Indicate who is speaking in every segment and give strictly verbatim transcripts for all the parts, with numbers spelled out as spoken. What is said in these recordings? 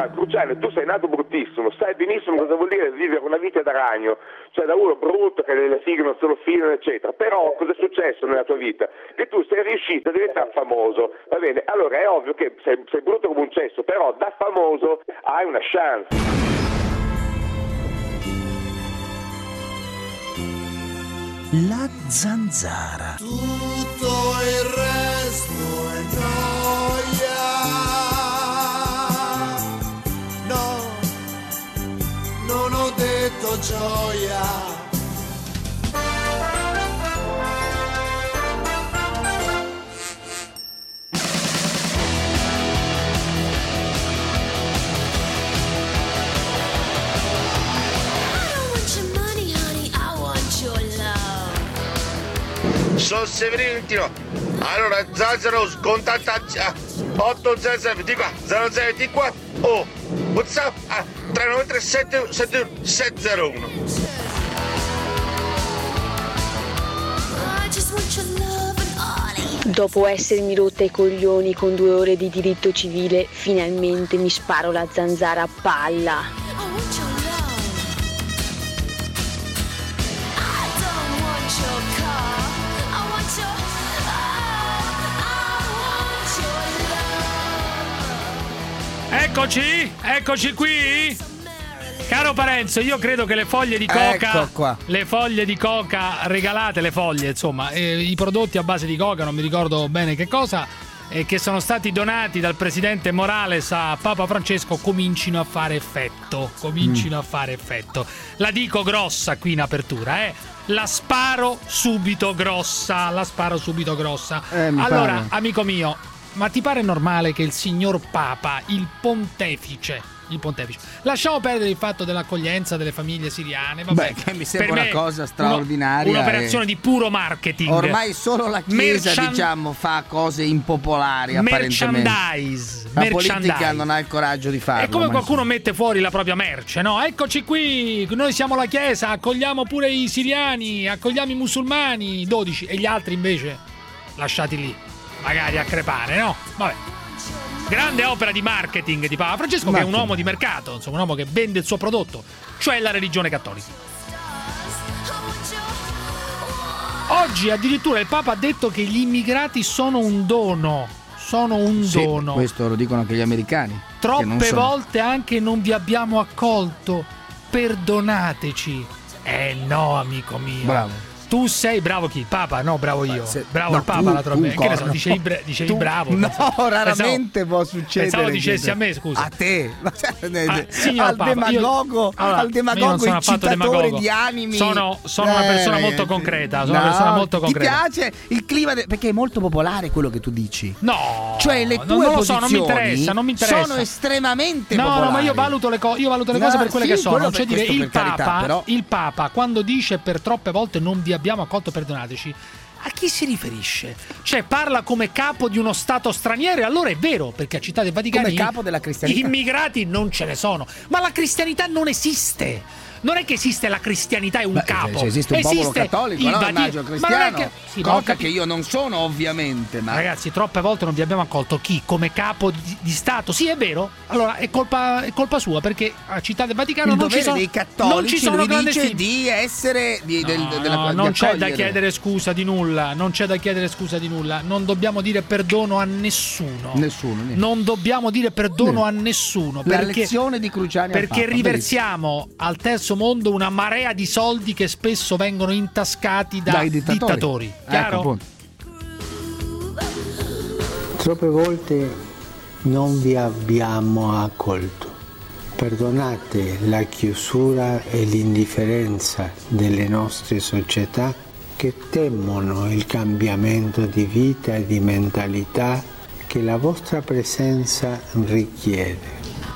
Speaker 1: guarda, Cruciani, tu sei nato bruttissimo, sai benissimo cosa vuol dire vivere una vita da ragno, cioè da uno brutto che le fighe non se lo filano, eccetera. Però cosa è successo nella tua vita? Che tu sei riuscito a diventare famoso, va bene? Allora è ovvio che sei, sei brutto come un cesso, però da famoso hai una chance.
Speaker 2: La zanzara.
Speaker 3: Tutto il resto è gioia. No, non ho detto gioia.
Speaker 4: Sono Severino. Allora Zanzaro scontatta otto zero zero di qua zero zero di qua. Oh, WhatsApp ah, tre nove tre sette sette sette zero uno.
Speaker 5: Dopo essermi rotta i coglioni con due ore di diritto civile, finalmente mi sparo la zanzara a palla.
Speaker 6: Eccoci, eccoci qui. Caro Parenzo, io credo che le foglie di coca,
Speaker 2: ecco qua.
Speaker 6: le foglie di coca regalate, le foglie, insomma, eh, i prodotti a base di coca, non mi ricordo bene che cosa, eh, che sono stati donati dal presidente Morales a Papa Francesco, comincino a fare effetto, comincino mm. a fare effetto. La dico grossa qui in apertura, eh. La sparo subito grossa, la sparo subito grossa.
Speaker 2: Eh,
Speaker 6: allora,
Speaker 2: pare.
Speaker 6: amico mio, ma ti pare normale che il signor Papa, il pontefice, il pontefice, lasciamo perdere il fatto dell'accoglienza delle famiglie siriane, vabbè,
Speaker 2: beh, che mi sembra una cosa straordinaria,
Speaker 6: uno, un'operazione e... di puro marketing.
Speaker 2: Ormai solo la Chiesa, Merchan... diciamo, fa cose impopolari apparentemente.
Speaker 6: Merchandise.
Speaker 2: La
Speaker 6: merchandise.
Speaker 2: politica non ha il coraggio di farlo.
Speaker 6: È come qualcuno
Speaker 2: insomma.
Speaker 6: mette fuori la propria merce, no? Eccoci qui, noi siamo la Chiesa, accogliamo pure i siriani, accogliamo i musulmani, dodici, e gli altri invece lasciati lì, magari a crepare, no? Vabbè. Grande opera di marketing di Papa Francesco, marketing. Che è un uomo di mercato, insomma, un uomo che vende il suo prodotto, cioè la religione cattolica. Oggi addirittura il Papa ha detto che gli immigrati sono un dono, sono un
Speaker 2: sì,
Speaker 6: dono.
Speaker 2: Questo lo dicono anche gli americani.
Speaker 6: Troppe
Speaker 2: sono...
Speaker 6: volte anche non vi abbiamo accolto, perdonateci. Eh no, amico mio.
Speaker 2: Bravo.
Speaker 6: Tu sei bravo chi? Il Papa? No, bravo io.
Speaker 2: Se,
Speaker 6: bravo
Speaker 2: no,
Speaker 6: il Papa
Speaker 2: tu,
Speaker 6: la trombetta. Che ne so,
Speaker 2: no.
Speaker 6: dicevi, bre- dicevi
Speaker 2: tu,
Speaker 6: bravo.
Speaker 2: No,
Speaker 6: pensavo,
Speaker 2: raramente
Speaker 6: pensavo,
Speaker 2: può succedere.
Speaker 6: Pensavo dicessi a me, scusa.
Speaker 2: A te.
Speaker 6: Ah, signor
Speaker 2: al
Speaker 6: Papa,
Speaker 2: demagogo,
Speaker 6: io, allora,
Speaker 2: al demagogo incitatore di animi.
Speaker 6: Sono, sono
Speaker 2: eh,
Speaker 6: una persona molto concreta. Sono
Speaker 2: no,
Speaker 6: una persona molto concreta.
Speaker 2: Ti piace il clima? De- perché è molto popolare quello che tu dici.
Speaker 6: No.
Speaker 2: Cioè le tue
Speaker 6: non, non lo
Speaker 2: posizioni
Speaker 6: so, non mi interessa, non mi interessa.
Speaker 2: sono estremamente
Speaker 6: no,
Speaker 2: popolari.
Speaker 6: No, ma io valuto le, co- io valuto le
Speaker 2: no,
Speaker 6: cose per quelle
Speaker 2: sì,
Speaker 6: che sono.
Speaker 2: Cioè
Speaker 6: dire, il Papa,
Speaker 2: carità, però...
Speaker 6: il Papa, quando dice per troppe volte non vi abbiamo accolto, perdonateci, a chi si riferisce? Cioè parla come capo di uno stato straniero, e allora è vero, perché a Città del Vaticano
Speaker 2: come capo della cristianità.
Speaker 6: Immigrati non ce ne sono, ma la cristianità non esiste. Non è che esiste la cristianità e un
Speaker 2: Beh,
Speaker 6: capo.
Speaker 2: cioè, esiste un
Speaker 6: esiste
Speaker 2: popolo cattolico,
Speaker 6: il
Speaker 2: no?
Speaker 6: Vati-
Speaker 2: Immagino cristiano.
Speaker 6: Ma non è che... sì,
Speaker 2: cosa
Speaker 6: capi-
Speaker 2: che io non sono ovviamente, ma...
Speaker 6: Ragazzi, troppe volte non vi abbiamo accolto chi? Come capo di, di Stato. Sì, è vero. Allora è colpa, è colpa sua, perché a Città del Vaticano
Speaker 2: il
Speaker 6: non ci sono
Speaker 2: dei cattolici,
Speaker 6: non ci sono
Speaker 2: lui
Speaker 6: clandestini.
Speaker 2: dice di essere di,
Speaker 6: no,
Speaker 2: del,
Speaker 6: no,
Speaker 2: della,
Speaker 6: non
Speaker 2: di
Speaker 6: c'è da chiedere scusa di nulla. Non c'è da chiedere scusa di nulla. Non dobbiamo dire perdono a nessuno.
Speaker 2: Nessuno. Niente.
Speaker 6: Non dobbiamo dire perdono
Speaker 2: niente.
Speaker 6: a nessuno.
Speaker 2: La
Speaker 6: perché,
Speaker 2: lezione di Cruciani
Speaker 6: perché
Speaker 2: al Papa,
Speaker 6: riversiamo
Speaker 2: bellissimo.
Speaker 6: al terzo mondo una marea di soldi che spesso vengono intascati da
Speaker 2: dai dittatori.
Speaker 6: dittatori. Chiaro?
Speaker 2: Ecco,
Speaker 7: troppe volte non vi abbiamo accolto. Perdonate la chiusura e l'indifferenza delle nostre società che temono il cambiamento di vita e di mentalità che la vostra presenza richiede.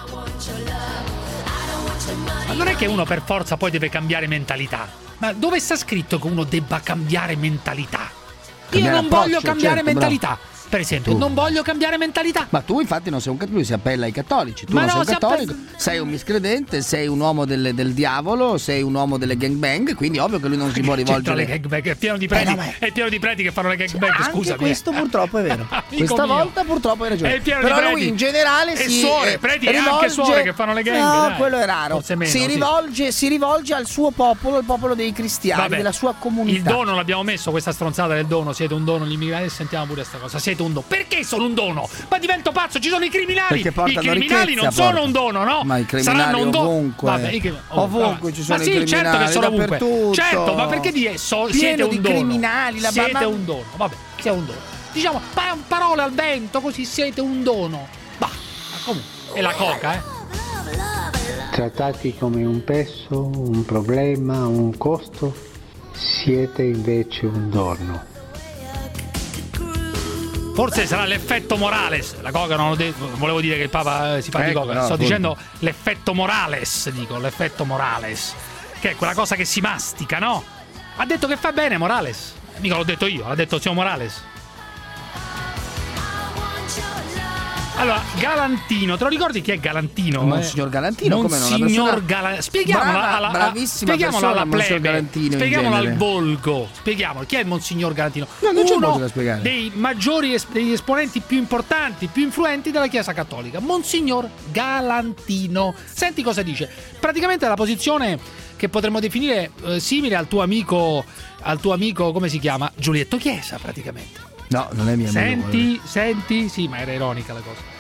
Speaker 6: Ma non è che uno per forza poi deve cambiare mentalità. Ma dove sta scritto che uno debba cambiare mentalità?
Speaker 2: Cambiare
Speaker 6: Io non
Speaker 2: approccio,
Speaker 6: voglio cambiare
Speaker 2: certo,
Speaker 6: mentalità.
Speaker 2: bravo.
Speaker 6: Per esempio,
Speaker 2: Tu.
Speaker 6: non voglio cambiare mentalità.
Speaker 2: Ma tu infatti non sei un cattolico, lui si appella ai cattolici. Tu
Speaker 6: Ma
Speaker 2: non
Speaker 6: no,
Speaker 2: sei un
Speaker 6: si appella-
Speaker 2: cattolico, sei un miscredente, sei un uomo del, del diavolo, sei un uomo delle gangbang, quindi ovvio che lui non si può
Speaker 6: C'entra le
Speaker 2: rivolgere.
Speaker 6: gangbang, è pieno di preti,
Speaker 2: Eh, no, ma-
Speaker 6: è pieno di preti che fanno le gangbang,
Speaker 2: Anche
Speaker 6: scusami.
Speaker 2: questo purtroppo è vero.
Speaker 6: Amico
Speaker 2: Questa
Speaker 6: mio.
Speaker 2: volta purtroppo hai ragione.
Speaker 6: È pieno
Speaker 2: Però
Speaker 6: di
Speaker 2: lui
Speaker 6: preti.
Speaker 2: in generale
Speaker 6: E
Speaker 2: si
Speaker 6: suore,
Speaker 2: eh,
Speaker 6: preti e
Speaker 2: rivolge...
Speaker 6: anche suore che fanno le gang,
Speaker 2: No,
Speaker 6: dai.
Speaker 2: quello è raro.
Speaker 6: Forse meno,
Speaker 2: si,
Speaker 6: sì.
Speaker 2: rivolge, si rivolge al suo popolo, al popolo dei cristiani,
Speaker 6: Vabbè,
Speaker 2: della sua comunità.
Speaker 6: il dono l'abbiamo messo, questa stronzata del dono, siete un dono gli immigrati, sentiamo pure questa cosa, siete un dono. Perché sono un dono? Ma divento pazzo, ci sono i criminali.
Speaker 2: Perché
Speaker 6: I
Speaker 2: portano
Speaker 6: criminali
Speaker 2: ricchezza,
Speaker 6: non sono
Speaker 2: portano.
Speaker 6: un dono, no?
Speaker 2: Ma i criminali
Speaker 6: Saranno un dono.
Speaker 2: ovunque.
Speaker 6: Vabbè, i crim- oh,
Speaker 2: Ovunque
Speaker 6: vabbè.
Speaker 2: ci sono
Speaker 6: ma
Speaker 2: i
Speaker 6: sì,
Speaker 2: criminali,
Speaker 6: certo che sono ovunque.
Speaker 2: dappertutto.
Speaker 6: Certo, ma perché dire so,
Speaker 2: Pieno
Speaker 6: siete un
Speaker 2: di
Speaker 6: dono?
Speaker 2: criminali, la
Speaker 6: siete
Speaker 2: mamma-
Speaker 6: un dono. Vabbè, siete un dono. Diciamo pa- parole al vento, così siete un dono. Bah, ma comunque è la coca, eh.
Speaker 7: Trattati come un peso, un problema, un costo, siete invece un dono.
Speaker 6: Forse sarà l'effetto Morales. La coca non, ho detto, non volevo dire che il Papa eh, si fa di
Speaker 2: Ecco,
Speaker 6: coca.
Speaker 2: no,
Speaker 6: Sto
Speaker 2: appunto.
Speaker 6: dicendo l'effetto Morales, dico, l'effetto Morales. Che è quella cosa che si mastica, no? Ha detto che fa bene Morales. Mica l'ho detto io, l'ha detto il signor Morales. Allora, Galantino, te lo ricordi chi è Galantino?
Speaker 2: Monsignor Galantino, come no? Una
Speaker 6: Monsignor
Speaker 2: persona
Speaker 6: Galantino. Spieghiamolo
Speaker 2: brava,
Speaker 6: alla,
Speaker 2: bravissima
Speaker 6: spieghiamolo
Speaker 2: persona,
Speaker 6: alla
Speaker 2: Monsignor
Speaker 6: plebe.
Speaker 2: Galantino in
Speaker 6: Spieghiamolo al
Speaker 2: genere.
Speaker 6: volgo. Spieghiamolo. Chi è il Monsignor Galantino?
Speaker 2: No, non c'è
Speaker 6: Uno
Speaker 2: molto da spiegare.
Speaker 6: dei maggiori es- degli esponenti più importanti, più influenti della Chiesa Cattolica. Monsignor Galantino. Senti cosa dice. Praticamente la posizione che potremmo definire eh, simile al tuo amico, al tuo amico, come si chiama? Giulietto Chiesa, praticamente.
Speaker 2: No, non è mia
Speaker 6: Senti, senti, sì, ma era ironica la cosa.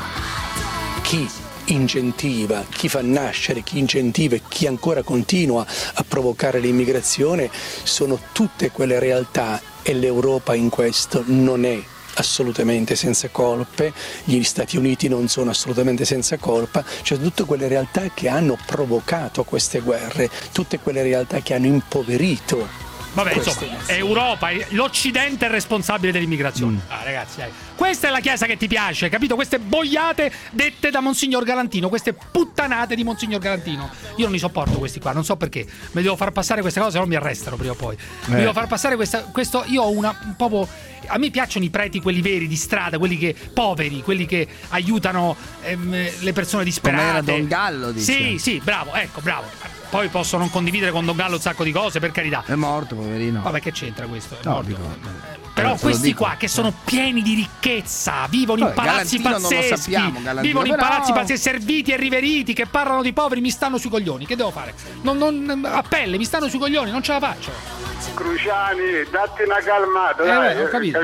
Speaker 8: Chi incentiva, chi fa nascere, chi incentiva e chi ancora continua a provocare l'immigrazione sono tutte quelle realtà e l'Europa in questo non è assolutamente senza colpe, gli Stati Uniti non sono assolutamente senza colpa, cioè tutte quelle realtà che hanno provocato queste guerre, tutte quelle realtà che hanno impoverito.
Speaker 6: Vabbè,
Speaker 8: queste
Speaker 6: insomma,
Speaker 8: nazioni.
Speaker 6: Europa, l'Occidente è responsabile dell'immigrazione.
Speaker 2: Mm.
Speaker 6: Ah, ragazzi, dai. Questa è la Chiesa che ti piace, capito? Queste boiate dette da Monsignor Galantino, queste puttanate di Monsignor Galantino. Io non li sopporto questi qua, non so perché. Mi devo far passare queste cose, se no mi arrestano prima o poi. Mi
Speaker 2: Eh.
Speaker 6: devo far passare questa, questo. Io ho una un proprio. A me piacciono i preti, quelli veri, di strada, quelli che poveri, quelli che aiutano ehm, le persone disperate.
Speaker 2: Come era Don Gallo, dice.
Speaker 6: Sì, sì, bravo, ecco, bravo. Poi posso non condividere con Don Gallo un sacco di cose, per carità.
Speaker 2: È morto, poverino.
Speaker 6: Vabbè, che c'entra questo? È
Speaker 2: No,
Speaker 6: morto.
Speaker 2: dico,
Speaker 6: Però
Speaker 2: eh, te lo
Speaker 6: questi
Speaker 2: dico.
Speaker 6: qua che sono pieni di ricchezza, vivono in
Speaker 2: Vabbè,
Speaker 6: palazzi
Speaker 2: Galantino non lo
Speaker 6: pazzeschi,
Speaker 2: sappiamo, Galantino,
Speaker 6: vivono in
Speaker 2: però-
Speaker 6: palazzi pazzeschi, serviti e riveriti, che parlano di poveri, mi stanno sui coglioni. Che devo fare? Non, non, a pelle, mi stanno sui coglioni, non ce la faccio.
Speaker 9: Cruciani, datti una calmata,
Speaker 6: Eh,
Speaker 9: dai,
Speaker 6: beh, ho capito.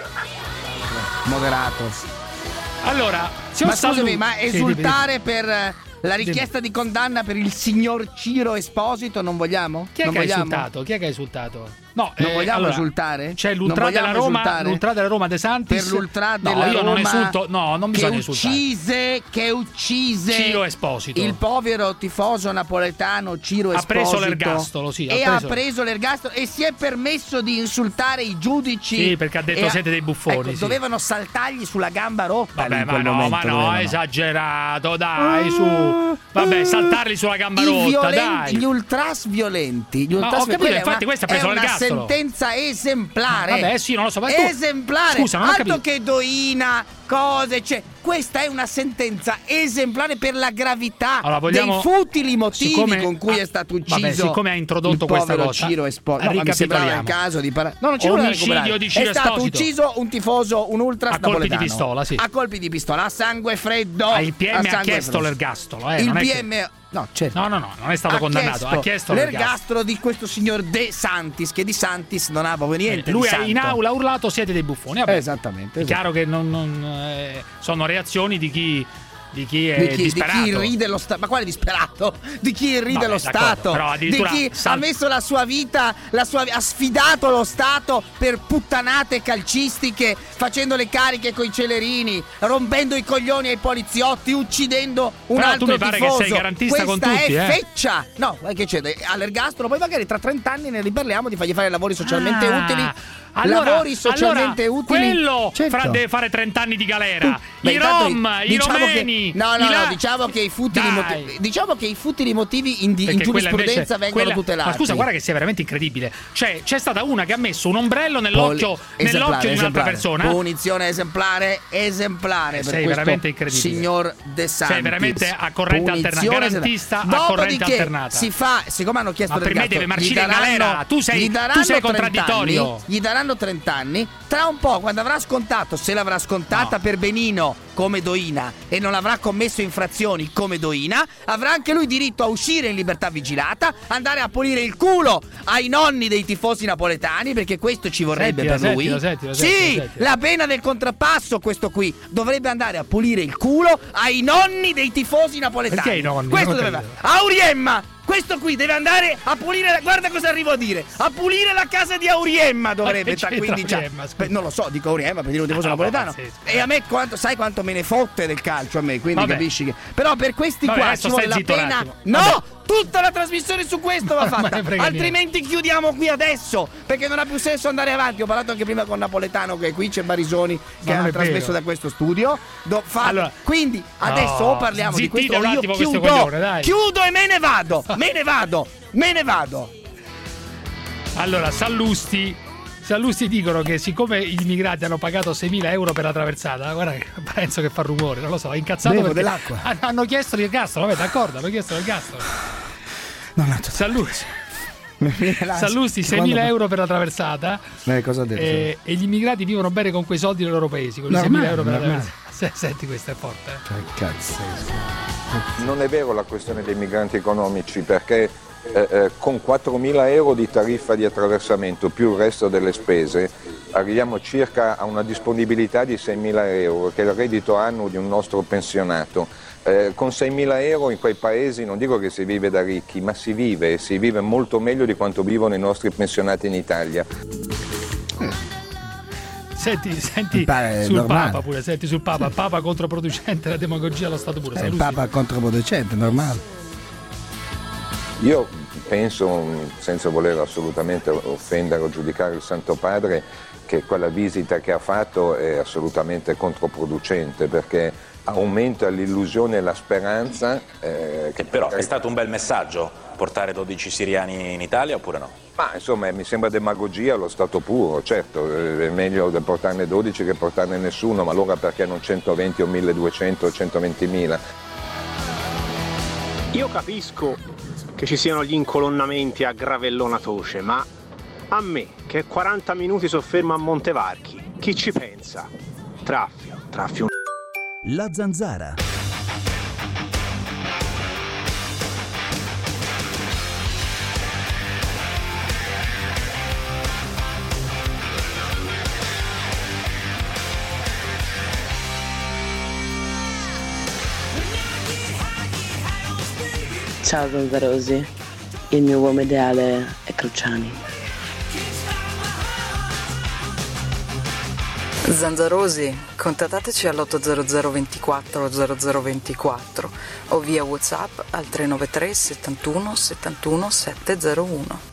Speaker 2: Moderato.
Speaker 6: Allora, signor
Speaker 2: Ma scusami,
Speaker 6: Sallu-
Speaker 2: ma
Speaker 6: Sì,
Speaker 2: esultare per eh, la richiesta di condanna per il signor Ciro Esposito non vogliamo?
Speaker 6: Chi è
Speaker 2: non
Speaker 6: che ha
Speaker 2: vogliamo?
Speaker 6: esultato? Chi è che ha esultato? No,
Speaker 2: Non
Speaker 6: eh,
Speaker 2: vogliamo
Speaker 6: allora,
Speaker 2: esultare?
Speaker 6: C'è
Speaker 2: Non
Speaker 6: l'ultra della
Speaker 2: vogliamo
Speaker 6: Roma,
Speaker 2: esultare?
Speaker 6: l'ultra della Roma De Santis.
Speaker 2: Per l'ultra
Speaker 6: no,
Speaker 2: della
Speaker 6: io non
Speaker 2: Roma
Speaker 6: esulto, no, non bisogna
Speaker 2: che
Speaker 6: esultare.
Speaker 2: uccise, che uccise
Speaker 6: Ciro Esposito.
Speaker 2: il povero tifoso napoletano Ciro
Speaker 6: Ha
Speaker 2: Esposito.
Speaker 6: preso l'ergastolo, sì, ha
Speaker 2: e
Speaker 6: preso-
Speaker 2: ha preso l'ergastolo e si è permesso di insultare i giudici.
Speaker 6: Sì, perché ha detto
Speaker 2: E
Speaker 6: siete dei buffoni,
Speaker 2: Ecco,
Speaker 6: sì.
Speaker 2: dovevano saltargli sulla gamba rotta. lì
Speaker 6: Vabbè,
Speaker 2: in
Speaker 6: ma
Speaker 2: quel
Speaker 6: no,
Speaker 2: momento,
Speaker 6: ma no,
Speaker 2: dovevano.
Speaker 6: è esagerato, dai, su. Vabbè, saltarli sulla gamba
Speaker 2: I
Speaker 6: rotta,
Speaker 2: violenti-
Speaker 6: dai.
Speaker 2: Gli ultras violenti, gli
Speaker 6: Ma
Speaker 2: ultras
Speaker 6: ho capito,
Speaker 2: quella è
Speaker 6: infatti
Speaker 2: una-
Speaker 6: questa ha preso
Speaker 2: è una
Speaker 6: l'ergastolo.
Speaker 2: sentenza esemplare.
Speaker 6: Vabbè, sì, non lo so, ma tu-
Speaker 2: esemplare.
Speaker 6: Scusa, non ho
Speaker 2: altro
Speaker 6: capito.
Speaker 2: che doina, cose, cioè, questa è una sentenza esemplare per la gravità
Speaker 6: Allora, vogliamo-
Speaker 2: dei futili motivi
Speaker 6: siccome-
Speaker 2: con cui
Speaker 6: ah,
Speaker 2: è stato ucciso.
Speaker 6: vabbè, siccome ha introdotto
Speaker 2: il
Speaker 6: questa
Speaker 2: povero
Speaker 6: cosa,
Speaker 2: Ciro Esposito. No, ma mi sembrava il
Speaker 6: ricapitoliamo.
Speaker 2: caso di parlare. No, non ci vuole
Speaker 6: Omicidio
Speaker 2: recuperare.
Speaker 6: di Ciro
Speaker 2: È stato
Speaker 6: Esposito.
Speaker 2: ucciso un tifoso, un ultras
Speaker 6: A colpi di
Speaker 2: napoletano.
Speaker 6: pistola, sì.
Speaker 2: A colpi di pistola, a sangue freddo.
Speaker 6: Ah, il P
Speaker 2: a
Speaker 6: M ha
Speaker 2: sangue
Speaker 6: chiesto
Speaker 2: freddo.
Speaker 6: l'ergastolo, eh,
Speaker 2: Il
Speaker 6: non è che-
Speaker 2: P M No, certo.
Speaker 6: No, no, no, non è stato
Speaker 2: ha
Speaker 6: condannato,
Speaker 2: chiesto
Speaker 6: ha chiesto l'ergastolo.
Speaker 2: l'ergastolo di questo signor De Santis, che di Santis non ha proprio niente.
Speaker 6: Lui
Speaker 2: di
Speaker 6: è in
Speaker 2: santo.
Speaker 6: aula ha urlato siete dei buffoni. Vabbè,
Speaker 2: Esattamente.
Speaker 6: è
Speaker 2: esatto.
Speaker 6: chiaro che non, non, eh, sono reazioni di chi, di chi è
Speaker 2: Di chi, di
Speaker 6: disperato.
Speaker 2: chi ride lo Stato, ma quale disperato? Di chi ride
Speaker 6: Vabbè,
Speaker 2: lo
Speaker 6: d'accordo,
Speaker 2: Stato?
Speaker 6: però
Speaker 2: Di
Speaker 6: addirittura
Speaker 2: chi
Speaker 6: sal-
Speaker 2: ha messo la sua vita, la sua, ha sfidato lo Stato per puttanate calcistiche, facendo le cariche coi celerini, rompendo i coglioni ai poliziotti, uccidendo un
Speaker 6: Però
Speaker 2: altro
Speaker 6: tu mi pare che
Speaker 2: tifoso.
Speaker 6: sei garantista con
Speaker 2: Questa
Speaker 6: tutti,
Speaker 2: è
Speaker 6: eh.
Speaker 2: feccia. No, che c'è? All'ergastolo, poi magari tra trenta anni ne riparliamo di fargli fare lavori socialmente
Speaker 6: Ah,
Speaker 2: utili.
Speaker 6: allora,
Speaker 2: lavori socialmente
Speaker 6: allora,
Speaker 2: utili.
Speaker 6: Quello
Speaker 2: Certo.
Speaker 6: fra, deve fare trenta anni di galera.
Speaker 2: Beh,
Speaker 6: I
Speaker 2: intanto,
Speaker 6: rom, i
Speaker 2: diciamo
Speaker 6: romeni.
Speaker 2: che, no, no,
Speaker 6: i la-
Speaker 2: no, diciamo che i futili
Speaker 6: Dai.
Speaker 2: motivi, diciamo che i futili motivi in, di- in
Speaker 6: Perché quella
Speaker 2: giurisprudenza
Speaker 6: invece-
Speaker 2: vengono
Speaker 6: quella-
Speaker 2: tutelati.
Speaker 6: Ma scusa, guarda che sia veramente incredibile. Cioè, c'è stata una che ha messo un ombrello nell'occhio,
Speaker 2: Poli-
Speaker 6: nell'occhio
Speaker 2: esemplare,
Speaker 6: di un'altra
Speaker 2: esemplare.
Speaker 6: persona.
Speaker 2: Punizione esemplare, esemplare. Per
Speaker 6: Sei
Speaker 2: questo
Speaker 6: veramente incredibile.
Speaker 2: Signor De Santis.
Speaker 6: Sei veramente a corrente alternata,
Speaker 2: Punizione
Speaker 6: garantista
Speaker 2: esemplare.
Speaker 6: a corrente
Speaker 2: Dopodiché
Speaker 6: alternata.
Speaker 2: si fa, siccome hanno chiesto
Speaker 6: Ma
Speaker 2: del
Speaker 6: per me
Speaker 2: gatto,
Speaker 6: deve marcire
Speaker 2: gli
Speaker 6: in
Speaker 2: daranno-
Speaker 6: galera. Tu sei-
Speaker 2: gli
Speaker 6: tu
Speaker 2: daranno
Speaker 6: sei
Speaker 2: trenta
Speaker 6: contraddittorio.
Speaker 2: anni, gli daranno trenta anni. Tra un po', quando avrà scontato, se l'avrà scontata
Speaker 6: No.
Speaker 2: per benino come Doina e non avrà commesso infrazioni come Doina, avrà anche lui diritto a uscire in libertà vigilata, andare a pulire il culo ai nonni dei tifosi napoletani, perché questo ci vorrebbe
Speaker 6: Sentila,
Speaker 2: per lui.
Speaker 6: sentila, sentila,
Speaker 2: sì,
Speaker 6: sentila, sentila.
Speaker 2: la pena del contrappasso, questo qui dovrebbe andare a pulire il culo ai nonni dei tifosi napoletani.
Speaker 6: Perché i nonni?
Speaker 2: Questo
Speaker 6: Non ho
Speaker 2: dovrebbe
Speaker 6: capito.
Speaker 2: Auriemma! Questo qui deve andare a pulire la... Guarda cosa arrivo a dire. A pulire la casa di Auriemma dovrebbe
Speaker 6: che
Speaker 2: tra
Speaker 6: c'entra
Speaker 2: quindici anni.
Speaker 6: Auriemma, scusa?
Speaker 2: Beh, non lo so, dico Auriemma per dire un tifoso
Speaker 6: Ah,
Speaker 2: napoletano.
Speaker 6: pazzesco.
Speaker 2: E a me quanto, sai quanto me ne fotte del calcio a me, quindi
Speaker 6: Vabbè.
Speaker 2: capisci che. Però per questi
Speaker 6: Vabbè,
Speaker 2: qua
Speaker 6: adesso
Speaker 2: ci vuole
Speaker 6: stai
Speaker 2: la
Speaker 6: zitto un
Speaker 2: pena.
Speaker 6: attimo.
Speaker 2: No!
Speaker 6: Vabbè.
Speaker 2: Tutta la trasmissione su questo va
Speaker 6: Non me
Speaker 2: fatta.
Speaker 6: ne frega
Speaker 2: Altrimenti chiudiamo qui adesso. Perché non ha più senso andare avanti. Ho parlato anche prima con Napoletano, che è qui, c'è Barisoni che
Speaker 6: non
Speaker 2: ha
Speaker 6: è
Speaker 2: trasmesso
Speaker 6: vero.
Speaker 2: da questo studio. Do- fa-
Speaker 6: Allora-
Speaker 2: quindi adesso
Speaker 6: No,
Speaker 2: o parliamo di
Speaker 6: zittite
Speaker 2: questo o
Speaker 6: un
Speaker 2: io
Speaker 6: attimo questo
Speaker 2: chiudo.
Speaker 6: coglione, dai.
Speaker 2: Chiudo e me ne vado. Me ne vado. Me ne vado.
Speaker 6: Allora, Sallusti. Sallusti dicono che siccome gli immigrati hanno pagato seimila euro per la traversata, guarda che penso che fa rumore, non lo so, è incazzato
Speaker 2: Bevo
Speaker 6: perché
Speaker 2: dell'acqua.
Speaker 6: han- hanno chiesto l'ergastolo, vabbè d'accordo, hanno chiesto l'ergastolo.
Speaker 2: Non ha
Speaker 6: Sallusti,
Speaker 2: Mi viene l'ansia.
Speaker 6: Sallusti
Speaker 2: Quando-
Speaker 6: seimila euro per la traversata
Speaker 2: Eh, cosa ha detto?
Speaker 6: e, e gli immigrati vivono bene con quei soldi nei loro paesi, con i
Speaker 2: Normale,
Speaker 6: seimila euro per la
Speaker 2: normale.
Speaker 6: traversata. Se- Senti, questo è forte. Eh?
Speaker 2: Che cazzo.
Speaker 10: Non è vero la questione dei migranti economici, perché eh, eh, con quattromila euro di tariffa di attraversamento più il resto delle spese arriviamo circa a una disponibilità di seimila euro, che è il reddito annuo di un nostro pensionato. Eh, con seimila euro in quei paesi non dico che si vive da ricchi, ma si vive e si vive molto meglio di quanto vivono i nostri pensionati in Italia.
Speaker 6: Senti, senti
Speaker 2: Mi pare
Speaker 6: sul
Speaker 2: normale.
Speaker 6: Papa pure, senti sul Papa, Papa controproducente, la demagogia allo Stato pure.
Speaker 2: È il
Speaker 6: Sallusti.
Speaker 2: Papa controproducente, normale.
Speaker 10: Io penso, senza voler assolutamente offendere o giudicare il Santo Padre, che quella visita che ha fatto è assolutamente controproducente, perché aumenta l'illusione e la speranza. Eh, che
Speaker 11: Però è stato un bel messaggio portare dodici siriani in Italia oppure no?
Speaker 10: Ma insomma mi sembra demagogia allo stato puro, certo, eh, è meglio portarne dodici che portarne nessuno, ma allora perché non centoventi o milleduecento o centoventimila?
Speaker 12: Io capisco che ci siano gli incolonnamenti a Gravellona Toce, ma a me, che quaranta minuti soffermo a Montevarchi, chi ci pensa? Traffio, traffio.
Speaker 13: La Zanzara.
Speaker 5: Ciao Zanzarosi, il mio uomo ideale è Cruciani.
Speaker 14: Zanzarosi, contattateci all'otto zero zero ventiquattro zero zero ventiquattro o via WhatsApp al tre nove tre settantuno settantuno settecentouno.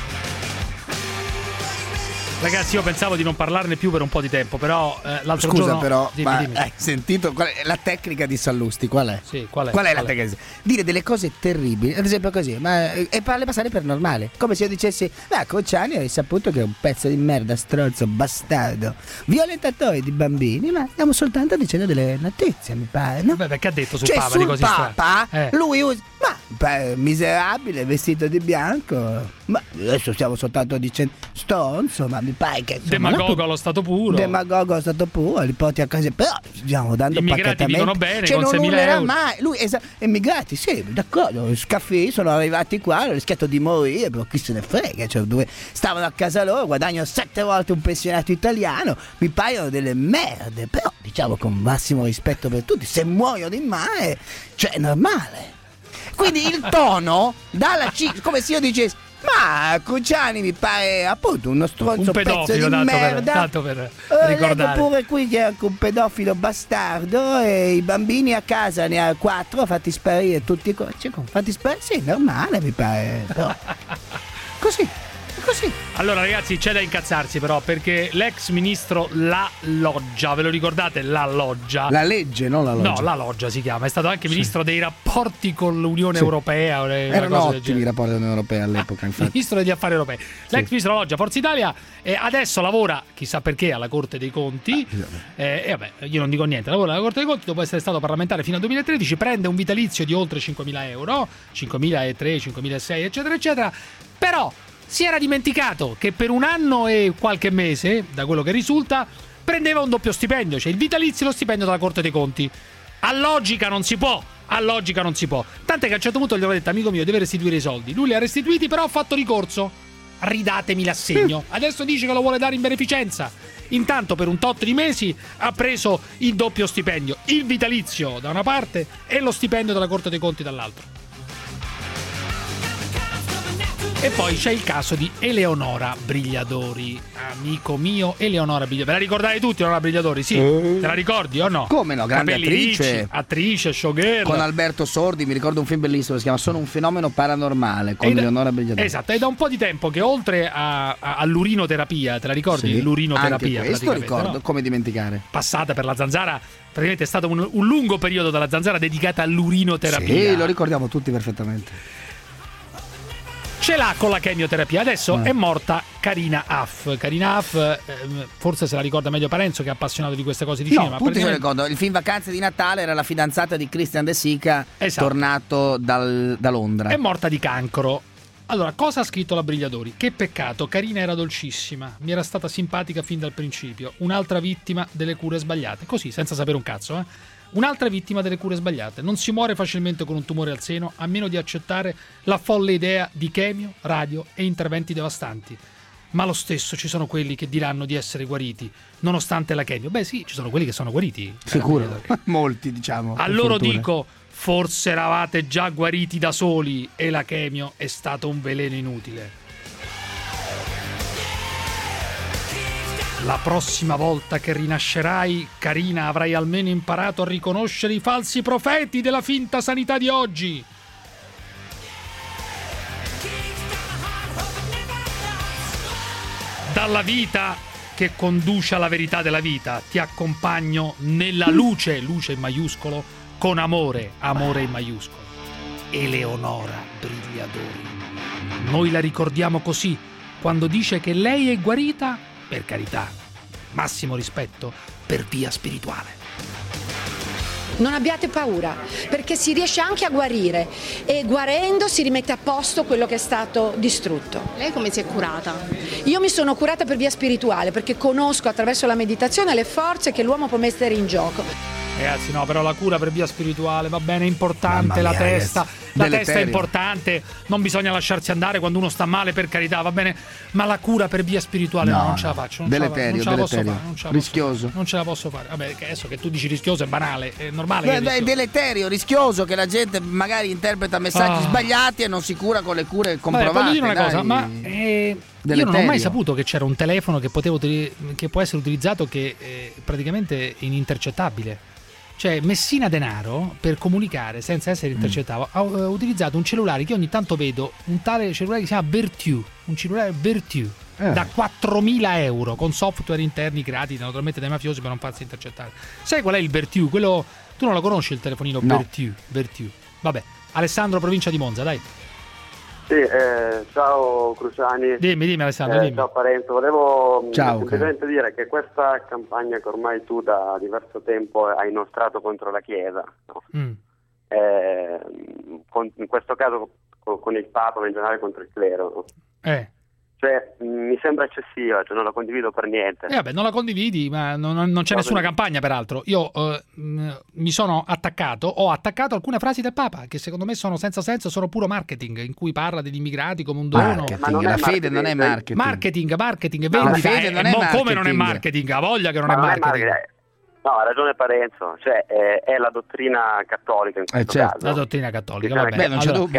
Speaker 6: Ragazzi, io pensavo di non parlarne più per un po' di tempo, però eh, l'altro
Speaker 2: Scusa,
Speaker 6: giorno...
Speaker 2: però,
Speaker 6: Dimmi,
Speaker 2: ma
Speaker 6: dimmi.
Speaker 2: hai sentito qual è la tecnica di Sallusti? Qual è?
Speaker 6: Sì, qual è?
Speaker 2: Qual è la
Speaker 6: Qual è?
Speaker 2: tecnica? Dire delle cose terribili, ad esempio così, ma e farle passare per normale. Come se io dicessi: beh, Cruciani hai saputo che è un pezzo di merda, stronzo, bastardo, violentatore di bambini, ma stiamo soltanto dicendo delle notizie, mi pare, no?
Speaker 6: Beh, perché ha detto sul
Speaker 2: Cioè,
Speaker 6: Papa
Speaker 2: sul
Speaker 6: di così strano?
Speaker 2: Papa,
Speaker 6: Eh.
Speaker 2: lui usa. Ma beh, miserabile, vestito di bianco. Ma adesso stiamo soltanto dicendo stronzo, ma mi pare che insomma,
Speaker 6: Demagogo
Speaker 2: no?
Speaker 6: allo stato puro.
Speaker 2: Demagogo allo stato puro, li porti a casa. Però stiamo dando
Speaker 6: Gli immigrati
Speaker 2: pacatamente.
Speaker 6: vivono bene
Speaker 2: Cioè,
Speaker 6: con
Speaker 2: non
Speaker 6: seimila
Speaker 2: urlerà
Speaker 6: euro.
Speaker 2: mai. Lui, esa- immigrati, sì, d'accordo. Scaffi sono arrivati qua, hanno rischiato di morire, però chi se ne frega. Cioè, dove stavano a casa loro, guadagnano sette volte un pensionato italiano. Mi paiono delle merde. Però, diciamo con massimo rispetto per tutti, se muoiono in mare, cioè è normale. Quindi il tono dalla C, come se io dicessi: ma Cruciani mi pare appunto uno stronzo,
Speaker 6: Un
Speaker 2: pezzo
Speaker 6: pedofilo,
Speaker 2: di
Speaker 6: tanto per-
Speaker 2: merda.
Speaker 6: tanto per
Speaker 2: Eh,
Speaker 6: ricordare.
Speaker 2: leggo pure qui che è anche un pedofilo bastardo e i bambini a casa ne ha quattro, fatti sparire tutti. co- cioè, fatti sparire, sì, normale mi pare. Però. Così. così.
Speaker 6: Allora ragazzi, c'è da incazzarsi però, perché l'ex ministro La Loggia, ve lo ricordate La Loggia?
Speaker 2: La legge, non la Loggia.
Speaker 6: No, La Loggia si chiama, è stato anche
Speaker 2: Sì.
Speaker 6: ministro dei rapporti con l'Unione
Speaker 2: Sì.
Speaker 6: Europea.
Speaker 2: Erano ottimi i rapporti con l'Unione Europea all'epoca, infatti.
Speaker 6: Ministro degli affari europei. L'ex ministro La Loggia, Forza Italia, eh, adesso lavora, chissà perché, alla Corte dei Conti. Eh, e vabbè, io non dico niente, lavora alla Corte dei Conti, dopo essere stato parlamentare fino al duemilatredici, prende un vitalizio di oltre cinquemila euro, cinquemilatrecento, cinquemilasei, eccetera, eccetera. Però si era dimenticato che per un anno e qualche mese, da quello che risulta, prendeva un doppio stipendio, cioè il vitalizio e lo stipendio dalla Corte dei Conti. A logica non si può, a logica non si può. Tant'è che a un certo punto gli ho detto, amico mio, deve restituire i soldi. Lui li ha restituiti, però ha fatto ricorso. Ridatemi l'assegno. Adesso dice che lo vuole dare in beneficenza. Intanto per un tot di mesi ha preso il doppio stipendio, il vitalizio da una parte e lo stipendio della Corte dei Conti dall'altro. E poi c'è il caso di Eleonora Brigliadori, amico mio, Eleonora Brigliadori. Ve la ricordate tutti, Eleonora Brigliadori? Sì, te la ricordi o no?
Speaker 2: Come no, grande
Speaker 6: Capelli
Speaker 2: attrice.
Speaker 6: ricci, attrice, showgirl.
Speaker 2: Con Alberto Sordi, mi ricordo un film bellissimo che si chiama Sono un fenomeno paranormale con
Speaker 6: E da-
Speaker 2: Eleonora Brigliadori.
Speaker 6: Esatto, è da un po' di tempo che oltre a, a- all'urinoterapia, te la ricordi?
Speaker 2: Sì,
Speaker 6: L'urinoterapia,
Speaker 2: anche questo
Speaker 6: praticamente,
Speaker 2: ricordo,
Speaker 6: no?
Speaker 2: come dimenticare.
Speaker 6: Passata per la Zanzara, praticamente è stato un, un lungo periodo della Zanzara dedicata all'urinoterapia.
Speaker 2: Sì, lo ricordiamo tutti perfettamente.
Speaker 6: Ce l'ha con la chemioterapia. Adesso
Speaker 2: Eh.
Speaker 6: è morta Carina Aff. Carina Aff, ehm, forse se la ricorda meglio Parenzo, che è appassionato di queste cose di
Speaker 2: No,
Speaker 6: cinema.
Speaker 2: tutti se lo
Speaker 6: praticamente-
Speaker 2: ricordo. Il film Vacanze di Natale era la fidanzata di Christian De Sica,
Speaker 6: Esatto.
Speaker 2: tornato dal- da Londra.
Speaker 6: È morta di cancro. Allora, cosa ha scritto la Brigliadori? Che peccato, Carina era dolcissima, mi era stata simpatica fin dal principio. Un'altra vittima delle cure sbagliate. Così, senza sapere un cazzo, eh. Un'altra vittima delle cure sbagliate. Non si muore facilmente con un tumore al seno, a meno di accettare la folle idea di chemio, radio e interventi devastanti. Ma lo stesso ci sono quelli che diranno di essere guariti, nonostante la chemio. Beh sì, ci sono quelli che sono guariti.
Speaker 2: Sicuro. Molti, diciamo.
Speaker 6: A
Speaker 2: per
Speaker 6: loro
Speaker 2: fortuna.
Speaker 6: dico, forse eravate già guariti da soli e la chemio è stato un veleno inutile. La prossima volta che rinascerai, Carina, avrai almeno imparato a riconoscere i falsi profeti della finta sanità di oggi. Dalla vita che conduce alla verità della vita, ti accompagno nella luce, luce in maiuscolo, con amore, amore in maiuscolo. Eleonora Brigliadori. Noi la ricordiamo così, quando dice che lei è guarita, per carità, massimo rispetto, per via spirituale.
Speaker 15: Non abbiate paura, perché si riesce anche a guarire e guarendo si rimette a posto quello che è stato distrutto.
Speaker 16: Lei come si è curata?
Speaker 15: Io mi sono curata per via spirituale, perché conosco attraverso la meditazione le forze che l'uomo può mettere in gioco.
Speaker 6: Ragazzi, no, però la cura per via spirituale, va bene, è importante,
Speaker 2: Mamma
Speaker 6: la
Speaker 2: mia,
Speaker 6: testa,
Speaker 2: ragazzi.
Speaker 6: la
Speaker 2: Deleterio.
Speaker 6: testa è importante, non bisogna lasciarsi andare quando uno sta male, per carità, va bene, ma la cura per via spirituale no,
Speaker 2: No,
Speaker 6: non ce la faccio, non ce la,
Speaker 2: deleterio,
Speaker 6: non ce la posso
Speaker 2: deleterio.
Speaker 6: fare, non ce la
Speaker 2: Rischioso.
Speaker 6: posso, non ce la posso fare. Vabbè, che adesso che tu dici rischioso è banale, è normale che
Speaker 2: Beh,
Speaker 6: è
Speaker 2: beh, è
Speaker 6: rischioso.
Speaker 2: deleterio, rischioso, che la gente magari interpreta messaggi
Speaker 6: Ah.
Speaker 2: sbagliati e non si cura con le cure
Speaker 6: Vabbè,
Speaker 2: comprovate.
Speaker 6: voglio dire una
Speaker 2: dai.
Speaker 6: cosa, ma eh, io non ho mai
Speaker 2: Deleterio.
Speaker 6: saputo che c'era un telefono che, potevo utili- che può essere utilizzato che è praticamente inintercettabile. Cioè Messina Denaro, per comunicare senza essere intercettato, ha uh, utilizzato un cellulare che ogni tanto vedo, un tale cellulare che si chiama Vertu, un cellulare Vertu,
Speaker 2: Eh.
Speaker 6: da quattromila euro, con software interni creati naturalmente dai mafiosi per non farsi intercettare. Sai qual è il Vertu? Quello, tu non lo conosci il telefonino
Speaker 2: No.
Speaker 6: Vertu? Vertu. Vabbè, Alessandro, provincia di Monza, dai.
Speaker 17: Sì, eh, ciao Cruciani.
Speaker 6: Dimmi, dimmi Alessandro,
Speaker 17: Eh,
Speaker 6: dimmi.
Speaker 17: ciao Parenzo, volevo mh,
Speaker 2: Ciao,
Speaker 17: semplicemente dire che questa campagna che ormai tu da diverso tempo hai inoltrato contro la Chiesa, no?
Speaker 6: Mm.
Speaker 17: Eh, con- in questo caso con, con il Papa, ma in generale contro il clero, no?
Speaker 6: Eh.
Speaker 17: Cioè, mh, mi sembra eccessiva, cioè non la condivido per niente.
Speaker 6: E vabbè, non la condividi, ma non, non- non c'è
Speaker 17: Va
Speaker 6: nessuna
Speaker 17: bene.
Speaker 6: campagna, peraltro. Io eh, mh, mi sono attaccato, ho attaccato alcune frasi del Papa, che secondo me sono senza senso, sono puro marketing, in cui parla degli immigrati come un dono.
Speaker 2: Marketing,
Speaker 17: Ma non è
Speaker 2: la fede
Speaker 17: marketing,
Speaker 2: non è
Speaker 17: sai?
Speaker 2: marketing.
Speaker 6: Marketing, marketing,
Speaker 17: No,
Speaker 6: vendita.
Speaker 2: la fede
Speaker 6: eh,
Speaker 2: non è
Speaker 6: mo- come non è
Speaker 2: marketing.
Speaker 6: marketing? Ha voglia che non
Speaker 17: Ma
Speaker 6: è
Speaker 17: non è
Speaker 6: marketing.
Speaker 17: marketing. No, ha ragione Parenzo, cioè è, è la dottrina cattolica in
Speaker 2: Eh,
Speaker 17: questo
Speaker 2: certo.
Speaker 17: caso.
Speaker 6: La dottrina cattolica,
Speaker 17: Bisogna
Speaker 6: va bene.
Speaker 2: Beh, non c'è
Speaker 6: Allora,
Speaker 2: dubbio.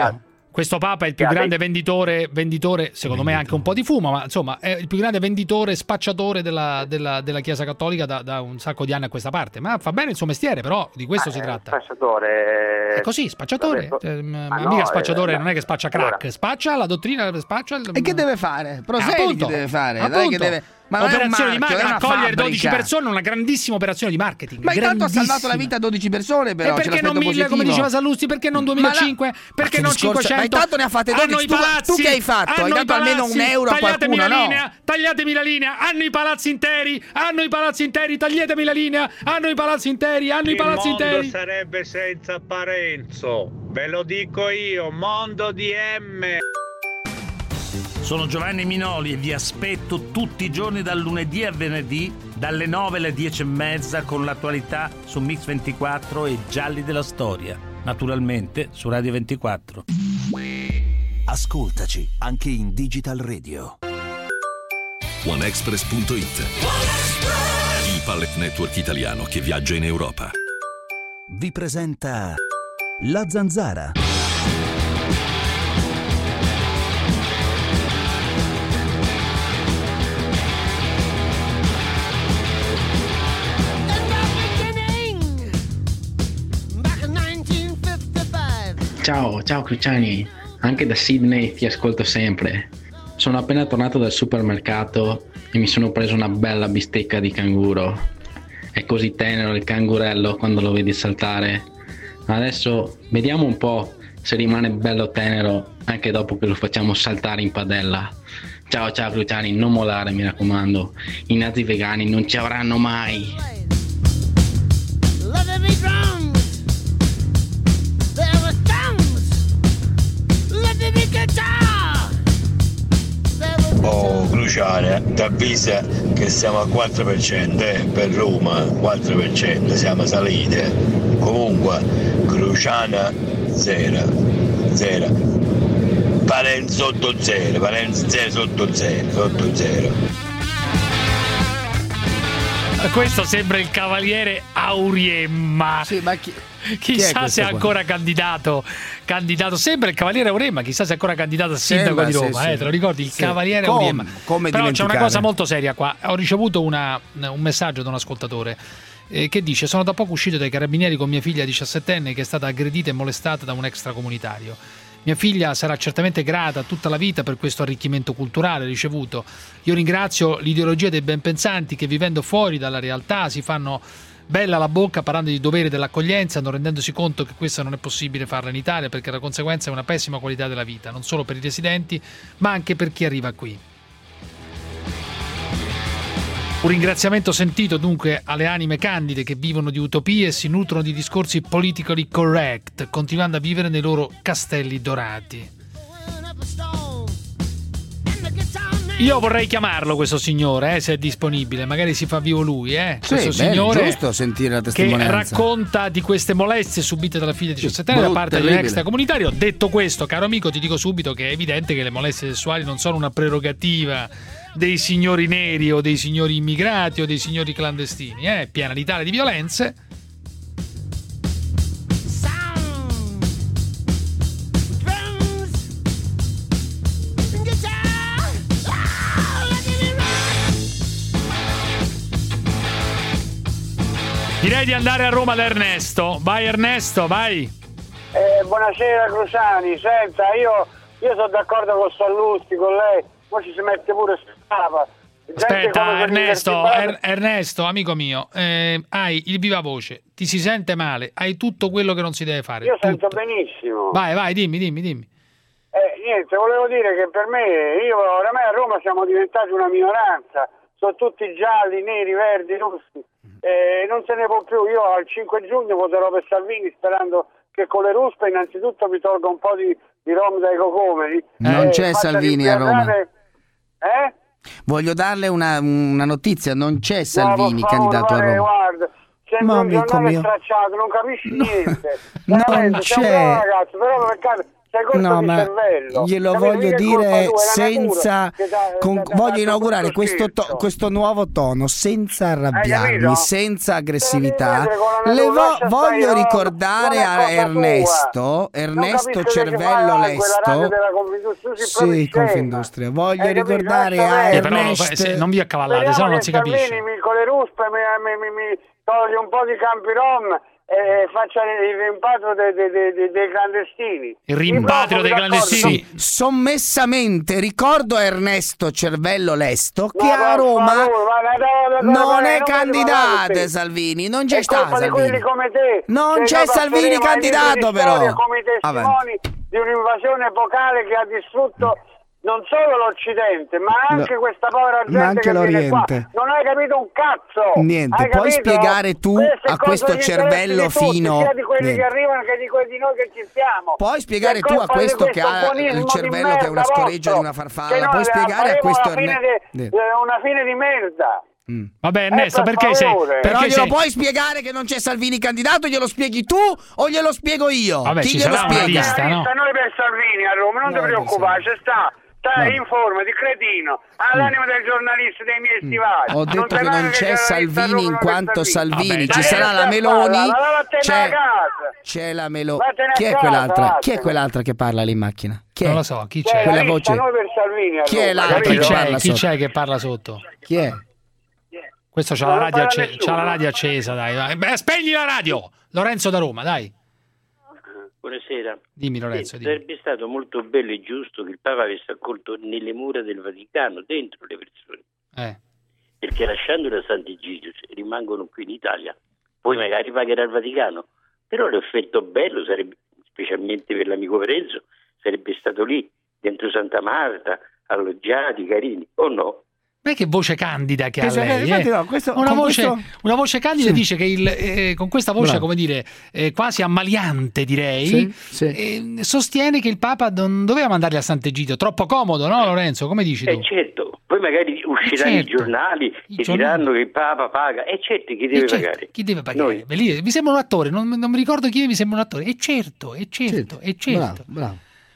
Speaker 6: Questo Papa è il più
Speaker 17: Sì,
Speaker 6: grande
Speaker 17: sì.
Speaker 6: venditore, venditore, secondo me anche un po' di fumo, ma insomma è il più grande venditore, spacciatore della, della, della Chiesa Cattolica da, da un sacco di anni a questa parte. Ma fa bene il suo mestiere, però di questo
Speaker 17: Ah,
Speaker 6: si
Speaker 17: è
Speaker 6: tratta.
Speaker 17: Spacciatore.
Speaker 6: È così, spacciatore.
Speaker 17: Vabbè,
Speaker 6: Eh, ma
Speaker 17: ma
Speaker 6: mica
Speaker 17: no,
Speaker 6: spacciatore
Speaker 17: eh,
Speaker 6: non è che spaccia crack,
Speaker 17: allora.
Speaker 6: spaccia la dottrina, spaccia il...
Speaker 2: E che deve fare? Prosegui
Speaker 6: Appunto,
Speaker 2: che deve fare. Non è
Speaker 6: appunto.
Speaker 2: che deve... Ma non è un
Speaker 6: operazione di
Speaker 2: marchio,
Speaker 6: marketing,
Speaker 2: è una
Speaker 6: accogliere
Speaker 2: fabbrica.
Speaker 6: dodici persone è una grandissima operazione di marketing.
Speaker 2: Ma intanto ha salvato la
Speaker 6: grandissima.
Speaker 2: vita a dodici persone, però.
Speaker 6: E perché
Speaker 2: c'è
Speaker 6: non
Speaker 2: l'aspetto
Speaker 6: mille, come
Speaker 2: positivo.
Speaker 6: diceva Sallusti, perché non duemilacinque,
Speaker 2: Ma la-
Speaker 6: perché
Speaker 2: ma
Speaker 6: non
Speaker 2: che discorso-
Speaker 6: cinquecento?
Speaker 2: Ma intanto ne ha fatte dodici.
Speaker 6: Hanno i
Speaker 2: Tu-
Speaker 6: palazzi,
Speaker 2: tu che hai fatto? Hai
Speaker 6: hanno i
Speaker 2: dato almeno un
Speaker 6: palazzi,
Speaker 2: euro a
Speaker 6: tagliatemi
Speaker 2: qualcuno,
Speaker 6: la
Speaker 2: no?
Speaker 6: linea, tagliatemi la linea, hanno i palazzi interi, hanno i palazzi interi, tagliatemi la linea, hanno i palazzi interi, hanno i palazzi
Speaker 16: Il mondo
Speaker 6: interi.
Speaker 16: sarebbe senza Parenzo, ve lo dico io, mondo di M.
Speaker 18: Sono Giovanni Minoli e vi aspetto tutti i giorni dal lunedì a venerdì dalle nove alle dieci e mezza con l'attualità su Mix ventiquattro e Gialli della Storia, naturalmente su Radio ventiquattro.
Speaker 13: Ascoltaci anche in Digital Radio.
Speaker 19: OneExpress punto it, il pallet network italiano che viaggia in Europa.
Speaker 13: Vi presenta La Zanzara.
Speaker 20: Ciao, ciao Cruciani, anche da Sydney ti ascolto sempre. Sono appena tornato dal supermercato e mi sono preso una bella bistecca di canguro. È così tenero il cangurello quando lo vedi saltare. Adesso vediamo un po' se rimane bello tenero anche dopo che lo facciamo saltare in padella. Ciao ciao Cruciani, non mollare mi raccomando, i nazi vegani non ci avranno mai.
Speaker 4: Oh, Cruciane, ti avvisa che siamo al quattro per cento, eh, per Roma, quattro per cento, siamo salite. Comunque, Cruciana zero, zero. Parenzo sotto zero, Parenzo zero sotto zero, sotto zero.
Speaker 6: Questo sembra il cavaliere Auriemma.
Speaker 2: Sì, ma chi,
Speaker 6: chissà
Speaker 2: chi è
Speaker 6: se è
Speaker 2: qua?
Speaker 6: ancora candidato. Candidato, sembra il cavaliere Auriemma, chissà se è ancora candidato a sindaco
Speaker 2: Sembra,
Speaker 6: di
Speaker 2: sì,
Speaker 6: Roma,
Speaker 2: sì.
Speaker 6: eh, te lo ricordi? Il
Speaker 2: Sì.
Speaker 6: cavaliere
Speaker 2: Come-
Speaker 6: Auriemma.
Speaker 2: come
Speaker 6: Però c'è una
Speaker 2: dimenticare?
Speaker 6: cosa molto seria qua. Ho ricevuto una, un messaggio da un ascoltatore eh, che dice: sono da poco uscito dai carabinieri con mia figlia diciassettenne che è stata aggredita e molestata da un extracomunitario. Mia figlia sarà certamente grata tutta la vita per questo arricchimento culturale ricevuto. Io ringrazio l'ideologia dei benpensanti che, vivendo fuori dalla realtà, si fanno bella la bocca parlando di dovere dell'accoglienza, non rendendosi conto che questo non è possibile farla in Italia, perché la conseguenza è una pessima qualità della vita, non solo per i residenti ma anche per chi arriva qui. Un ringraziamento sentito dunque alle anime candide che vivono di utopie e si nutrono di discorsi politically correct, continuando a vivere nei loro castelli dorati. Io vorrei chiamarlo questo signore, eh, se è disponibile, magari si fa vivo lui, eh.
Speaker 2: Sì,
Speaker 6: questo
Speaker 2: bene,
Speaker 6: signore
Speaker 2: giusto sentire la
Speaker 6: che
Speaker 2: testimonianza.
Speaker 6: racconta di queste molestie subite dalla figlia diciassettenne da
Speaker 2: brutto,
Speaker 6: parte di un
Speaker 2: terribile.
Speaker 6: extracomunitario. Detto questo, caro amico, ti dico subito che è evidente che le molestie sessuali non sono una prerogativa dei signori neri o dei signori immigrati o dei signori clandestini, eh. È piena l'Italia di violenze. Direi di andare a Roma da Ernesto. Vai Ernesto, vai.
Speaker 9: Eh, buonasera Cruciani, senta, io, io sono d'accordo con Sallusti, con lei, poi ci si mette pure scapa. Gente come
Speaker 6: Aspetta
Speaker 9: per
Speaker 6: Ernesto,
Speaker 9: l'università-
Speaker 6: Er- Ernesto, amico mio, eh, hai il viva voce, ti si sente male, hai tutto quello che non si deve fare.
Speaker 9: Io
Speaker 6: tutto.
Speaker 9: sento benissimo.
Speaker 6: Vai, vai, dimmi, dimmi, dimmi.
Speaker 9: Eh, niente, volevo dire che per me, io oramai a Roma siamo diventati una minoranza, sono tutti gialli, neri, verdi, rossi, eh, non se ne può più. Io al cinque giugno voterò per Salvini sperando che con le ruspe innanzitutto mi tolga un po' di, di rom dai cocomeri.
Speaker 2: Non
Speaker 9: Eh,
Speaker 2: c'è
Speaker 9: faccia
Speaker 2: Salvini a Roma.
Speaker 9: rimpiazzare- Eh?
Speaker 2: Voglio darle una, una notizia, non c'è Salvini
Speaker 9: No, per favore,
Speaker 2: candidato a
Speaker 9: guarda,
Speaker 2: Roma.
Speaker 9: Guarda, sembra
Speaker 2: Ma
Speaker 9: un
Speaker 2: amico
Speaker 9: giornale
Speaker 2: mio.
Speaker 9: stracciato, non capisci niente.
Speaker 2: non
Speaker 9: Veramente, sei un
Speaker 2: c'è.
Speaker 9: bravo ragazzo, però peccato sei corto
Speaker 2: No,
Speaker 9: di
Speaker 2: ma
Speaker 9: cervello.
Speaker 2: glielo
Speaker 9: Capito?
Speaker 2: voglio
Speaker 9: Mica è
Speaker 2: dire
Speaker 9: colpa tua, è la
Speaker 2: senza.
Speaker 9: natura che dà-
Speaker 2: con-
Speaker 9: dà- dà-
Speaker 2: voglio
Speaker 9: dà
Speaker 2: inaugurare
Speaker 9: tutto
Speaker 2: questo, to-
Speaker 9: schizzo.
Speaker 2: questo nuovo tono senza arrabbiarmi,
Speaker 9: capito?
Speaker 2: senza aggressività.
Speaker 9: Devi mettere con la
Speaker 2: Le
Speaker 9: natura,
Speaker 2: vo-
Speaker 9: lascia
Speaker 2: voglio
Speaker 9: stare, no,
Speaker 2: ricordare
Speaker 9: non è
Speaker 2: a
Speaker 9: cosa tua.
Speaker 2: Ernesto, Ernesto
Speaker 9: Non capisco che si
Speaker 2: Cervello
Speaker 9: fa quella
Speaker 2: Lesto.
Speaker 9: radio della Confindustria, tu sei proprio
Speaker 2: Sì,
Speaker 9: scema.
Speaker 2: Confindustria. Voglio
Speaker 9: Hai capito?
Speaker 2: ricordare
Speaker 9: Lascia
Speaker 2: a
Speaker 9: perdere.
Speaker 6: Eh, però lo fa-
Speaker 2: Ernesto.
Speaker 6: se- non vi accavallate,
Speaker 9: Speriamo
Speaker 6: se no non
Speaker 9: che
Speaker 6: si capisce.
Speaker 9: Salvini mi, con le ruspe mi, mi, mi, mi toglie un po' di campi rom e faccia il rimpatrio dei, dei, dei, dei clandestini.
Speaker 6: Il rimpatrio dei clandestini.
Speaker 2: Som- sommessamente ricordo a Ernesto Cervello Lesto che
Speaker 9: Ma
Speaker 2: a
Speaker 9: per
Speaker 2: Roma
Speaker 9: favore, ma da- da- da-
Speaker 2: non
Speaker 9: da-
Speaker 2: è
Speaker 9: non
Speaker 2: candidato
Speaker 9: te.
Speaker 2: Salvini, non c'è
Speaker 9: È colpa
Speaker 2: stato
Speaker 9: di quelli
Speaker 2: Salvini.
Speaker 9: come te.
Speaker 2: Non
Speaker 9: Sei
Speaker 2: c'è
Speaker 9: andato a
Speaker 2: Salvini
Speaker 9: Serena, hai
Speaker 2: candidato,
Speaker 9: detto di
Speaker 2: però.
Speaker 9: storia come i testimoni
Speaker 2: Avanti.
Speaker 9: di un'invasione epocale che ha distrutto non solo l'Occidente, ma anche
Speaker 2: No,
Speaker 9: questa povera gente
Speaker 2: ma anche
Speaker 9: che viene qua.
Speaker 2: l'Oriente.
Speaker 9: Non hai capito un cazzo.
Speaker 2: Niente,
Speaker 9: Hai
Speaker 2: puoi
Speaker 9: capito?
Speaker 2: spiegare tu
Speaker 9: Queste
Speaker 2: a
Speaker 9: cose
Speaker 2: questo
Speaker 9: gli
Speaker 2: cervello
Speaker 9: interessi di tutti,
Speaker 2: fino-
Speaker 9: sia di quelli
Speaker 2: Niente.
Speaker 9: che arrivano che di quelli di noi che ci siamo.
Speaker 2: Puoi spiegare
Speaker 9: È
Speaker 2: tu a
Speaker 9: colpa di
Speaker 2: questo che ha
Speaker 9: buonismo
Speaker 2: il
Speaker 9: di
Speaker 2: cervello che è una
Speaker 9: merda
Speaker 2: scoreggia
Speaker 9: vostro,
Speaker 2: di una
Speaker 9: che
Speaker 2: farfalla,
Speaker 9: noi
Speaker 2: puoi spiegare a
Speaker 9: faremo
Speaker 2: questo
Speaker 9: la fine
Speaker 2: Erne-
Speaker 9: de-
Speaker 2: Niente.
Speaker 9: eh, una fine di merda.
Speaker 6: Vabbè, Ernesto,
Speaker 9: Eh, per
Speaker 6: perché sei.
Speaker 9: favore.
Speaker 2: Però
Speaker 6: Perché
Speaker 2: glielo
Speaker 6: sei...
Speaker 2: puoi spiegare che non c'è Salvini candidato? Glielo spieghi tu o glielo spiego io?
Speaker 6: Vabbè,
Speaker 2: Chi
Speaker 6: ci
Speaker 2: glielo
Speaker 6: sarà una
Speaker 2: spiega?
Speaker 6: lista, no?
Speaker 9: Sta noi per Salvini a Roma, non
Speaker 2: No,
Speaker 9: ti preoccupare, c'è sta. Stai
Speaker 2: No.
Speaker 9: in forma di cretino, all'anima del giornalista dei miei stivali.
Speaker 2: Ho detto che
Speaker 9: te
Speaker 2: non
Speaker 9: ne
Speaker 2: c'è
Speaker 9: che
Speaker 2: Salvini in
Speaker 9: per
Speaker 2: quanto Salvini,
Speaker 6: Vabbè,
Speaker 2: ci
Speaker 6: dai,
Speaker 2: sarà
Speaker 9: stai
Speaker 2: la
Speaker 9: a
Speaker 2: Meloni,
Speaker 9: farla, ma vattene
Speaker 2: c'è,
Speaker 9: a casa.
Speaker 2: c'è la Meloni.
Speaker 9: Vattene a
Speaker 2: Chi è
Speaker 9: casa,
Speaker 2: quell'altra? Chi è
Speaker 9: vattene.
Speaker 2: quell'altra che parla lì in macchina? Chi è?
Speaker 6: Non lo so, chi
Speaker 9: C'è
Speaker 6: c'è?
Speaker 2: Quella
Speaker 9: la lista
Speaker 2: voce.
Speaker 9: noi per Salvini a
Speaker 2: Chi è
Speaker 9: Roma,
Speaker 2: l'altro
Speaker 6: Chi
Speaker 2: che
Speaker 9: capito?
Speaker 2: parla
Speaker 6: c'è? Chi
Speaker 2: sotto?
Speaker 6: c'è che parla sotto?
Speaker 2: Chi è?
Speaker 6: Questo c'ha
Speaker 9: Non
Speaker 6: la radio,
Speaker 9: parla
Speaker 6: acce-
Speaker 9: nessuno.
Speaker 6: c'ha la radio accesa, dai. vai. Beh, spegni la radio! Lorenzo da Roma, dai.
Speaker 21: Buonasera.
Speaker 6: Dimmi Lorenzo,
Speaker 21: Eh,
Speaker 6: dimmi.
Speaker 21: Sarebbe stato molto bello e giusto che il Papa avesse accolto nelle mura del Vaticano, dentro le persone,
Speaker 6: Eh.
Speaker 21: perché lasciando la Sant'Egidio cioè, rimangono qui in Italia, poi magari pagherà il Vaticano, però l'effetto bello sarebbe, specialmente per l'amico Parenzo, sarebbe stato lì, dentro Santa Marta, alloggiati, carini, o no?
Speaker 6: Ma che voce candida che ha
Speaker 2: Questo-
Speaker 6: lei?
Speaker 2: infatti
Speaker 6: eh?
Speaker 2: no, questo-
Speaker 6: una,
Speaker 2: con
Speaker 6: voce,
Speaker 2: questo-
Speaker 6: una voce candida
Speaker 2: Sì.
Speaker 6: dice che il, eh, con questa voce,
Speaker 2: Bravo.
Speaker 6: come dire, eh, quasi ammaliante, direi,
Speaker 2: Sì, sì.
Speaker 6: eh, sostiene che il Papa non doveva mandarli a Sant'Egidio. Troppo comodo, no, Lorenzo? Come dici tu?
Speaker 21: Eh certo, poi magari usciranno
Speaker 6: certo.
Speaker 21: i giornali
Speaker 6: I
Speaker 21: che
Speaker 6: giornali.
Speaker 21: diranno che il Papa paga, e certo chi deve
Speaker 6: Eh, certo,
Speaker 21: pagare?
Speaker 6: chi deve pagare?
Speaker 21: Noi.
Speaker 6: Beh, lì, mi sembra un attore, non, non mi ricordo chi è, mi sembra un attore. E certo, e certo, e certo.
Speaker 2: Bravo, bravo.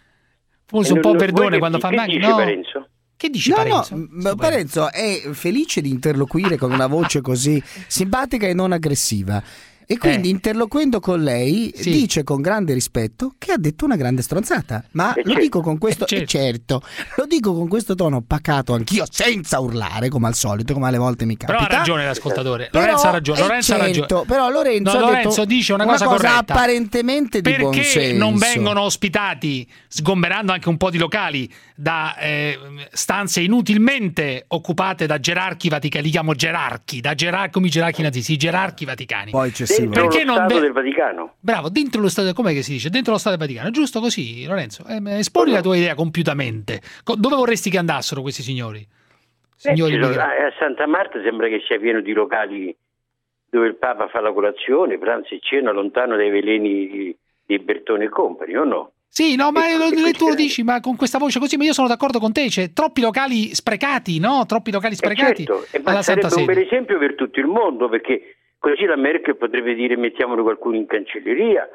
Speaker 6: Forse
Speaker 21: E
Speaker 6: un
Speaker 21: non-
Speaker 6: po'
Speaker 21: non-
Speaker 6: Verdone
Speaker 21: voi
Speaker 6: quando
Speaker 21: che-
Speaker 6: fa
Speaker 21: che
Speaker 6: macchina.
Speaker 21: dice
Speaker 6: No.
Speaker 21: Parenzo?
Speaker 6: Che dici
Speaker 2: No,
Speaker 6: Parenzo?
Speaker 2: no, m- Parenzo è felice di interloquire con una voce così simpatica e non aggressiva. E quindi
Speaker 6: Eh.
Speaker 2: interloquendo con lei
Speaker 6: Sì.
Speaker 2: dice con grande rispetto che ha detto una grande stronzata. Ma
Speaker 21: Eh,
Speaker 2: lo
Speaker 21: certo.
Speaker 2: dico con questo,
Speaker 6: Eh,
Speaker 2: e certo, lo dico con questo tono pacato anch'io, senza urlare come al solito, come alle volte mi capita.
Speaker 6: Però ha ragione l'ascoltatore.
Speaker 2: Però
Speaker 6: Lorenzo ha ragione.
Speaker 2: è
Speaker 6: Lorenzo ha ragione.
Speaker 2: certo, però Lorenzo,
Speaker 6: No,
Speaker 2: ha
Speaker 6: Lorenzo
Speaker 2: detto
Speaker 6: dice una cosa corretta.
Speaker 2: apparentemente di buon
Speaker 6: Perché
Speaker 2: senso.
Speaker 6: non vengono ospitati, sgomberando anche un po' di locali, da eh, stanze inutilmente occupate da gerarchi vaticani? Li chiamo gerarchi, da gerarchi, come i gerarchi nazisti, i gerarchi vaticani.
Speaker 2: Poi eccessivo.
Speaker 21: Dentro
Speaker 6: Perché
Speaker 21: lo
Speaker 6: non
Speaker 21: Stato
Speaker 6: ve-
Speaker 21: del Vaticano.
Speaker 6: Bravo, dentro lo Stato, com'è che si dice? Dentro lo Stato del Vaticano, giusto così, Lorenzo? Eh, esponi la tua idea compiutamente. Co- Dove vorresti che andassero questi signori?
Speaker 21: Eh,
Speaker 6: Signori
Speaker 21: ci sono-
Speaker 6: migrati.
Speaker 21: a Santa Marta sembra che sia pieno di locali dove il Papa fa la colazione, pranzo e cena, lontano dai veleni di, di Bertone e Company, o no?
Speaker 6: Sì, no, ma
Speaker 21: E-
Speaker 6: lo-
Speaker 21: e
Speaker 6: tu lo
Speaker 21: questi-
Speaker 6: dici, ma con questa voce così, ma io sono d'accordo con te, c'è troppi locali sprecati, no? Troppi locali
Speaker 21: Eh,
Speaker 6: sprecati
Speaker 21: certo, e ma
Speaker 6: alla Santa
Speaker 21: sarebbe un bel
Speaker 6: Sede.
Speaker 21: esempio per tutto il mondo, perché così la Merkel potrebbe dire mettiamolo qualcuno in cancelleria,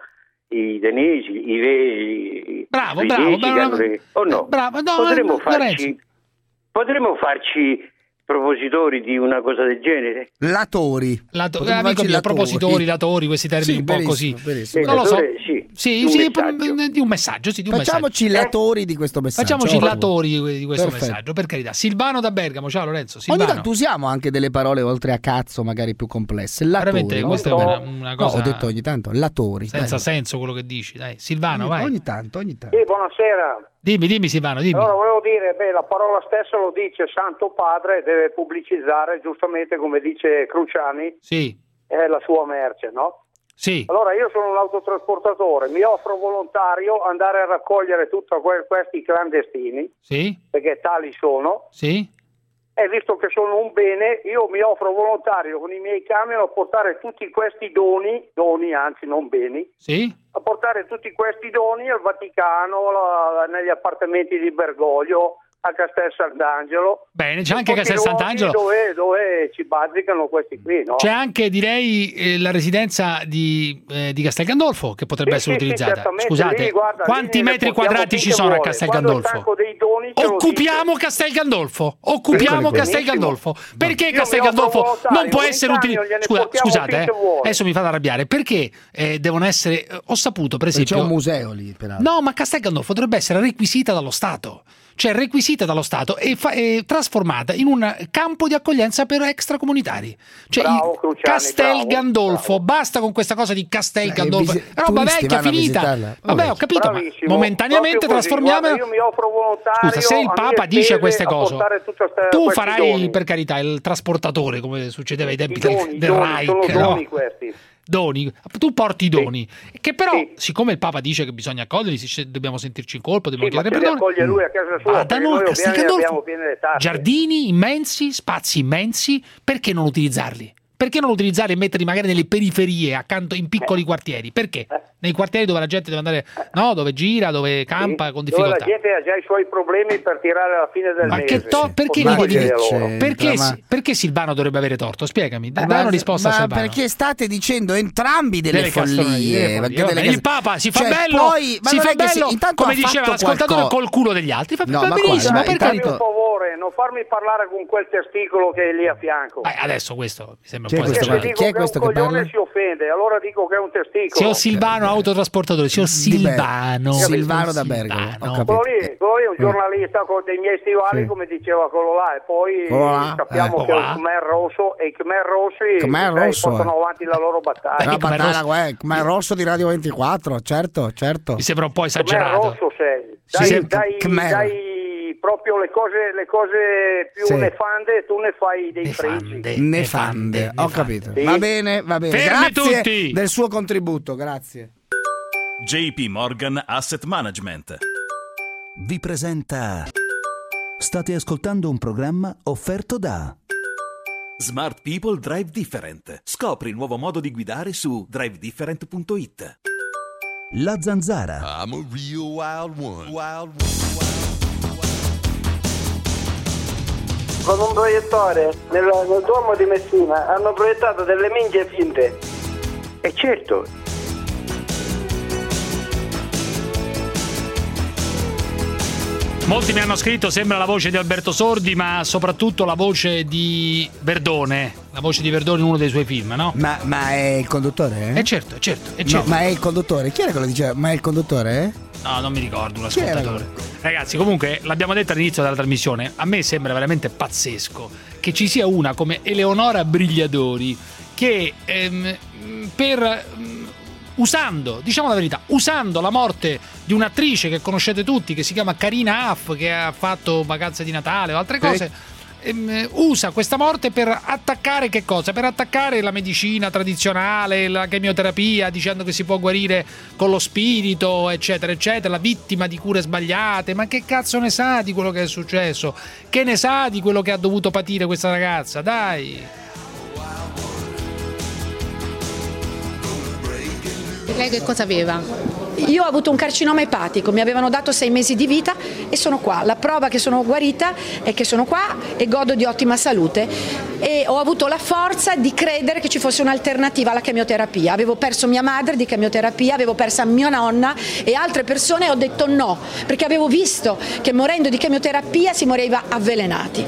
Speaker 21: i danesi, i re,
Speaker 6: Bravo,
Speaker 21: i
Speaker 6: bravo,
Speaker 21: svedesi,
Speaker 6: bravo,
Speaker 21: che hanno le- o no?
Speaker 6: bravo, no,
Speaker 21: potremmo,
Speaker 6: eh,
Speaker 21: farci,
Speaker 6: Lorenzo.
Speaker 21: potremmo farci propositori di una cosa del genere?
Speaker 2: Latori.
Speaker 6: Lato-
Speaker 2: Potremmo
Speaker 6: amico
Speaker 2: farci
Speaker 6: mio,
Speaker 2: latori.
Speaker 6: propositori, latori, questi termini
Speaker 2: Sì,
Speaker 6: un po'
Speaker 2: benissimo,
Speaker 6: così.
Speaker 2: benissimo.
Speaker 6: Non lo so.
Speaker 21: Latore, sì,
Speaker 6: Sì,
Speaker 21: un
Speaker 6: sì,
Speaker 21: messaggio.
Speaker 6: p- di un messaggio, sì, di un
Speaker 2: Facciamoci
Speaker 6: messaggio.
Speaker 2: latori di questo messaggio.
Speaker 6: Facciamoci
Speaker 2: Ottimo.
Speaker 6: latori di questo
Speaker 2: Perfetto.
Speaker 6: messaggio, per carità. Silvano da Bergamo, ciao Lorenzo.
Speaker 2: Ogni
Speaker 6: Silvano.
Speaker 2: tanto usiamo anche delle parole oltre a cazzo magari più complesse. Latori.
Speaker 6: Veramente questa è una, una cosa
Speaker 2: No, ho detto ogni tanto, latori.
Speaker 6: senza
Speaker 2: dai.
Speaker 6: senso quello che dici, dai. Silvano,
Speaker 2: ogni,
Speaker 6: vai.
Speaker 2: ogni tanto, ogni tanto.
Speaker 9: Sì, buonasera.
Speaker 6: Dimmi, dimmi Silvano, dimmi.
Speaker 9: Allora volevo dire, beh, la parola stessa lo dice Santo Padre, deve pubblicizzare giustamente come dice Cruciani,
Speaker 6: Sì,
Speaker 9: è la sua merce, no?
Speaker 6: sì.
Speaker 9: Allora io sono un autotrasportatore, mi offro volontario andare a raccogliere tutti que- questi clandestini,
Speaker 6: Sì,
Speaker 9: perché tali sono,
Speaker 6: sì.
Speaker 9: e visto che sono un bene, io mi offro volontario con i miei camion a portare tutti questi doni, doni anzi non beni,
Speaker 6: Sì?
Speaker 9: a portare tutti questi doni al Vaticano, la- negli appartamenti di Bergoglio,
Speaker 1: a Castel Sant'Angelo.
Speaker 6: Bene, c'è anche Castel Sant'Angelo.
Speaker 1: Dove, dove ci bazzicano questi qui, no?
Speaker 6: C'è anche, direi, eh, la residenza di, eh, di Castel Gandolfo che potrebbe
Speaker 1: Sì,
Speaker 6: essere
Speaker 1: sì,
Speaker 6: utilizzata.
Speaker 1: sì,
Speaker 6: Scusate,
Speaker 1: lì, guarda,
Speaker 6: quanti
Speaker 1: lì ne
Speaker 6: metri
Speaker 1: portiamo
Speaker 6: quadrati ci
Speaker 1: finché
Speaker 6: sono a
Speaker 1: vuole.
Speaker 6: Castel
Speaker 1: Quando
Speaker 6: Gandolfo?
Speaker 1: stanco dei doni ce lo
Speaker 6: Occupiamo
Speaker 1: dice.
Speaker 6: Castel Gandolfo. Occupiamo
Speaker 1: Benissimo.
Speaker 6: Castel Gandolfo. Perché
Speaker 1: Io
Speaker 6: Castel
Speaker 1: mi offro
Speaker 6: Gandolfo
Speaker 1: volontario,
Speaker 6: non può essere
Speaker 1: vent'anni,
Speaker 6: utilizzato?
Speaker 1: gliene
Speaker 6: Scusa,
Speaker 1: portiamo
Speaker 6: scusate,
Speaker 1: finché
Speaker 6: eh,
Speaker 1: vuole.
Speaker 6: adesso mi fate arrabbiare. Perché eh, devono essere. Ho saputo, per esempio.
Speaker 2: C'è un museo lì, peraltro.
Speaker 6: No, ma Castel Gandolfo dovrebbe essere requisita dallo Stato. Cioè requisita dallo Stato e, fa- e trasformata in un campo di accoglienza per extracomunitari. Cioè
Speaker 1: Bravo,
Speaker 6: il
Speaker 1: Cruciani,
Speaker 6: Castel
Speaker 1: bravo,
Speaker 6: Gandolfo, basta con questa cosa di Castel
Speaker 2: Eh,
Speaker 6: Gandolfo.
Speaker 2: visi-
Speaker 6: È roba
Speaker 2: turisti
Speaker 6: vecchia,
Speaker 2: vanno a
Speaker 6: finita.
Speaker 2: visitarla.
Speaker 6: Vabbè, ho capito, ma
Speaker 1: Bravissimo.
Speaker 6: momentaneamente
Speaker 1: Proprio così.
Speaker 6: trasformiamola.
Speaker 1: Guarda, io mi offro volontario.
Speaker 6: Scusa, se il
Speaker 1: a
Speaker 6: Papa
Speaker 1: mie
Speaker 6: dice
Speaker 1: spese
Speaker 6: queste
Speaker 1: a
Speaker 6: cose,
Speaker 1: portare tutte ste-
Speaker 6: tu
Speaker 1: questi
Speaker 6: farai
Speaker 1: doni.
Speaker 6: per carità il trasportatore, come succedeva ai tempi
Speaker 1: I
Speaker 6: del,
Speaker 1: doni,
Speaker 6: del
Speaker 1: doni,
Speaker 6: Reich,
Speaker 1: sono
Speaker 6: no?
Speaker 1: doni questi.
Speaker 6: Doni, tu porti i doni, che però, siccome il Papa dice che bisogna accoglierli, si- dobbiamo sentirci in colpa, dobbiamo
Speaker 1: Sì, ma
Speaker 6: chiedere
Speaker 1: se li
Speaker 6: perdono.
Speaker 1: accoglie lui a casa sua, perché
Speaker 6: Vadano
Speaker 1: noi
Speaker 6: a Castel
Speaker 1: ovviamente
Speaker 6: Gandolfo.
Speaker 1: abbiamo piene le tasse.
Speaker 6: Giardini immensi, spazi immensi, perché non utilizzarli? Perché non utilizzarli e metterli magari nelle periferie, accanto in piccoli quartieri? Perché? Nei quartieri dove la gente deve andare, no, dove gira, dove campa
Speaker 1: Sì,
Speaker 6: con
Speaker 1: dove
Speaker 6: difficoltà.
Speaker 1: la gente ha già i suoi problemi per tirare alla fine del
Speaker 6: Ma
Speaker 1: mese.
Speaker 6: che to- perché,
Speaker 1: Posso
Speaker 6: li devi-
Speaker 1: dire loro.
Speaker 6: perché,
Speaker 2: ma-
Speaker 6: si- perché Silvano dovrebbe avere torto? Spiegami, dai
Speaker 2: Ma-
Speaker 6: una risposta a
Speaker 2: ma
Speaker 6: Silvano.
Speaker 2: perché state dicendo entrambi delle,
Speaker 6: Delle castronerie,
Speaker 2: follie,
Speaker 6: delle follie.
Speaker 2: perché
Speaker 6: Vabbè,
Speaker 2: delle
Speaker 6: il
Speaker 2: cas-
Speaker 6: Papa si fa
Speaker 2: Cioè,
Speaker 6: bello,
Speaker 2: poi- ma
Speaker 6: si
Speaker 2: non
Speaker 6: fa
Speaker 2: è che si-
Speaker 6: bello,
Speaker 2: intanto
Speaker 6: come
Speaker 2: ha
Speaker 6: diceva
Speaker 2: fatto
Speaker 6: l'ascoltatore,
Speaker 2: qualcosa-
Speaker 6: col culo degli altri. Fa,
Speaker 2: No,
Speaker 6: va
Speaker 2: ma
Speaker 6: benissimo,
Speaker 2: guarda,
Speaker 6: per
Speaker 2: intanto-
Speaker 6: carità.
Speaker 1: Per favore, non farmi parlare con quel testicolo che è lì a fianco.
Speaker 6: Eh, adesso questo mi sembra
Speaker 2: Chi è
Speaker 6: un po'
Speaker 2: questo?
Speaker 6: esagerato.
Speaker 1: Se dico
Speaker 2: Chi è
Speaker 1: che
Speaker 2: questo
Speaker 1: un
Speaker 2: che
Speaker 1: coglione
Speaker 2: parla?
Speaker 1: si offende, allora dico che è un testicolo.
Speaker 6: Signor Silvano, autotrasportatore, signor Silvano.
Speaker 2: Silvano da Bergamo, ho
Speaker 6: Silvano.
Speaker 2: capito.
Speaker 1: Quello lì, quello lì è un giornalista con dei miei stivali,
Speaker 2: Sì.
Speaker 1: come diceva quello là, e poi
Speaker 2: Quello là,
Speaker 1: sappiamo
Speaker 2: eh.
Speaker 1: che
Speaker 6: Quello
Speaker 1: il
Speaker 6: là.
Speaker 1: Khmer rosso e i Khmer rossi
Speaker 2: Khmer
Speaker 1: sai,
Speaker 2: rosso,
Speaker 1: portano
Speaker 2: eh.
Speaker 1: avanti la loro battaglia.
Speaker 2: Una
Speaker 6: Come
Speaker 2: battaglia,
Speaker 6: rosso-
Speaker 2: guarda, ma è rosso di Radio ventiquattro, certo, certo.
Speaker 6: Mi sembra un po'
Speaker 1: Khmer
Speaker 6: esagerato.
Speaker 1: rosso sei.
Speaker 6: Sì,
Speaker 1: Dai,
Speaker 6: sì,
Speaker 1: dai,
Speaker 2: Khmer.
Speaker 1: dai proprio le cose, le cose più
Speaker 2: Sì.
Speaker 1: nefande, tu ne fai dei fregi.
Speaker 6: Nefande,
Speaker 2: Nefande,
Speaker 6: nefande,
Speaker 2: ho capito.
Speaker 1: Sì.
Speaker 2: Va bene, va bene.
Speaker 6: Fermi
Speaker 2: Grazie
Speaker 6: tutti!
Speaker 2: del suo contributo, grazie.
Speaker 19: J P Morgan Asset Management.
Speaker 13: Vi presenta. State ascoltando un programma offerto da
Speaker 19: Smart People Drive Different. Scopri il nuovo modo di guidare su drive different punto it.
Speaker 13: La Zanzara.
Speaker 3: I'm a real wild one. Wild one.
Speaker 9: Con un proiettore nel, nel Duomo di Messina hanno proiettato delle minchie finte.
Speaker 1: E certo,
Speaker 6: Molti mi hanno scritto, sembra la voce di Alberto Sordi, ma soprattutto la voce di Verdone. La voce di Verdone in uno dei suoi film, no?
Speaker 2: Ma, ma è il conduttore? Eh?
Speaker 6: Eh certo, certo, eh
Speaker 2: No,
Speaker 6: certo.
Speaker 2: ma è il conduttore. Chi era che lo diceva? Ma è il conduttore? Eh?
Speaker 6: No, non mi ricordo un
Speaker 2: Chi era
Speaker 6: ascoltatore. Ragazzi, comunque, l'abbiamo detto all'inizio della trasmissione, a me sembra veramente pazzesco che ci sia una come Eleonora Brigliadori che ehm, per... mm, usando, diciamo la verità, usando la morte di un'attrice che conoscete tutti, che si chiama Karina Huff, che ha fatto Vacanze di Natale o altre cose, ehm, usa questa morte per attaccare che cosa? Per attaccare la medicina tradizionale, la chemioterapia, dicendo che si può guarire con lo spirito, eccetera, eccetera, la vittima di cure sbagliate. Ma che cazzo ne sa di quello che è successo? Che ne sa di quello che ha dovuto patire questa ragazza? Dai!
Speaker 15: Lei che cosa aveva? Io ho avuto un carcinoma epatico, mi avevano dato sei mesi di vita e sono qua. La prova che sono guarita è che sono qua e godo di ottima salute e ho avuto la forza di credere che ci fosse un'alternativa alla chemioterapia. Avevo perso mia madre di chemioterapia, avevo perso mia nonna e altre persone e ho detto no, perché avevo visto che morendo di chemioterapia si moriva avvelenati.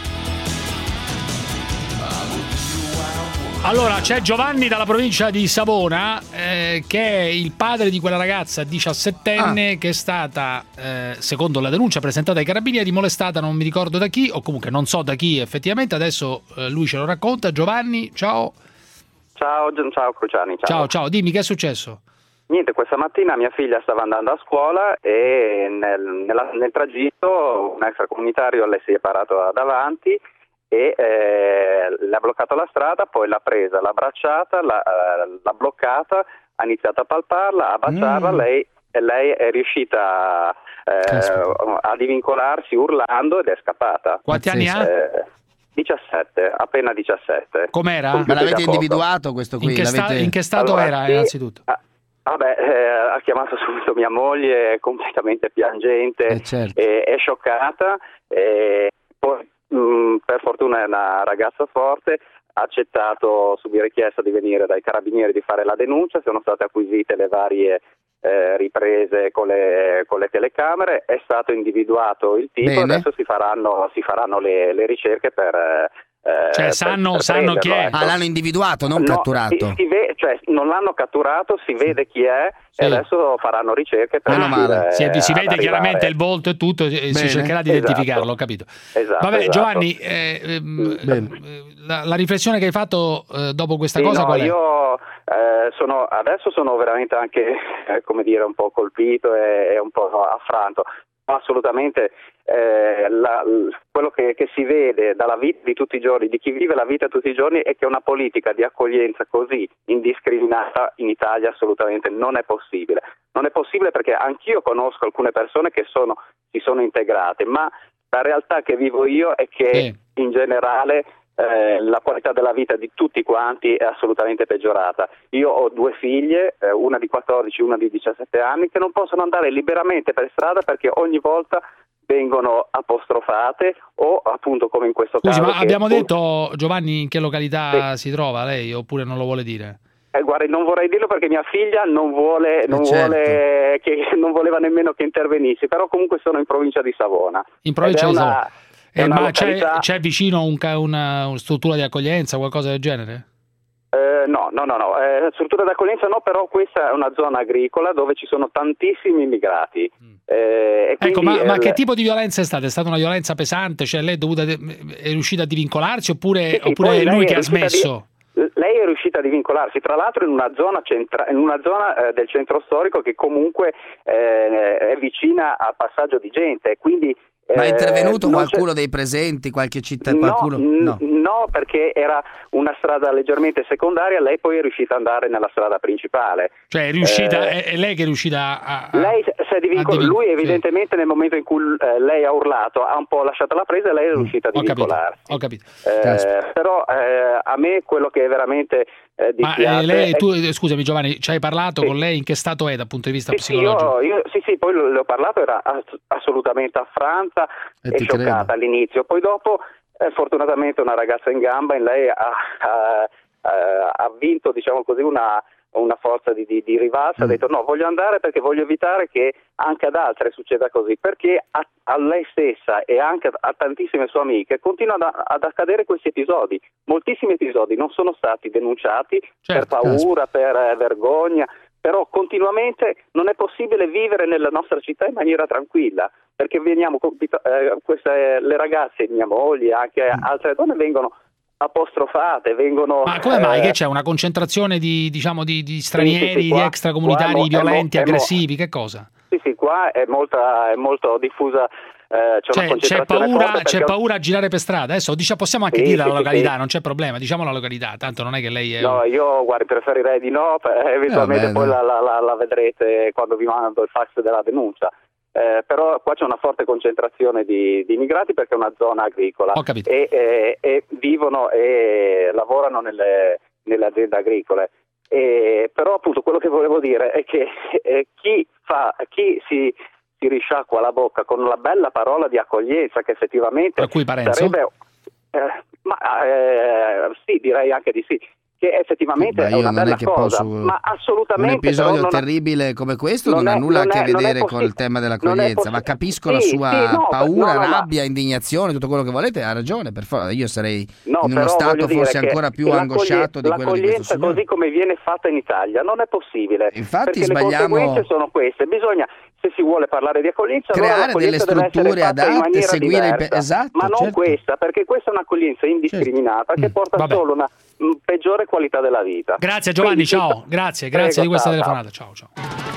Speaker 6: Allora, c'è Giovanni dalla provincia di Savona, eh, che è il padre di quella ragazza diciassettenne ah. che è stata, eh, secondo la denuncia presentata ai carabinieri, molestata, non mi ricordo da chi, o comunque non so da chi effettivamente, adesso eh, lui ce lo racconta. Giovanni, ciao.
Speaker 17: Ciao, ciao Cruciani, ciao.
Speaker 6: Ciao, ciao, dimmi che è successo.
Speaker 17: Niente, questa mattina mia figlia stava andando a scuola e nel, nella, nel tragitto un extracomunitario le si è parato davanti e eh, le ha bloccato la strada, poi l'ha presa, l'ha abbracciata, l'ha, eh, l'ha bloccata, ha iniziato a palparla, a baciarla, mm. lei, e lei è riuscita eh, a divincolarsi urlando ed è scappata.
Speaker 6: Quanti anni ha?
Speaker 17: Eh, diciassette, appena diciassette.
Speaker 6: Com'era?
Speaker 2: Ma l'avete individuato questo qui?
Speaker 6: In che, sta-
Speaker 2: l'avete...
Speaker 6: in che stato
Speaker 17: allora,
Speaker 6: era
Speaker 17: sì,
Speaker 6: innanzitutto?
Speaker 17: Vabbè, eh, ha chiamato subito mia moglie, completamente piangente,
Speaker 2: eh certo.
Speaker 17: e, è scioccata, e poi mh, per fortuna è una ragazza forte, ha accettato su mia richiesta di venire dai carabinieri di fare la denuncia, sono state acquisite le varie eh, riprese con le, con le telecamere, è stato individuato il tipo,
Speaker 2: Bene.
Speaker 17: adesso si faranno, si faranno le, le ricerche per... Eh,
Speaker 6: Cioè
Speaker 17: per-
Speaker 6: sanno,
Speaker 17: per
Speaker 6: sanno chi è.
Speaker 17: prenderlo, ecco.
Speaker 2: Ah, l'hanno individuato, non
Speaker 17: No,
Speaker 2: catturato.
Speaker 17: si- si ve- cioè, non l'hanno catturato, si vede chi è
Speaker 6: Sì.
Speaker 17: e adesso faranno ricerche per
Speaker 2: Meno
Speaker 17: riuscire,
Speaker 2: male.
Speaker 6: Si, è- si
Speaker 17: ad
Speaker 6: vede
Speaker 17: arrivare.
Speaker 6: chiaramente il volto e tutto, e si
Speaker 2: Bene.
Speaker 6: cercherà di
Speaker 17: Esatto.
Speaker 6: identificarlo, ho capito.
Speaker 17: Esatto,
Speaker 6: Vabbè,
Speaker 17: esatto.
Speaker 6: Giovanni, eh, ehm,
Speaker 2: Bene.
Speaker 6: la, la riflessione che hai fatto eh, dopo questa
Speaker 17: Sì,
Speaker 6: cosa
Speaker 17: no,
Speaker 6: qual è?
Speaker 17: io eh, sono, adesso sono veramente anche, eh, come dire, un po' colpito e, e un po' affranto. Assolutamente, eh, la- l- quello che, che si vede dalla vita di tutti i giorni, di chi vive la vita tutti i giorni, è che una politica di accoglienza così indiscriminata in Italia assolutamente non è possibile. Non è possibile perché anch'io conosco alcune persone che sono, si sono integrate, ma la realtà che vivo io è che
Speaker 6: Sì.
Speaker 17: in generale eh, la qualità della vita di tutti quanti è assolutamente peggiorata. Io ho due figlie, eh, una di quattordici e una di diciassette anni, che non possono andare liberamente per strada perché ogni volta vengono apostrofate o appunto come in questo
Speaker 6: Scusi,
Speaker 17: caso.
Speaker 6: ma
Speaker 17: che,
Speaker 6: abbiamo
Speaker 17: appunto,
Speaker 6: detto, Giovanni, in che località si trova lei, oppure non lo vuole dire?
Speaker 17: Eh, guardi, non vorrei dirlo perché mia figlia non vuole, non
Speaker 2: Eh, certo.
Speaker 17: vuole che non voleva nemmeno che intervenissi, però comunque sono in provincia di Savona.
Speaker 6: In provincia
Speaker 17: Ed è
Speaker 6: di
Speaker 17: una-
Speaker 6: Savona.
Speaker 17: è
Speaker 6: Eh,
Speaker 17: una
Speaker 6: ma c'è,
Speaker 17: località-
Speaker 6: c'è vicino un ca- una, una struttura di accoglienza, qualcosa del genere?
Speaker 17: Eh, no, no, no, no. Eh, struttura d'accoglienza no, però questa è una zona agricola dove ci sono tantissimi immigrati. Eh, e
Speaker 6: Ecco,
Speaker 17: quindi,
Speaker 6: ma, ma
Speaker 17: eh,
Speaker 6: che tipo di violenza è stata? È stata una violenza pesante? Cioè lei è, dovuta, è riuscita a divincolarsi oppure,
Speaker 17: sì, sì,
Speaker 6: oppure
Speaker 17: poi
Speaker 6: è
Speaker 17: lei
Speaker 6: lui che ha
Speaker 17: riuscita
Speaker 6: smesso?
Speaker 17: di- lei è riuscita a divincolarsi, tra l'altro in una zona, centra- in una zona eh, del centro storico che comunque eh, è vicina al passaggio di gente, quindi
Speaker 2: Ma è
Speaker 17: eh,
Speaker 2: intervenuto
Speaker 17: non
Speaker 2: qualcuno
Speaker 17: c'è-
Speaker 2: dei presenti, qualche cittadino?
Speaker 17: No,
Speaker 2: Qualcuno?
Speaker 17: n-
Speaker 2: No.
Speaker 17: no, perché era una strada leggermente secondaria, lei poi è riuscita ad andare nella strada principale.
Speaker 6: Cioè è riuscita,
Speaker 17: Eh,
Speaker 6: è, è lei che è riuscita a... a-
Speaker 17: Lei si è divincol-
Speaker 6: a divin-
Speaker 17: lui
Speaker 6: sì.
Speaker 17: evidentemente nel momento in cui eh, lei ha urlato ha un po' lasciato la presa e lei è riuscita a
Speaker 6: Ho capito,
Speaker 17: divincolarsi.
Speaker 6: ho capito.
Speaker 17: Eh, però eh, a me quello che veramente eh,
Speaker 6: Ma
Speaker 17: dispiace
Speaker 6: eh, lei,
Speaker 17: è-
Speaker 6: tu, eh, scusami Giovanni, ci hai parlato
Speaker 17: Sì.
Speaker 6: con lei? In che stato è dal punto di vista
Speaker 17: Sì, sì,
Speaker 6: psicologico?
Speaker 17: io, io- sì, sì, poi le ho parlato, era ass- assolutamente affranta
Speaker 2: E
Speaker 17: e,
Speaker 2: ti credo.
Speaker 17: scioccata all'inizio, poi dopo eh, fortunatamente una ragazza in gamba in lei ha, ha- ha- ha vinto, diciamo così, una, una forza di, di, di rivalsa, ha detto no, voglio andare perché voglio evitare che anche ad altre succeda così, perché a, a lei stessa e anche a, a tantissime sue amiche continuano ad, ad accadere questi episodi, moltissimi episodi non sono stati denunciati
Speaker 6: Certo,
Speaker 17: per paura, per eh, vergogna, però continuamente non è possibile vivere nella nostra città in maniera tranquilla, perché veniamo colpito- eh, queste, le ragazze, mia moglie, anche altre donne vengono apostrofate, vengono...
Speaker 6: Ma come mai
Speaker 17: eh,
Speaker 6: che c'è una concentrazione di, diciamo, di, di stranieri,
Speaker 17: sì, sì,
Speaker 6: di
Speaker 17: qua-
Speaker 6: extracomunitari
Speaker 17: qua è mo-
Speaker 6: violenti,
Speaker 17: è mo- è mo-
Speaker 6: aggressivi? Che cosa?
Speaker 17: Sì, sì, qua è, molta, è molto diffusa, eh, c'è una
Speaker 6: C'è, c'è
Speaker 17: concentrazione
Speaker 6: paura,
Speaker 17: forte
Speaker 6: c'è
Speaker 17: perché-
Speaker 6: paura a girare per strada? Adesso diciamo, possiamo anche
Speaker 17: Sì,
Speaker 6: dire
Speaker 17: sì,
Speaker 6: la
Speaker 17: sì,
Speaker 6: località,
Speaker 17: sì.
Speaker 6: non c'è problema, diciamo la località, tanto non è che lei è...
Speaker 17: No, io guardi, preferirei di no, eh, eventualmente
Speaker 2: Eh, vabbè,
Speaker 17: poi
Speaker 2: dai.
Speaker 17: la, la- la- la vedrete quando vi mando il fax della denuncia. Eh, però qua c'è una forte concentrazione di, di immigrati perché è una zona agricola
Speaker 6: Ho capito.
Speaker 17: e, e- e vivono e lavorano nelle, nelle aziende agricole. E, però appunto quello che volevo dire è che eh, chi, fa, chi si, si risciacqua la bocca con la bella parola di accoglienza che effettivamente
Speaker 6: Per cui Parenzo?
Speaker 17: sarebbe... eh, ma eh, sì, direi anche di sì. Che effettivamente
Speaker 2: Ma
Speaker 17: è
Speaker 2: io
Speaker 17: una
Speaker 2: non è
Speaker 17: bella
Speaker 2: che
Speaker 17: cosa,
Speaker 2: posso-
Speaker 17: ma
Speaker 2: Un
Speaker 17: assolutamente
Speaker 2: episodio
Speaker 17: però non ha-
Speaker 2: terribile come questo
Speaker 17: non
Speaker 2: non,
Speaker 17: è-
Speaker 2: ha nulla
Speaker 17: non
Speaker 2: a che
Speaker 17: è- non è
Speaker 2: vedere
Speaker 17: possi-
Speaker 2: col tema
Speaker 17: non è
Speaker 2: dell'accoglienza, ma
Speaker 17: possi-
Speaker 2: capisco la
Speaker 17: sì,
Speaker 2: sua
Speaker 17: sì, no,
Speaker 2: paura,
Speaker 17: no, no, ma-
Speaker 2: rabbia, indignazione, tutto quello che volete, ha ragione, per forza. Io sarei
Speaker 17: No,
Speaker 2: in uno
Speaker 17: però
Speaker 2: stato
Speaker 17: voglio dire
Speaker 2: forse
Speaker 17: che
Speaker 2: ancora più
Speaker 17: l'accoglie-
Speaker 2: angosciato di quello di questo
Speaker 17: l'accoglienza
Speaker 2: signore.
Speaker 17: così come viene fatta in Italia non è possibile.
Speaker 2: Infatti
Speaker 17: perché
Speaker 2: sbagliamo-
Speaker 17: le conseguenze sono queste. Bisogna, se si vuole parlare di accoglienza, allora
Speaker 2: Creare
Speaker 17: l'accoglienza
Speaker 2: delle
Speaker 17: deve essere
Speaker 2: strutture
Speaker 17: fatta in
Speaker 2: adatte,
Speaker 17: maniera
Speaker 2: seguire i pe-
Speaker 17: diversa.
Speaker 2: esatto,
Speaker 17: ma non
Speaker 2: certo.
Speaker 17: questa, perché questa è un'accoglienza indiscriminata che porta
Speaker 6: vabbè.
Speaker 17: solo una mh, peggiore qualità della vita.
Speaker 6: Grazie Giovanni,
Speaker 17: Quindi,
Speaker 6: ciao,
Speaker 17: sì,
Speaker 6: grazie,
Speaker 17: prego,
Speaker 6: grazie di questa
Speaker 17: ciao, ciao.
Speaker 6: telefonata, ciao ciao.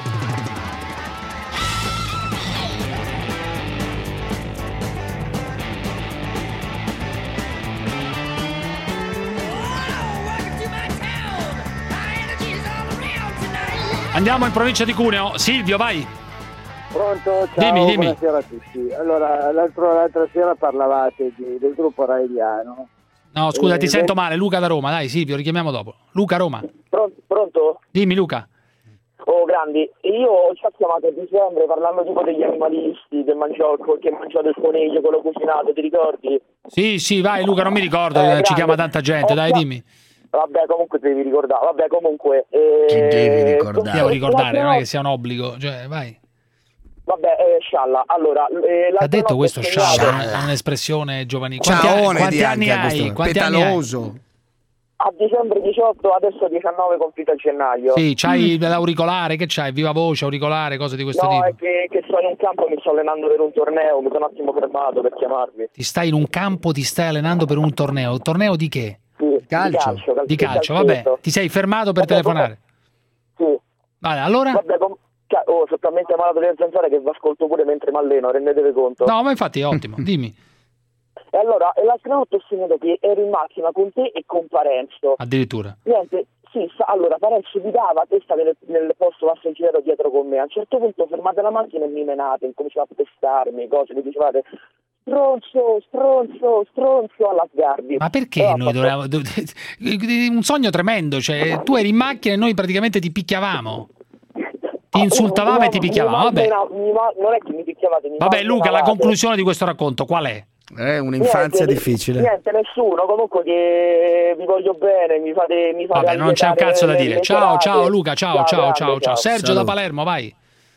Speaker 6: Andiamo in provincia di Cuneo. Silvio, vai.
Speaker 7: Pronto? Ciao,
Speaker 6: Dimmi, dimmi.
Speaker 7: buonasera a tutti. Allora, l'altro, l'altra sera parlavate di- del gruppo raeliano.
Speaker 6: No, scusa,
Speaker 7: Eh,
Speaker 6: ti
Speaker 7: beh-
Speaker 6: sento male. Luca da Roma, dai Silvio, richiamiamo dopo. Luca Roma.
Speaker 7: Pronto? Pronto?
Speaker 6: Dimmi Luca.
Speaker 7: Oh,
Speaker 8: grandi, io ci ho chiamato a dicembre parlando tipo degli animalisti, del mangiò, che mangiò del coniglio, quello cucinato, ti ricordi?
Speaker 6: Sì, sì, vai Luca, non mi ricordo,
Speaker 8: Eh,
Speaker 6: ci
Speaker 8: grande.
Speaker 6: chiama tanta gente,
Speaker 8: Ho
Speaker 6: dai,
Speaker 8: chia-
Speaker 6: dimmi.
Speaker 8: Vabbè, comunque devi ricordare, vabbè, comunque... Eh,
Speaker 2: Chi devi ricordare?
Speaker 6: Devo ricordare,
Speaker 8: l'altra
Speaker 6: non è che
Speaker 8: notte-
Speaker 6: sia un obbligo, cioè, vai.
Speaker 8: Vabbè, eh, scialla, allora... Eh,
Speaker 6: Ha
Speaker 8: l'altra
Speaker 6: detto
Speaker 8: notte
Speaker 6: questo
Speaker 8: ho sognato-
Speaker 6: scialla, è un'espressione giovanile. Quanti,
Speaker 2: Ciaone
Speaker 6: quanti
Speaker 2: di
Speaker 6: anni
Speaker 2: anche
Speaker 6: hai?
Speaker 2: questo,
Speaker 6: Quanti anni hai?
Speaker 2: petaloso.
Speaker 8: A dicembre diciotto, adesso diciannove, compito a gennaio.
Speaker 6: Sì, c'hai l'auricolare, che c'hai? Viva voce, auricolare, cose di questo
Speaker 8: No,
Speaker 6: tipo.
Speaker 8: è che, che sono in un campo, mi sto allenando per un torneo, mi sono un attimo fermato per chiamarvi.
Speaker 6: Ti stai in un campo, ti stai allenando per un torneo. Torneo di che?
Speaker 8: Sì,
Speaker 2: Calcio.
Speaker 8: Di calcio,
Speaker 6: Di calcio, vabbè. Ti sei fermato per
Speaker 8: Vabbè,
Speaker 6: telefonare?
Speaker 8: Sì.
Speaker 6: Vale, allora?
Speaker 8: Vabbè, com- ca- oh, sono talmente malato delle zanzare che vi ascolto pure mentre mi alleno, rendetevi conto.
Speaker 6: No, ma infatti è ottimo, dimmi.
Speaker 8: E allora, e l'altra notte ho sognato che ero in macchina con te e con Parenzo.
Speaker 6: Addirittura.
Speaker 8: Niente, sì, sa- allora Parenzo guidava, te stavi nel, nel posto passeggero dietro con me. A un certo punto fermate la macchina e mi menate, incominciava a pestarmi, cose che dicevate stronzo, stronzo, stronzo alla Sgarbi.
Speaker 6: Ma perché noi dovevamo... do- Un sogno tremendo, cioè tu eri in macchina e noi praticamente ti picchiavamo. Ti insultavamo e ti picchiavamo, vabbè.
Speaker 8: Non è che mi picchiavate, mi
Speaker 6: Vabbè Luca, la
Speaker 8: malmenavate.
Speaker 6: conclusione di questo racconto qual è?
Speaker 2: È un'infanzia
Speaker 8: Niente,
Speaker 2: difficile.
Speaker 8: Niente, nessuno, comunque che vi voglio bene, mi fate mi fate
Speaker 6: Vabbè, non c'è un
Speaker 8: allietare
Speaker 6: cazzo da
Speaker 8: le-
Speaker 6: dire.
Speaker 8: le
Speaker 6: Ciao,
Speaker 8: serate.
Speaker 6: ciao Luca, ciao, ciao,
Speaker 8: grande,
Speaker 6: ciao, ciao. Sergio da
Speaker 2: Saluto.
Speaker 6: Palermo, vai.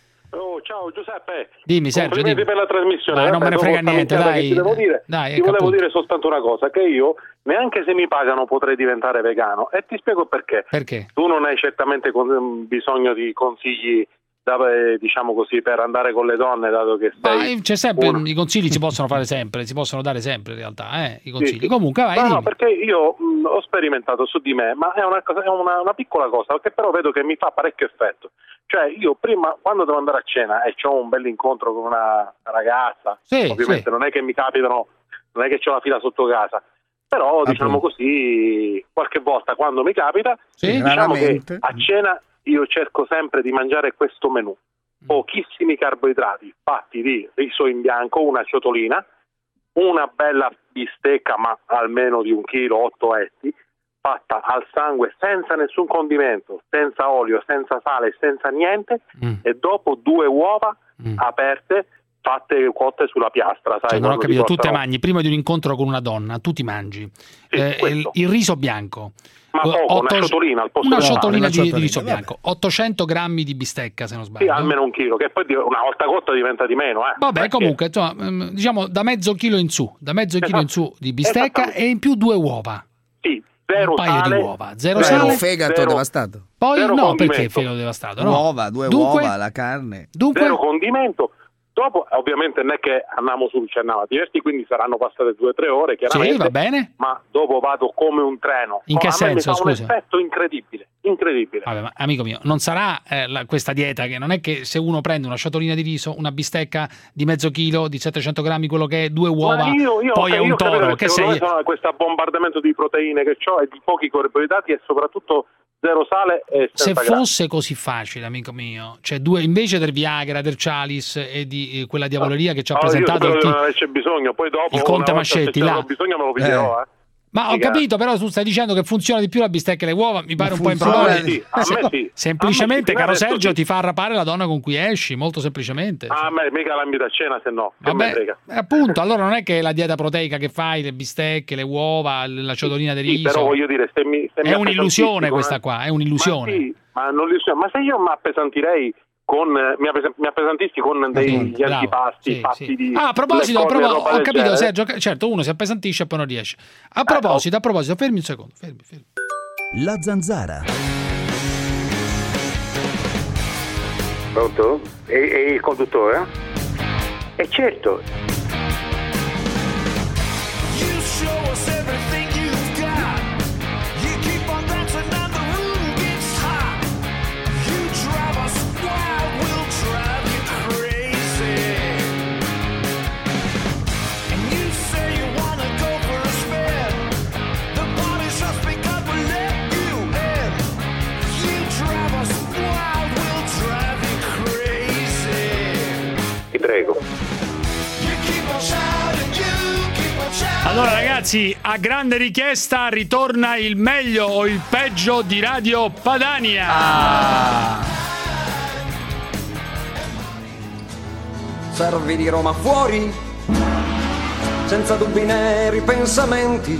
Speaker 16: Oh, ciao Giuseppe.
Speaker 6: Dimmi Sergio,
Speaker 16: Complimenti
Speaker 6: dimmi.
Speaker 16: per la trasmissione.
Speaker 6: Dai, non
Speaker 16: Vabbè,
Speaker 6: me ne frega
Speaker 16: dopo sta
Speaker 6: niente,
Speaker 16: minchiata
Speaker 6: dai.
Speaker 16: che Ti devo dire,
Speaker 6: Dai,
Speaker 16: ti
Speaker 6: ecco,
Speaker 16: volevo
Speaker 6: appunto.
Speaker 16: dire soltanto una cosa, che io neanche se mi pagano potrei diventare vegano, e ti spiego perché.
Speaker 6: Perché?
Speaker 16: Tu non hai certamente con- bisogno di consigli da, eh, diciamo così, per andare con le donne, dato che
Speaker 6: Ma
Speaker 16: sei
Speaker 6: eh, c'è sempre,
Speaker 16: uno-
Speaker 6: i consigli si possono fare sempre, si possono dare sempre in realtà, eh, i consigli.
Speaker 16: Sì, sì.
Speaker 6: Comunque vai,
Speaker 16: No,
Speaker 6: dimmi.
Speaker 16: no, perché io mh, ho sperimentato su di me, ma è una, cosa- è una, una piccola cosa che però vedo che mi fa parecchio effetto. Cioè io prima, quando devo andare a cena e ho un bel incontro con una ragazza,
Speaker 6: Sì,
Speaker 16: ovviamente
Speaker 6: sì.
Speaker 16: non è che mi capitano, non è che c'ho la fila sotto casa, però diciamo così, qualche volta quando mi capita,
Speaker 2: Sì,
Speaker 16: diciamo che
Speaker 2: raramente.
Speaker 16: a cena io cerco sempre di mangiare questo menù. Pochissimi carboidrati, fatti di riso in bianco, una ciotolina, una bella bistecca, ma almeno di un chilo, otto etti, fatta al sangue senza nessun condimento, senza olio, senza sale, senza niente,
Speaker 6: Mm.
Speaker 16: e dopo due uova aperte, fatte cotte sulla piastra. Sai,
Speaker 6: Cioè, non ho
Speaker 16: quando
Speaker 6: capito,
Speaker 16: ti
Speaker 6: tu te
Speaker 16: portano-
Speaker 6: mangi prima di un incontro con una donna, tu ti mangi eh, il,
Speaker 16: questo.
Speaker 6: il riso bianco.
Speaker 16: Ma
Speaker 6: Eh,
Speaker 16: poco, una ciotolina al posto
Speaker 6: una
Speaker 16: del pane,
Speaker 6: ciotolina
Speaker 16: una
Speaker 6: di,
Speaker 16: ciotolina,
Speaker 6: di riso
Speaker 16: vabbè.
Speaker 6: bianco, ottocento grammi di bistecca se non
Speaker 16: Sì,
Speaker 6: sbaglio.
Speaker 16: almeno un chilo, che poi di- una volta cotta diventa di meno. Eh.
Speaker 6: Vabbè,
Speaker 16: Perché-
Speaker 6: comunque, insomma, ehm, diciamo da mezzo chilo in su, da mezzo chilo in su di bistecca e in più due uova.
Speaker 16: Sì, zero
Speaker 6: un paio
Speaker 16: sale,
Speaker 6: di uova, zero
Speaker 2: Beh,
Speaker 6: sale.
Speaker 2: un fegato
Speaker 16: zero-
Speaker 2: devastato.
Speaker 6: Poi
Speaker 16: zero
Speaker 6: no,
Speaker 16: condimento.
Speaker 6: perché fegato devastato? No.
Speaker 2: Uova, due
Speaker 6: Dunque-
Speaker 2: uova, la carne.
Speaker 6: Dunque,
Speaker 16: zero condimento. Dopo, ovviamente, non è che andiamo sul ci andiamo a divertirci, quindi saranno passate due o tre ore, chiaramente.
Speaker 6: sì, va bene.
Speaker 16: Ma dopo vado come un treno.
Speaker 6: In che
Speaker 16: a me
Speaker 6: senso,
Speaker 16: mi fa
Speaker 6: scusa?
Speaker 16: un effetto incredibile, incredibile.
Speaker 6: Vabbè, ma amico mio, non sarà eh, la- questa dieta che non è che se uno prende una ciotolina di riso, una bistecca di mezzo chilo, di settecento grammi, quello che è, due uova,
Speaker 16: Ma io, io,
Speaker 6: poi è
Speaker 16: io
Speaker 6: un
Speaker 16: credo
Speaker 6: toro. Che
Speaker 16: secondo
Speaker 6: sei?
Speaker 16: me sono questo bombardamento di proteine che ho e di pochi carboidrati e soprattutto zero sale e
Speaker 6: Se
Speaker 16: senza grassi.
Speaker 6: fosse così facile, amico mio, cioè due invece del Viagra, del Cialis e di eh, quella diavoleria che ci ha
Speaker 16: Allora, io
Speaker 6: presentato
Speaker 16: spero
Speaker 6: il,
Speaker 16: di
Speaker 6: ti-
Speaker 16: non averci bisogno, poi dopo
Speaker 6: il
Speaker 16: una
Speaker 6: Conte
Speaker 16: volta
Speaker 6: Mascetti,
Speaker 16: se ce
Speaker 6: là.
Speaker 16: n'ho bisogno me lo piglierò, eh.
Speaker 6: Ma ho
Speaker 16: Mica-
Speaker 6: capito, però tu stai dicendo che funziona di più la bistecca e le uova, mi pare un po'
Speaker 2: funziona,
Speaker 6: improbabile.
Speaker 16: sì, a me
Speaker 6: Se-
Speaker 16: sì.
Speaker 6: Semplicemente,
Speaker 16: A me sì,
Speaker 6: caro
Speaker 16: adesso
Speaker 6: Sergio,
Speaker 16: sì.
Speaker 6: ti fa arrapare la donna con cui esci, molto semplicemente.
Speaker 16: Ah, a me mica la invito a cena, se no, che me
Speaker 6: Vabbè,
Speaker 16: frega.
Speaker 6: eh, appunto, allora non è che la dieta proteica che fai, le bistecche, le uova, la ciotolina di
Speaker 16: Sì,
Speaker 6: riso.
Speaker 16: però voglio dire, se mi, se mi
Speaker 6: È un'illusione
Speaker 16: appesantissi
Speaker 6: questa
Speaker 16: con-
Speaker 6: qua, è un'illusione.
Speaker 16: Ma sì, ma, non l'illusione. Ma se io mi appesantirei con mi, appes- mi appesantissi con degli
Speaker 6: Bravo,
Speaker 16: antipasti
Speaker 6: sì,
Speaker 16: fatti
Speaker 6: sì.
Speaker 16: di
Speaker 6: Ah, a proposito, a
Speaker 16: leccorni e
Speaker 6: proposito
Speaker 16: roba
Speaker 6: ho
Speaker 16: del
Speaker 6: capito
Speaker 16: genere.
Speaker 6: Sergio, che- certo uno si appesantisce e poi non riesce.
Speaker 16: Eh,
Speaker 6: A proposito, a proposito, fermi un secondo, fermi, fermi.
Speaker 13: La Zanzara.
Speaker 22: Pronto? E, e il conduttore? E certo. Ti prego.
Speaker 6: Allora ragazzi, a grande richiesta ritorna il meglio o il peggio di Radio Padania.
Speaker 10: Servi di Roma fuori, senza dubbi né ripensamenti.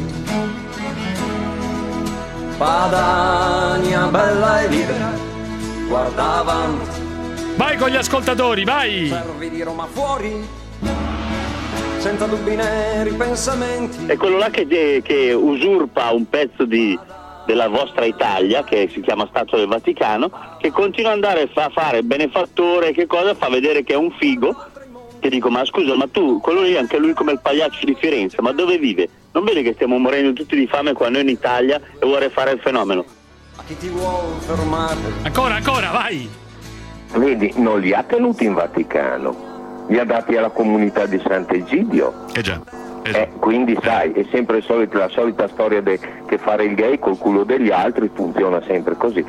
Speaker 10: Padania bella e libera, guarda avanti.
Speaker 6: Vai con gli ascoltatori, vai!
Speaker 10: Servi di Roma fuori, senza dubbi né ripensamenti.
Speaker 21: È quello là che, che usurpa un pezzo di, della vostra Italia, che si chiama Stato del Vaticano, che continua ad andare a fare benefattore, che cosa fa vedere che è un figo, che dico, ma scusa, ma tu, quello lì anche lui come il pagliaccio di Firenze, ma dove vive? Non vedi che stiamo morendo tutti di fame qua noi in Italia e vuole fare il fenomeno?
Speaker 10: A chi ti vuole fermare?
Speaker 6: Ancora, ancora, vai!
Speaker 11: Vedi, non li ha tenuti in Vaticano, li ha dati alla comunità di Sant'Egidio.
Speaker 23: Eh già. Eh,
Speaker 11: eh, quindi sai, è sempre il solito, la solita storia de, che fare il gay col culo degli altri funziona sempre così.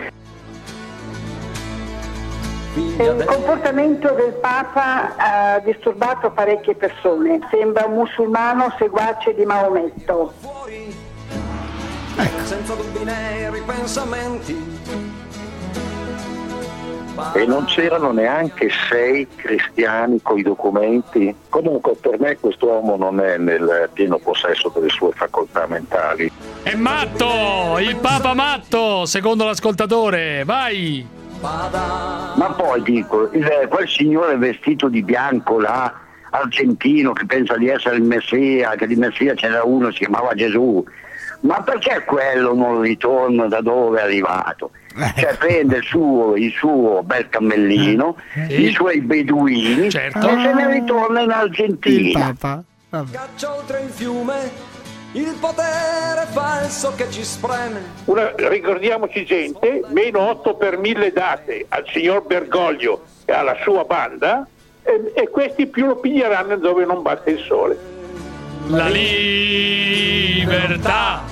Speaker 24: Il comportamento del Papa ha disturbato parecchie persone, sembra un musulmano seguace di Maometto.
Speaker 10: Ecco. Senza dubbi né ripensamenti.
Speaker 11: E non c'erano neanche sei cristiani coi documenti. Comunque per me quest'uomo non è nel pieno possesso delle sue facoltà mentali.
Speaker 6: È matto! Il Papa matto, secondo l'ascoltatore. Vai!
Speaker 25: Ma poi dico, il, quel signore vestito di bianco là, argentino, che pensa di essere il Messia, che di Messia c'era uno, si chiamava Gesù, ma perché quello non ritorna da dove è arrivato? Cioè prende il suo, il suo bel cammellino, sì. i suoi beduini, certo. e se ne ritorna in Argentina.
Speaker 10: Il Papa. Caccia oltre il fiume il potere falso che ci spreme.
Speaker 16: Una, ricordiamoci gente, meno otto per mille date al signor Bergoglio e alla sua banda, e, e questi più lo piglieranno dove non batte il sole.
Speaker 6: La libertà.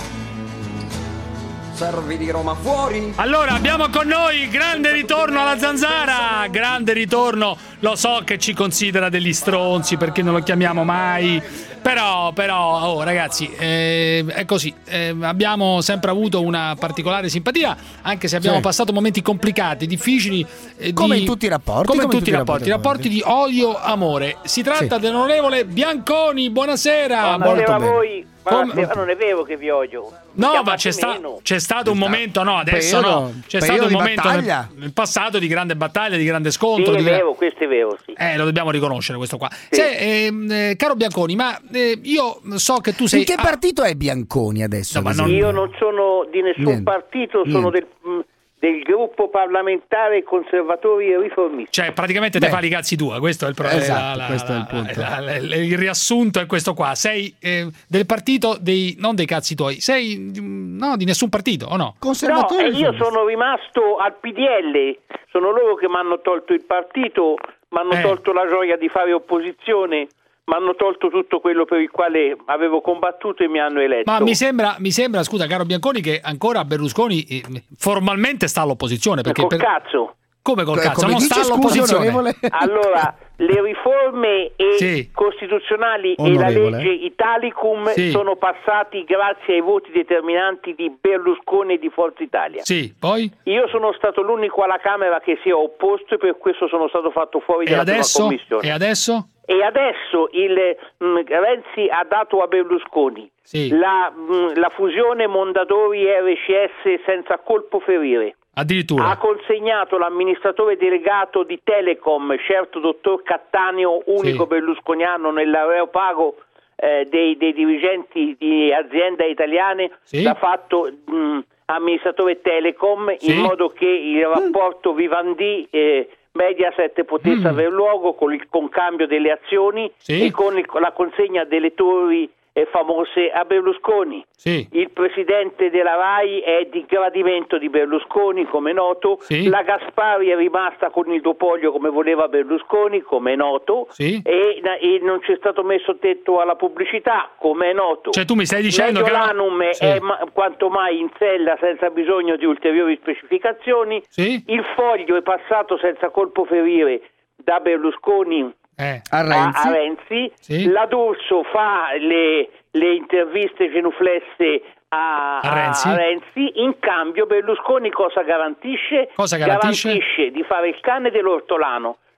Speaker 10: Servi di Roma fuori.
Speaker 6: Allora abbiamo con noi grande ritorno alla Zanzara, grande ritorno. Lo so che ci considera degli stronzi perché non lo chiamiamo mai, però però oh ragazzi, eh, è così, eh, abbiamo sempre avuto una particolare simpatia, anche se abbiamo sì. passato momenti complicati, difficili, eh,
Speaker 2: come
Speaker 6: di,
Speaker 2: in tutti i rapporti,
Speaker 6: come, come in tutti i rapporti, rapporti, rapporti di odio amore. Si tratta sì. dell'onorevole Bianconi. Buonasera.
Speaker 26: Buonasera a voi. Ma
Speaker 6: Come?
Speaker 26: non è vero che vi odio.
Speaker 6: No, ma c'è, sta, c'è stato un momento, no, adesso periodo, no. C'è stato un momento nel, nel passato di grande battaglia, di grande scontro.
Speaker 26: Sì, è
Speaker 6: di...
Speaker 26: vero, questo è vero, sì.
Speaker 6: Eh, lo dobbiamo riconoscere questo qua.
Speaker 26: Sì.
Speaker 6: Se, eh, caro Bianconi, ma eh, io so che tu sei...
Speaker 2: In che partito è Bianconi adesso?
Speaker 26: No, ma non... Io non sono di nessun Niente. partito, sono del... del gruppo parlamentare conservatori e riformisti.
Speaker 6: Cioè praticamente Beh. te fai i cazzi tua, questo è il problema.
Speaker 2: Esatto,
Speaker 6: la,
Speaker 2: questo
Speaker 6: la,
Speaker 2: è il punto.
Speaker 6: La, la, la, il riassunto è questo qua. Sei eh, del partito dei non dei cazzi tuoi, sei no di nessun partito o no?
Speaker 26: Conservatori. No, io sono rimasto al P D L, sono loro che mi hanno tolto il partito, mi hanno eh. tolto la gioia di fare opposizione. Mi hanno tolto tutto quello per il quale avevo combattuto e mi hanno eletto.
Speaker 6: Ma mi sembra, mi sembra, scusa caro Bianconi, che ancora Berlusconi eh, formalmente sta all'opposizione. Perché
Speaker 26: col
Speaker 6: per...
Speaker 26: cazzo.
Speaker 6: Come col
Speaker 26: Come
Speaker 6: cazzo? Non
Speaker 26: dice,
Speaker 6: sta all'opposizione.
Speaker 26: Scusa, allora, le riforme e
Speaker 6: sì.
Speaker 26: costituzionali
Speaker 6: onorevole.
Speaker 26: e la legge Italicum
Speaker 6: sì.
Speaker 26: sono passati grazie ai voti determinanti di Berlusconi e di Forza Italia.
Speaker 6: Sì, poi?
Speaker 26: Io sono stato l'unico alla Camera che si è opposto e per questo sono stato fatto fuori
Speaker 6: e
Speaker 26: dalla
Speaker 6: adesso?
Speaker 26: prima commissione.
Speaker 6: E adesso?
Speaker 26: E adesso il mh, Renzi ha dato a Berlusconi
Speaker 6: sì.
Speaker 26: la, mh, la fusione Mondadori R C S senza colpo ferire.
Speaker 6: Addirittura.
Speaker 26: Ha consegnato l'amministratore delegato di Telecom, certo dottor Cattaneo, unico
Speaker 6: sì.
Speaker 26: berlusconiano nell'aeropago eh, dei, dei dirigenti di aziende italiane,
Speaker 6: sì.
Speaker 26: l'ha fatto mh, amministratore Telecom
Speaker 6: sì.
Speaker 26: in modo che il rapporto Vivendi eh, Mediaset potesse mm. aver luogo con il concambio delle azioni
Speaker 6: sì.
Speaker 26: e con il, la consegna delle torri eh, famose a Berlusconi.
Speaker 6: Sì.
Speaker 26: Il presidente della RAI è di gradimento di Berlusconi, come è noto.
Speaker 6: Sì.
Speaker 26: La Gaspari è rimasta con il dopolio come voleva Berlusconi, come è noto.
Speaker 6: Sì.
Speaker 26: E, e non c'è stato messo tetto alla pubblicità, come è noto.
Speaker 6: Cioè tu mi stai dicendo che
Speaker 26: Mediolanum
Speaker 6: sì.
Speaker 26: è ma, quanto mai in sella senza bisogno di ulteriori specificazioni.
Speaker 6: Sì.
Speaker 26: Il foglio è passato senza colpo ferire da Berlusconi
Speaker 6: Eh.
Speaker 2: A Renzi,
Speaker 26: a Renzi.
Speaker 6: Sì.
Speaker 26: La D'Urso fa le, le interviste genuflesse a,
Speaker 6: a, Renzi.
Speaker 26: a Renzi. In cambio Berlusconi cosa garantisce?
Speaker 6: Cosa garantisce?
Speaker 26: Garantisce di fare il cane dell'ortolano,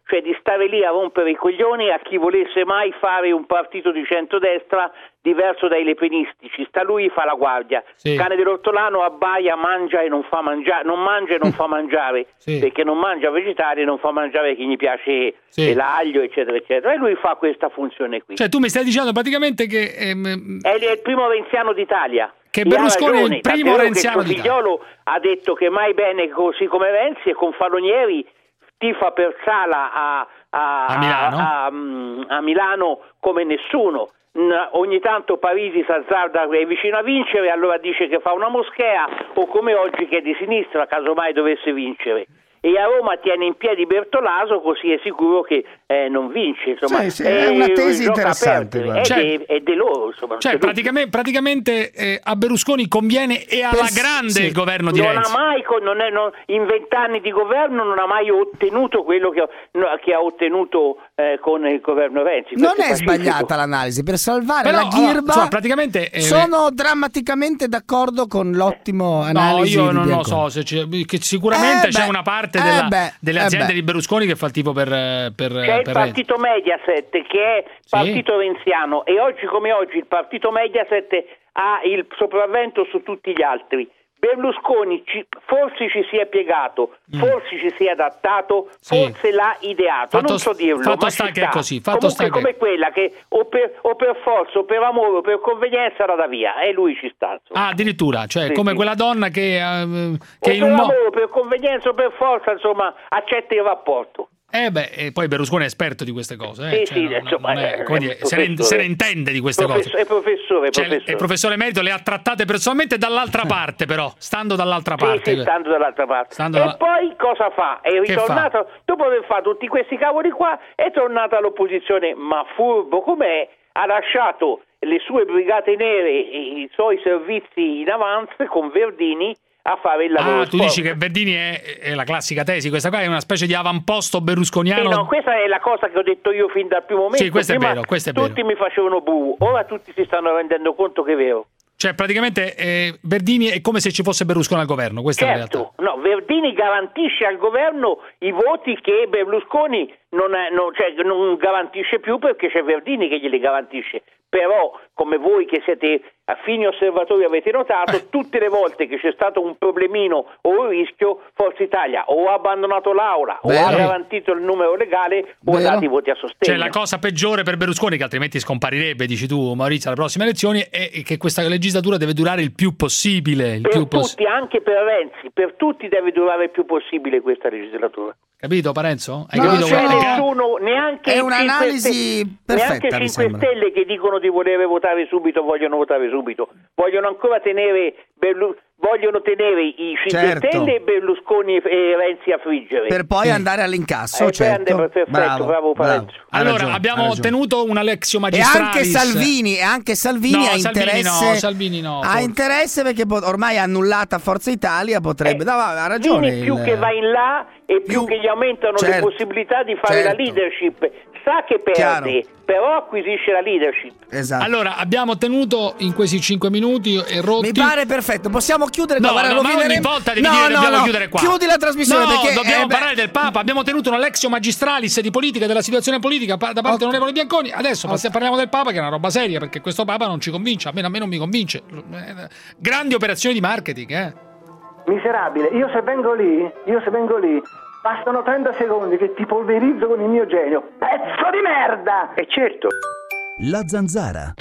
Speaker 26: cioè di stare lì a rompere i coglioni a chi volesse mai fare un partito di centrodestra diverso dai lepenistici. Sta lui, fa la guardia.
Speaker 6: Sì.
Speaker 26: Cane dell'ortolano abbaia, mangia e non fa mangiare, non mangia e non fa mangiare,
Speaker 6: sì.
Speaker 26: perché non mangia vegetari e non fa mangiare chi gli piace
Speaker 6: sì.
Speaker 26: l'aglio, eccetera, eccetera. E lui fa questa funzione qui.
Speaker 6: Cioè tu mi stai dicendo praticamente che... Ehm...
Speaker 26: È il primo renziano d'Italia.
Speaker 6: Che Berlusconi è il primo renziano
Speaker 26: d'Italia. Figliolo ha detto che mai bene così come Renzi e con Falonieri tifa per Sala a, a,
Speaker 6: a, Milano.
Speaker 26: A, a, a Milano come nessuno. Ogni tanto Parisi s'azzarda, è vicino a vincere, allora dice che fa una moschea, o come oggi che è di sinistra, casomai dovesse vincere. E a Roma tiene in piedi Bertolaso, così è sicuro che eh, non vince. Insomma,
Speaker 2: sì, sì, è una tesi interessante.
Speaker 26: È,
Speaker 6: cioè,
Speaker 26: de, è de loro. Insomma,
Speaker 6: cioè, praticamente, praticamente eh, a Berlusconi conviene e alla
Speaker 26: per,
Speaker 6: grande
Speaker 26: sì.
Speaker 6: il governo di
Speaker 26: non
Speaker 6: Renzi.
Speaker 26: Ha mai, non è, non, in vent'anni di governo non ha mai ottenuto quello che, no, che ha ottenuto eh, con il governo Renzi.
Speaker 2: Non
Speaker 26: Questo
Speaker 2: è,
Speaker 26: è
Speaker 2: sbagliata l'analisi. Per salvare
Speaker 6: Però,
Speaker 2: la ghirba,
Speaker 6: allora, cioè, praticamente, eh,
Speaker 2: sono drammaticamente d'accordo con l'ottimo analisi.
Speaker 6: No, io
Speaker 2: di
Speaker 6: non lo
Speaker 2: Bianconi.
Speaker 6: so. Se c'è, che sicuramente
Speaker 2: eh
Speaker 6: c'è
Speaker 2: beh,
Speaker 6: una parte
Speaker 2: eh
Speaker 6: della,
Speaker 2: beh,
Speaker 6: delle
Speaker 2: eh
Speaker 6: aziende
Speaker 2: beh.
Speaker 6: di Berlusconi che fa il tipo per, per,
Speaker 26: C'è
Speaker 6: per
Speaker 26: il partito Mediaset che è partito sì. renziano, e oggi come oggi il partito Mediaset ha il sopravvento su tutti gli altri. Berlusconi ci, forse ci si è piegato, mm. forse ci si è adattato, sì. forse l'ha ideato,
Speaker 6: fatto,
Speaker 26: non so dirlo,
Speaker 6: fatto
Speaker 26: ma
Speaker 6: sta
Speaker 26: ci
Speaker 6: che
Speaker 26: sta.
Speaker 6: È così, fatto
Speaker 26: comunque
Speaker 6: sta
Speaker 26: come
Speaker 6: che...
Speaker 26: quella che o per, o per forza o per amore o per convenienza era da via, e lui ci sta. Insomma.
Speaker 6: Ah, addirittura, cioè
Speaker 26: sì,
Speaker 6: come
Speaker 26: sì.
Speaker 6: quella donna che, uh, che
Speaker 26: o
Speaker 6: in
Speaker 26: per
Speaker 6: un mo-
Speaker 26: amore, per convenienza o per forza, insomma, accetta il rapporto.
Speaker 6: Eh beh, e poi Berlusconi è esperto di queste cose, eh?
Speaker 26: Sì,
Speaker 6: cioè,
Speaker 26: sì,
Speaker 6: non,
Speaker 26: insomma,
Speaker 6: non è,
Speaker 26: è,
Speaker 6: come dire, se, ne, se ne intende di queste
Speaker 26: Profes-
Speaker 6: cose.
Speaker 26: È professore, è
Speaker 6: cioè,
Speaker 26: professore.
Speaker 6: Il professore Emerito le ha trattate personalmente dall'altra parte, però, stando dall'altra parte.
Speaker 26: Sì, sì, stando dall'altra parte.
Speaker 6: Stando
Speaker 26: e
Speaker 6: dalla...
Speaker 26: poi cosa fa? È ritornato, dopo aver fatto tutti questi cavoli qua, è tornato all'opposizione, ma furbo com'è, ha lasciato le sue brigate nere e i suoi servizi in avance con Verdini a fare il lavoro.
Speaker 6: Ah, tu
Speaker 26: sporco.
Speaker 6: dici che Verdini è, è la classica tesi, questa qua è una specie di avamposto berlusconiano.
Speaker 26: Sì, no, questa è la cosa che ho detto io fin dal primo momento.
Speaker 6: Sì, questo
Speaker 26: Prima
Speaker 6: è vero, questo è
Speaker 26: tutti
Speaker 6: vero.
Speaker 26: mi facevano bu, ora tutti si stanno rendendo conto che è vero.
Speaker 6: Cioè, praticamente eh, Verdini è come se ci fosse Berlusconi al governo, questa
Speaker 26: certo,
Speaker 6: è la realtà.
Speaker 26: No, Verdini garantisce al governo i voti che Berlusconi non, è, non, cioè, non garantisce più, perché c'è Verdini che glieli garantisce. Però, come voi che siete affini osservatori avete notato, eh. tutte le volte che c'è stato un problemino o un rischio, Forza Italia o ha abbandonato l'Aula o
Speaker 6: Vero.
Speaker 26: ha garantito il numero legale o ha dato i voti a sostegno.
Speaker 6: Cioè, la cosa peggiore per Berlusconi, che altrimenti scomparirebbe, dici tu, Maurizio, alle prossime elezioni, è che questa legislatura deve durare il più possibile. Il
Speaker 26: per
Speaker 6: più
Speaker 26: tutti,
Speaker 6: poss-
Speaker 26: anche per Renzi, per tutti deve durare il più possibile questa legislatura.
Speaker 6: Capito, Parenzo? Hai
Speaker 26: no,
Speaker 6: capito?
Speaker 26: c'è
Speaker 6: Guarda,
Speaker 26: nessuno, neanche
Speaker 2: è un'analisi perfetta,
Speaker 26: neanche
Speaker 2: mi
Speaker 26: cinque
Speaker 2: sembra.
Speaker 26: Stelle che dicono di voler votare subito vogliono votare subito, vogliono ancora tenere Berlu- vogliono tenere i cinque
Speaker 2: Certo.
Speaker 26: Stelle e Berlusconi e Renzi a friggere
Speaker 2: Per poi
Speaker 26: sì.
Speaker 2: andare all'incasso,
Speaker 26: eh,
Speaker 2: certo.
Speaker 26: perfetto,
Speaker 2: bravo,
Speaker 26: bravo Parenzo.
Speaker 2: bravo.
Speaker 6: Allora,
Speaker 2: ragione,
Speaker 6: abbiamo tenuto una Lexio
Speaker 2: E
Speaker 6: Magistralis.
Speaker 2: anche Salvini, e anche Salvini
Speaker 6: No,
Speaker 2: ha
Speaker 6: Salvini
Speaker 2: interesse.
Speaker 6: no, Salvini no,
Speaker 2: ha
Speaker 6: forse.
Speaker 2: interesse perché po- ormai è annullata Forza Italia, potrebbe. No, ha ragione.
Speaker 26: Salvini più
Speaker 2: il-
Speaker 26: che va in là e più,
Speaker 2: più-
Speaker 26: che gli aumentano le
Speaker 2: certo,
Speaker 26: possibilità di fare
Speaker 2: certo.
Speaker 26: la leadership. Sa che perde,
Speaker 2: Chiaro.
Speaker 26: però acquisisce la leadership.
Speaker 2: Esatto.
Speaker 6: Allora, abbiamo tenuto in questi cinque minuti e rotti.
Speaker 2: Mi pare perfetto, possiamo chiudere
Speaker 6: No,
Speaker 2: qua. Guarda,
Speaker 6: no,
Speaker 2: lo
Speaker 6: ma ogni
Speaker 2: chiuderemo-
Speaker 6: volta devi
Speaker 2: no,
Speaker 6: dire
Speaker 2: no,
Speaker 6: dobbiamo
Speaker 2: no.
Speaker 6: chiudere qua.
Speaker 2: Chiudi la trasmissione
Speaker 6: No,
Speaker 2: perché
Speaker 6: dobbiamo
Speaker 2: eh, beh,
Speaker 6: parlare del Papa. Abbiamo tenuto una Lexio Magistralis di politica, della situazione politica pa- da parte dell'onorevole Bianconi. Adesso passi- parliamo del Papa, che è una roba seria, perché questo Papa non ci convince, almeno a me non mi convince. Eh, Grandi operazioni di marketing, eh.
Speaker 5: Miserabile, io se vengo lì, io se vengo lì, bastano trenta secondi che ti polverizzo con il mio genio. Pezzo di merda!
Speaker 26: E certo.
Speaker 13: La Zanzara.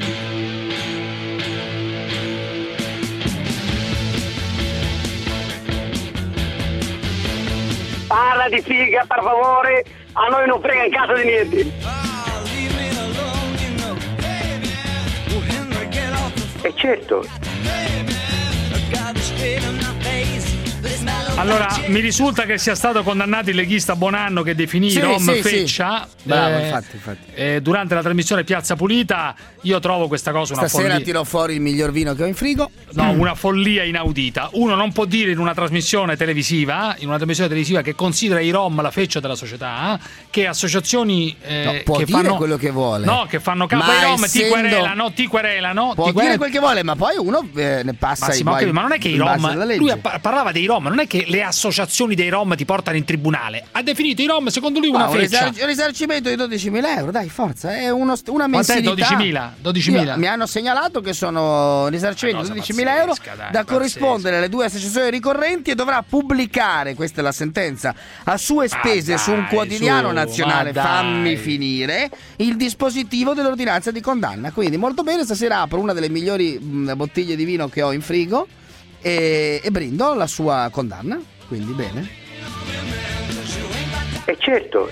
Speaker 12: Parla di figa, per favore, a noi non frega in casa di niente.
Speaker 26: E certo.
Speaker 6: Allora, mi risulta che sia stato condannato il leghista Bonanno, che definì
Speaker 2: Sì,
Speaker 6: Rom
Speaker 2: sì,
Speaker 6: feccia.
Speaker 2: sì. Bravo,
Speaker 6: eh,
Speaker 2: infatti, infatti.
Speaker 6: eh, durante la trasmissione Piazza Pulita. Io trovo questa cosa una
Speaker 2: Stasera
Speaker 6: follia.
Speaker 2: tiro fuori il miglior vino che ho in frigo.
Speaker 6: No, una follia inaudita. Uno non può dire in una trasmissione televisiva, in una trasmissione televisiva che considera i Rom la feccia della società, che associazioni eh,
Speaker 2: No, può
Speaker 6: che
Speaker 2: dire
Speaker 6: fanno
Speaker 2: quello che vuole.
Speaker 6: No, che fanno capo
Speaker 2: Ma
Speaker 6: ai Rom,
Speaker 2: essendo-
Speaker 6: ti querelano, ti querelano,
Speaker 2: Può
Speaker 6: ti
Speaker 2: dire
Speaker 6: querelano.
Speaker 2: quel che vuole, ma poi uno eh, ne passa
Speaker 6: Ma, sì,
Speaker 2: i
Speaker 6: ma,
Speaker 2: guai
Speaker 6: ma non è che i
Speaker 2: in base
Speaker 6: Rom,
Speaker 2: alla legge.
Speaker 6: lui pa- parlava dei Rom, non è che le associazioni dei Rom ti portano in tribunale. Ha definito i Rom secondo lui una
Speaker 2: no,
Speaker 6: feccia.
Speaker 2: Un risarcimento di dodicimila euro, dai, forza, è uno, una
Speaker 6: Quant'è
Speaker 2: mensilità.
Speaker 6: dodicimila? dodicimila?
Speaker 2: Io, mi hanno segnalato che sono risarcimento di dodicimila euro
Speaker 6: dai,
Speaker 2: da corrispondere alle due associazioni ricorrenti e dovrà pubblicare, questa è la sentenza, a sue spese
Speaker 6: ah,
Speaker 2: su un
Speaker 6: dai,
Speaker 2: quotidiano
Speaker 6: su,
Speaker 2: nazionale, fammi finire, il dispositivo dell'ordinanza di condanna. Quindi molto bene, stasera apro una delle migliori mh, bottiglie di vino che ho in frigo e, e brindo la sua condanna. Quindi bene.
Speaker 22: E certo.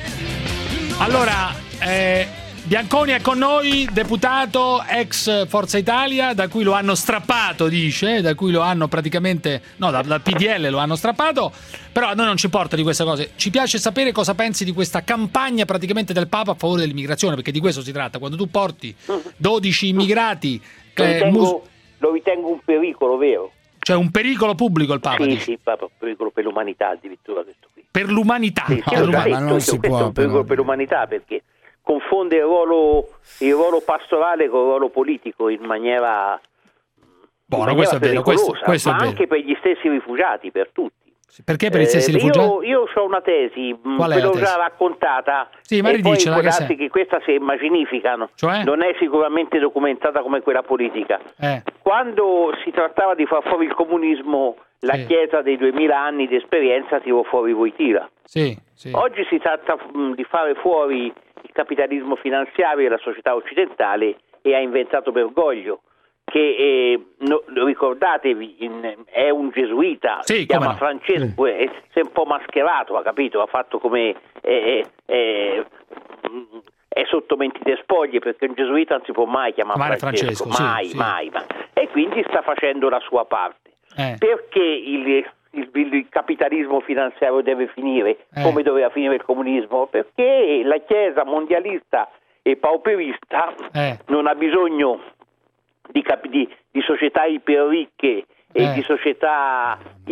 Speaker 6: Allora, eh, Bianconi è con noi, deputato ex Forza Italia, da cui lo hanno strappato, dice, da cui lo hanno praticamente, no, dal, dal P D L lo hanno strappato, però a noi non ci importa di queste cose. Ci piace sapere cosa pensi di questa campagna praticamente del Papa a favore dell'immigrazione, perché di questo si tratta. Quando tu porti dodici immigrati...
Speaker 21: Lo
Speaker 6: Eh,
Speaker 21: ritengo,
Speaker 6: mus-
Speaker 21: lo ritengo un pericolo, vero?
Speaker 6: cioè un pericolo pubblico il Papa,
Speaker 21: Sì,
Speaker 6: dice.
Speaker 21: sì, il Papa, un pericolo per l'umanità addirittura questo qui.
Speaker 6: Per l'umanità?
Speaker 21: Sì, sì,
Speaker 6: No,
Speaker 21: l'ho
Speaker 6: ma
Speaker 21: detto,
Speaker 6: non
Speaker 21: io,
Speaker 6: si
Speaker 21: questo
Speaker 6: può,
Speaker 21: è un pericolo
Speaker 6: però.
Speaker 21: per l'umanità, perché confonde il ruolo, il ruolo pastorale con il ruolo politico in maniera,
Speaker 6: Buono,
Speaker 21: in
Speaker 6: questo è
Speaker 21: maniera
Speaker 6: vero, questo,
Speaker 21: pericolosa,
Speaker 6: questo è
Speaker 21: ma
Speaker 6: vero.
Speaker 21: anche per gli stessi rifugiati, per tutti.
Speaker 6: Perché per gli stessi
Speaker 21: Eh,
Speaker 6: rifugiati?
Speaker 21: Io, io ho una tesi, mh,
Speaker 6: Qual è
Speaker 21: ve
Speaker 6: la
Speaker 21: l'ho
Speaker 6: tesi?
Speaker 21: già raccontata,
Speaker 6: Sì, ma
Speaker 21: e poi
Speaker 6: ridicela,
Speaker 21: può
Speaker 6: che
Speaker 21: darsi
Speaker 6: sei?
Speaker 21: che questa si immaginificano,
Speaker 6: Cioè?
Speaker 21: non è sicuramente documentata come quella politica.
Speaker 6: Eh.
Speaker 21: Quando si trattava di far fuori il comunismo, la
Speaker 6: Sì.
Speaker 21: Chiesa dei duemila anni di esperienza tirò fuori Wojtyla.
Speaker 6: Sì, sì.
Speaker 21: Oggi si tratta mh, di fare fuori il capitalismo finanziario e la società occidentale, e ha inventato Bergoglio, che eh, no, ricordatevi in, è un gesuita,
Speaker 6: Sì,
Speaker 21: si chiama
Speaker 6: come no.
Speaker 21: Francesco, è, si è un po' mascherato, ha capito, ha fatto come eh, eh, mh, è sotto mentite spoglie, perché un gesuita non si può mai chiamare
Speaker 6: Chiamare
Speaker 21: Francesco,
Speaker 6: Francesco, sì,
Speaker 21: mai,
Speaker 6: sì.
Speaker 21: mai, mai, e quindi sta facendo la sua parte.
Speaker 6: Eh.
Speaker 21: Perché il, il, il capitalismo finanziario deve finire
Speaker 6: Eh.
Speaker 21: come doveva finire il comunismo? Perché la Chiesa mondialista e pauperista
Speaker 6: Eh.
Speaker 21: non ha bisogno di, capi- di, di società iperricche e
Speaker 6: Eh.
Speaker 21: di società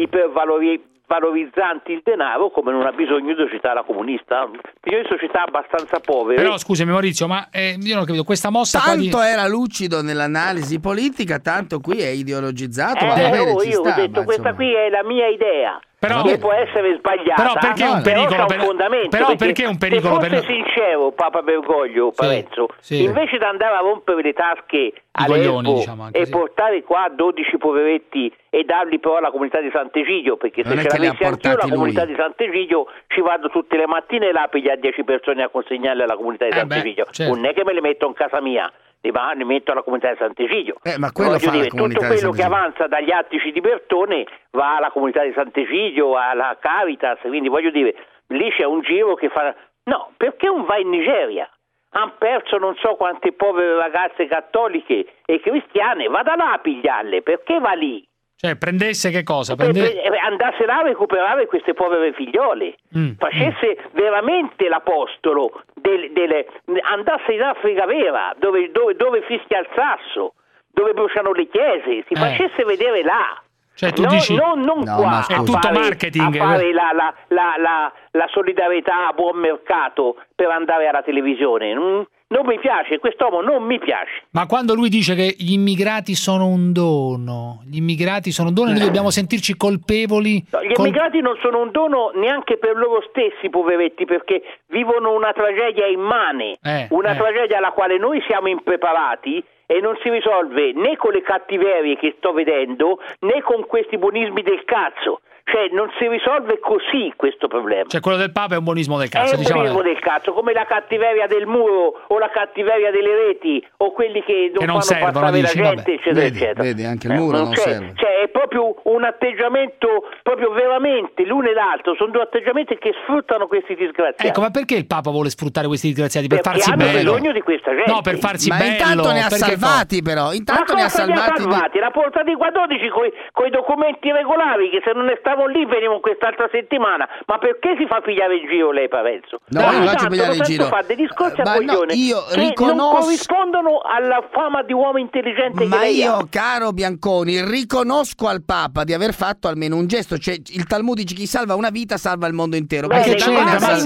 Speaker 21: ipervalorizzanti il denaro, come non ha bisogno di società la comunista. Bisogna di società abbastanza povere.
Speaker 6: Però scusami Maurizio, ma eh, io non ho capito, questa mossa qua di...
Speaker 2: Tanto era lucido nell'analisi politica, tanto qui è ideologizzato. va
Speaker 21: Eh,
Speaker 2: bene,
Speaker 21: oh,
Speaker 2: ci
Speaker 21: io
Speaker 2: sta,
Speaker 21: ho detto
Speaker 2: ma
Speaker 21: questa
Speaker 2: insomma.
Speaker 21: qui è la mia idea,
Speaker 6: Però-
Speaker 21: che può essere sbagliata,
Speaker 6: Però perché è un
Speaker 21: però
Speaker 6: pericolo
Speaker 21: c'ha
Speaker 6: per-
Speaker 21: un fondamento,
Speaker 6: però perché è un pericolo
Speaker 21: se
Speaker 6: per-
Speaker 21: fosse sincero Papa Bergoglio, Parenzo,
Speaker 6: sì.
Speaker 21: invece di andare a rompere le tasche a
Speaker 6: coglioni,
Speaker 21: Lesbo
Speaker 6: diciamo anche,
Speaker 21: e
Speaker 6: sì.
Speaker 21: portare qua dodici poveretti e darli però alla comunità di Sant'Egidio, perché se
Speaker 2: Non è
Speaker 21: ce
Speaker 2: che li ha
Speaker 21: l'avessi anch'io la
Speaker 2: portati
Speaker 21: comunità
Speaker 2: lui.
Speaker 21: di Sant'Egidio ci vado tutte le mattine là a pigliare dieci persone a consegnarle alla comunità di
Speaker 6: Eh beh,
Speaker 21: Sant'Egidio,
Speaker 6: certo.
Speaker 21: non è che me le metto in casa mia, li va- li metto alla comunità di Sant'Egidio.
Speaker 2: Eh, ma quello
Speaker 21: Voglio
Speaker 2: fa la
Speaker 21: dire, tutto
Speaker 2: comunità di
Speaker 21: quello che
Speaker 2: Sant'Egidio.
Speaker 21: avanza dagli attici di Bertone va alla comunità di Sant'Egidio, alla Caritas, quindi voglio dire, lì c'è un giro che fa... No, perché non va in Nigeria? Han perso non so quante povere ragazze cattoliche e cristiane, vada là a pigliarle, perché va lì?
Speaker 6: Cioè, prendesse che cosa?
Speaker 21: Per-
Speaker 6: Prende...
Speaker 21: per- andasse là a recuperare queste povere figliole,
Speaker 6: Mm,
Speaker 21: facesse veramente l'apostolo, del- delle- andasse in Africa vera, dove, dove, dove fischia il sasso, dove bruciano le chiese, si
Speaker 6: Eh.
Speaker 21: facesse vedere là.
Speaker 6: Cioè, tu
Speaker 21: No,
Speaker 6: dici-
Speaker 21: non, non
Speaker 2: No,
Speaker 21: qua
Speaker 2: ma
Speaker 21: a
Speaker 2: scusa.
Speaker 6: È tutto
Speaker 21: fare,
Speaker 6: marketing,
Speaker 21: a fare
Speaker 6: eh.
Speaker 21: la, la, la, la, la solidarietà a buon mercato per andare alla televisione. Non, non mi piace, quest'uomo non mi piace.
Speaker 6: Ma quando lui dice che gli immigrati sono un dono, gli immigrati sono un dono, noi dobbiamo sentirci colpevoli.
Speaker 21: No, gli
Speaker 6: col-
Speaker 21: immigrati non sono un dono neanche per loro stessi, poveretti, perché vivono una tragedia immane,
Speaker 6: Eh,
Speaker 21: una
Speaker 6: eh.
Speaker 21: tragedia alla quale noi siamo impreparati e non si risolve né con le cattiverie che sto vedendo né con questi buonismi del cazzo. Cioè non si risolve così questo problema.
Speaker 6: Cioè, quello del Papa è un buonismo del cazzo,
Speaker 21: È un
Speaker 6: diciamo.
Speaker 21: buonismo del cazzo, come la cattiveria del muro o la cattiveria delle reti o quelli che non,
Speaker 6: Che non
Speaker 21: fanno
Speaker 6: servono,
Speaker 21: passare
Speaker 6: dici,
Speaker 21: la gente,
Speaker 6: vabbè.
Speaker 21: eccetera,
Speaker 2: Vedi,
Speaker 21: eccetera.
Speaker 2: vedi, anche il
Speaker 21: Eh,
Speaker 2: muro non
Speaker 21: c'è,
Speaker 2: serve.
Speaker 21: Cioè, è proprio un atteggiamento, proprio veramente l'uno e l'altro, sono due atteggiamenti che sfruttano questi disgraziati.
Speaker 6: Ecco, ma perché il Papa vuole sfruttare questi disgraziati? Per
Speaker 21: Perché
Speaker 6: farsi
Speaker 21: hanno
Speaker 6: bello?
Speaker 21: bisogno di questa gente.
Speaker 6: No, per farsi
Speaker 2: Ma
Speaker 6: bello.
Speaker 2: intanto ne ha
Speaker 6: perché
Speaker 2: salvati però,
Speaker 21: Ma
Speaker 2: intanto ne ha
Speaker 21: cosa li ha
Speaker 2: salvati. di-
Speaker 21: salvati? La portati qua dodici coi, coi documenti regolari, che se non ne stavano lì venivano quest'altra settimana. Ma perché si fa pigliare in giro lei, Parenzo?
Speaker 2: No,
Speaker 21: Ogni
Speaker 2: io non faccio
Speaker 21: tanto
Speaker 2: pigliare in
Speaker 21: lo sento
Speaker 2: giro.
Speaker 21: fare dei discorsi
Speaker 2: Eh, ma
Speaker 21: a
Speaker 2: no,
Speaker 21: coglione
Speaker 2: io
Speaker 21: che non
Speaker 2: riconosco-
Speaker 21: corrispondono alla fama di uomo intelligente
Speaker 2: Ma
Speaker 21: che lei ha.
Speaker 2: io, caro Bianconi, riconosco al Papa di aver fatto almeno un gesto. Cioè, il Talmud dice chi salva una vita salva il mondo intero.
Speaker 21: Bene,
Speaker 2: Perché
Speaker 21: ma
Speaker 2: c'è
Speaker 21: va
Speaker 2: da
Speaker 21: in Nigeria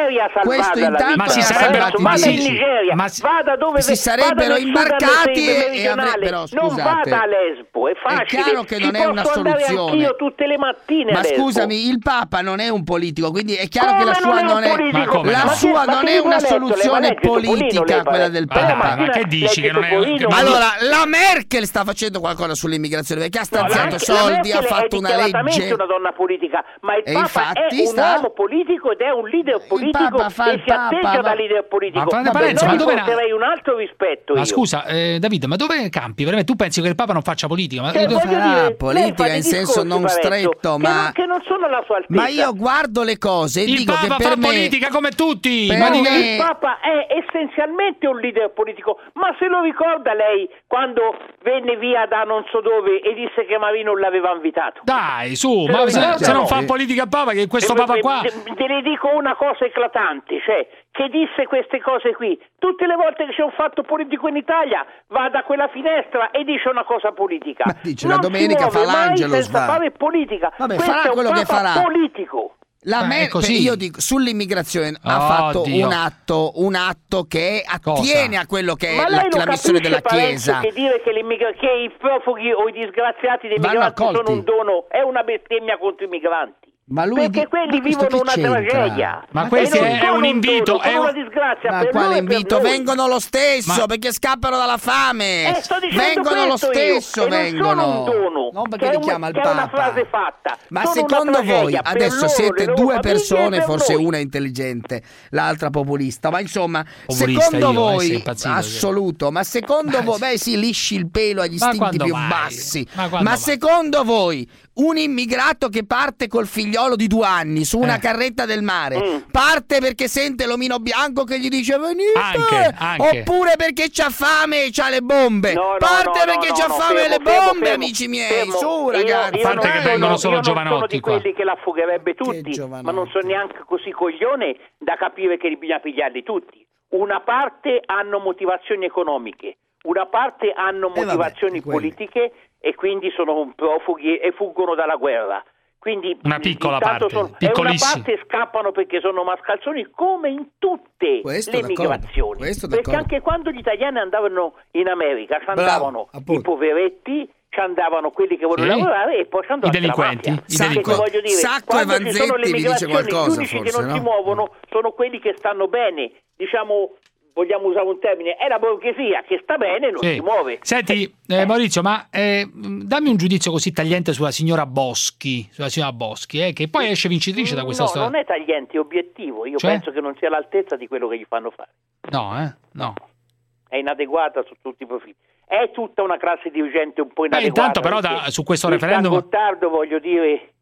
Speaker 26: Nigeria a salvarla
Speaker 2: questo
Speaker 26: la
Speaker 2: intanto
Speaker 26: vita.
Speaker 6: Ma si sarebbero-
Speaker 26: Adesso
Speaker 6: ma
Speaker 26: vada
Speaker 6: sì,
Speaker 26: in
Speaker 6: sì.
Speaker 26: Nigeria,
Speaker 6: Ma si-
Speaker 26: vada dove
Speaker 2: si sarebbero
Speaker 26: vada nel
Speaker 2: imbarcati
Speaker 26: Sudan
Speaker 2: e- e
Speaker 26: meridionale,
Speaker 2: avre- però,
Speaker 26: non
Speaker 2: scusate,
Speaker 26: vada a Lesbo, è facile.
Speaker 2: chiaro che
Speaker 26: Ci
Speaker 2: non è una
Speaker 26: posso andare
Speaker 2: soluzione.
Speaker 26: anch'io tutte le mattine
Speaker 2: Ma
Speaker 26: a Lesbo.
Speaker 2: scusami, il Papa non è un politico, quindi è chiaro
Speaker 26: Come
Speaker 2: che la sua
Speaker 26: non è un
Speaker 2: non è,
Speaker 26: politico?
Speaker 6: Ma come
Speaker 2: la
Speaker 6: no?
Speaker 2: sua
Speaker 26: Ma che-
Speaker 2: non
Speaker 26: ma
Speaker 2: è
Speaker 26: che
Speaker 2: una
Speaker 26: letto? Lei
Speaker 2: soluzione
Speaker 26: ha letto Topolino,
Speaker 2: politica
Speaker 26: lei,
Speaker 2: quella
Speaker 26: pare.
Speaker 2: del
Speaker 6: Ma dai,
Speaker 2: Papa.
Speaker 6: ma che
Speaker 26: Lei
Speaker 6: dici
Speaker 26: che
Speaker 6: che non è
Speaker 26: Topolino-
Speaker 6: che non-
Speaker 2: Allora, la Merkel sta facendo qualcosa sull'immigrazione perché ha
Speaker 26: No, la
Speaker 2: stanziato
Speaker 26: Merkel-
Speaker 2: soldi,
Speaker 26: la
Speaker 2: ha
Speaker 26: Merkel
Speaker 2: fatto
Speaker 26: è
Speaker 2: una
Speaker 26: dichiaratamente
Speaker 2: legge.
Speaker 26: una donna politica, ma il
Speaker 2: E
Speaker 26: Papa
Speaker 2: infatti
Speaker 26: è un
Speaker 2: sta-
Speaker 26: uomo politico ed è un leader politico
Speaker 2: Papa fa
Speaker 26: e
Speaker 2: il
Speaker 26: si atteggia
Speaker 2: Papa,
Speaker 26: da
Speaker 2: ma-
Speaker 26: leader politico.
Speaker 6: Ma Frate
Speaker 26: Per
Speaker 6: Parenzo,
Speaker 26: noi
Speaker 6: ma dove era-
Speaker 26: porterei un altro rispetto
Speaker 6: Ma
Speaker 26: io.
Speaker 6: scusa, eh, Davide, ma dove campi? Veramente tu pensi che il Papa non faccia politica? Ma
Speaker 26: Cioè,
Speaker 6: dove-
Speaker 26: voglio
Speaker 2: farà
Speaker 26: dire,
Speaker 2: politica
Speaker 26: lei fa
Speaker 2: in
Speaker 26: dei
Speaker 2: senso
Speaker 26: discorsi,
Speaker 2: non
Speaker 26: Parenzo,
Speaker 2: stretto,
Speaker 26: che
Speaker 2: ma-
Speaker 26: non, che non sono alla sua altezza.
Speaker 2: Ma io guardo le cose e
Speaker 6: il
Speaker 2: dico
Speaker 6: Papa
Speaker 2: che per
Speaker 6: fa
Speaker 2: me
Speaker 6: politica come tutti.
Speaker 2: Per
Speaker 6: Ma
Speaker 26: No,
Speaker 6: di
Speaker 2: me-
Speaker 6: che-
Speaker 26: il Papa è essenzialmente un leader politico, ma se lo ricorda lei quando venne via da non so dove e disse che Marino l'aveva invitato?
Speaker 6: Dai, su,
Speaker 26: Se
Speaker 6: ma
Speaker 26: lo
Speaker 6: se,
Speaker 26: ricorda,
Speaker 6: se non
Speaker 26: no?
Speaker 6: fa politica il Papa, che questo
Speaker 26: E-
Speaker 6: Papa
Speaker 26: e-
Speaker 6: qua...
Speaker 26: Te, te ne dico una cosa eclatante, cioè che disse queste cose qui. Tutte le volte che c'è un fatto politico in Italia va da quella finestra e dice una cosa politica.
Speaker 2: Ma dice,
Speaker 26: non
Speaker 2: la domenica
Speaker 26: si muove
Speaker 2: fa
Speaker 26: mai
Speaker 2: l'Angelus,
Speaker 26: senza
Speaker 2: va.
Speaker 26: fare politica.
Speaker 2: Vabbè,
Speaker 26: Questo
Speaker 2: farà
Speaker 26: è un
Speaker 2: quello che
Speaker 26: Papa
Speaker 2: farà.
Speaker 26: politico.
Speaker 2: La
Speaker 6: Beh, è
Speaker 2: Merkel,
Speaker 6: così.
Speaker 2: io dico, sull'immigrazione ha fatto
Speaker 6: Oddio.
Speaker 2: un atto, un atto che attiene
Speaker 6: Cosa?
Speaker 2: a quello che è
Speaker 26: Ma
Speaker 2: la,
Speaker 26: lei lo
Speaker 2: la missione
Speaker 26: capisce,
Speaker 2: della
Speaker 26: Parenzo,
Speaker 2: Chiesa.
Speaker 26: che dire che, l'immigra- che i profughi o i disgraziati dei
Speaker 2: Vanno
Speaker 26: migranti
Speaker 2: accolti.
Speaker 26: sono un dono è una bestemmia contro i migranti.
Speaker 2: Ma lui
Speaker 26: Perché
Speaker 2: di-
Speaker 26: quelli
Speaker 2: ma questo
Speaker 26: vivono
Speaker 2: che
Speaker 26: una
Speaker 2: c'entra?
Speaker 26: tragedia.
Speaker 6: Ma
Speaker 26: E
Speaker 6: questo
Speaker 26: non
Speaker 6: è
Speaker 26: sono
Speaker 6: un invito,
Speaker 26: dono,
Speaker 6: è
Speaker 26: sono
Speaker 6: un-
Speaker 26: una disgrazia
Speaker 2: Ma
Speaker 26: per
Speaker 2: quale
Speaker 26: noi e per
Speaker 2: invito?
Speaker 26: noi.
Speaker 2: Vengono lo stesso
Speaker 6: Ma-
Speaker 2: perché scappano dalla fame.
Speaker 26: Eh, sto dicendo
Speaker 2: vengono lo
Speaker 26: questo io,
Speaker 2: stesso,
Speaker 26: e non
Speaker 2: vengono.
Speaker 26: sono un dono,
Speaker 2: Non
Speaker 26: che
Speaker 2: perché
Speaker 26: è
Speaker 2: li
Speaker 26: un-
Speaker 2: chiama il
Speaker 26: che è una
Speaker 2: Papa.
Speaker 26: frase fatta.
Speaker 2: Ma
Speaker 26: Sono una
Speaker 2: secondo voi
Speaker 26: tragedia per
Speaker 2: adesso
Speaker 26: loro,
Speaker 2: siete
Speaker 26: le loro
Speaker 2: due
Speaker 26: famiglie e
Speaker 2: persone,
Speaker 26: per
Speaker 2: forse
Speaker 26: noi.
Speaker 2: una intelligente, l'altra populista, ma insomma,
Speaker 6: Populista
Speaker 2: secondo
Speaker 6: io, eh,
Speaker 2: voi
Speaker 6: sei impazzito,
Speaker 2: assoluto, ma secondo voi, beh sì, lisci il pelo agli
Speaker 6: Ma
Speaker 2: istinti
Speaker 6: quando
Speaker 2: più
Speaker 6: mai?
Speaker 2: bassi.
Speaker 6: Ma quando mai?
Speaker 2: secondo voi un immigrato che parte col figliolo di due anni su una
Speaker 6: Eh.
Speaker 2: carretta del mare
Speaker 26: Mm.
Speaker 2: parte perché sente l'omino bianco che gli dice venite,
Speaker 6: Anche, anche.
Speaker 2: oppure perché c'ha fame e c'ha le bombe?
Speaker 26: No, no,
Speaker 2: parte
Speaker 26: no,
Speaker 2: perché
Speaker 26: no,
Speaker 2: c'ha
Speaker 26: no,
Speaker 2: fame e
Speaker 26: fermo,
Speaker 2: le
Speaker 26: fermo,
Speaker 2: bombe,
Speaker 26: fermo,
Speaker 2: amici miei,
Speaker 26: fermo.
Speaker 2: su
Speaker 26: Io-
Speaker 2: ragazzi.
Speaker 26: io
Speaker 6: A parte
Speaker 26: non
Speaker 6: che
Speaker 26: sono-
Speaker 6: vengono solo
Speaker 26: io non sono
Speaker 6: giovanotti
Speaker 26: di
Speaker 6: qua.
Speaker 26: quelli che la fugherebbe tutti,
Speaker 2: giovanotti?
Speaker 26: ma non sono neanche così coglione da capire che bisogna pigliarli tutti. Una parte hanno motivazioni economiche, una parte hanno
Speaker 2: vabbè,
Speaker 26: motivazioni
Speaker 2: quelli.
Speaker 26: politiche e quindi sono profughi e fuggono dalla guerra. Quindi
Speaker 6: Una piccola
Speaker 26: intanto
Speaker 6: parte,
Speaker 26: sono- e una
Speaker 6: piccolissima.
Speaker 26: parte scappano perché sono mascalzoni come in tutte
Speaker 2: Questo
Speaker 26: le
Speaker 2: d'accordo,
Speaker 26: migrazioni.
Speaker 2: questo
Speaker 26: Perché
Speaker 2: d'accordo.
Speaker 26: anche quando gli italiani andavano in America ci andavano
Speaker 2: appunto.
Speaker 26: i poveretti, ci andavano quelli che volevano
Speaker 6: Sì.
Speaker 26: lavorare e poi ci andava
Speaker 6: I
Speaker 26: anche la
Speaker 6: delinquenti,
Speaker 26: mafia.
Speaker 6: i
Speaker 26: Perché
Speaker 6: delinquenti.
Speaker 26: voglio dire,
Speaker 2: Sacco e
Speaker 26: quando ci sono le
Speaker 2: Vanzetti vi dice
Speaker 26: migrazioni,
Speaker 2: qualcosa,
Speaker 26: gli unici che
Speaker 2: forse,
Speaker 26: non
Speaker 2: no?
Speaker 26: si muovono sono quelli che stanno bene, diciamo, vogliamo usare un termine, è la borghesia che sta bene e non
Speaker 6: Sì.
Speaker 26: si muove.
Speaker 6: Senti, eh, Maurizio, ma eh, dammi un giudizio così tagliente sulla signora Boschi, sulla signora Boschi, eh, che poi esce vincitrice da questa
Speaker 26: No,
Speaker 6: storia.
Speaker 26: non è tagliente, è obiettivo. Io
Speaker 6: Cioè?
Speaker 26: penso che non sia all'altezza di quello che gli fanno fare.
Speaker 6: No, eh? No.
Speaker 26: È inadeguata su tutti i profili. È tutta una classe dirigente un po'
Speaker 6: Beh,
Speaker 26: inadeguata.
Speaker 6: intanto però da-
Speaker 26: perché
Speaker 6: su questo
Speaker 26: il
Speaker 6: referendum...
Speaker 26: San Gottardo, voglio dire,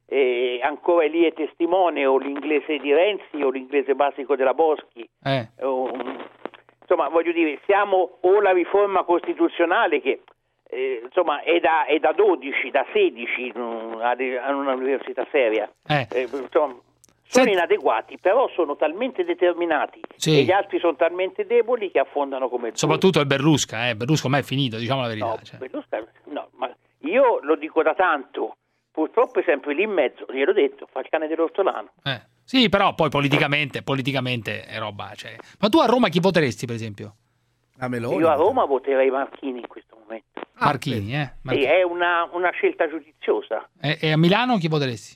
Speaker 26: eh, ancora lì è testimone, o l'inglese di Renzi o l'inglese basico della Boschi.
Speaker 6: Eh.
Speaker 26: O- insomma, voglio dire, siamo o la riforma costituzionale che eh, insomma è da, è da dodici, da sedici mm, ad ad un'università seria.
Speaker 6: Eh.
Speaker 26: Eh, insomma, sono inadeguati, però sono talmente determinati
Speaker 6: Sì.
Speaker 26: e gli altri sono talmente deboli che affondano come il
Speaker 6: Soprattutto il Berlusca, eh. Berlusca ormai è finito, diciamo la verità.
Speaker 26: No,
Speaker 6: cioè.
Speaker 26: Berlusconi- no, ma io lo dico da tanto, purtroppo è sempre lì in mezzo, gliel'ho detto, fa il cane dell'ortolano.
Speaker 6: Eh. Sì, però poi politicamente, politicamente è roba. Cioè. Ma tu a Roma chi voteresti, per esempio?
Speaker 2: A Meloni.
Speaker 26: Io a Roma voterei Marchini in questo momento.
Speaker 6: Marchini, eh?
Speaker 26: Sì,
Speaker 6: Marchini.
Speaker 26: è una, una scelta giudiziosa.
Speaker 6: E, e a Milano chi voteresti?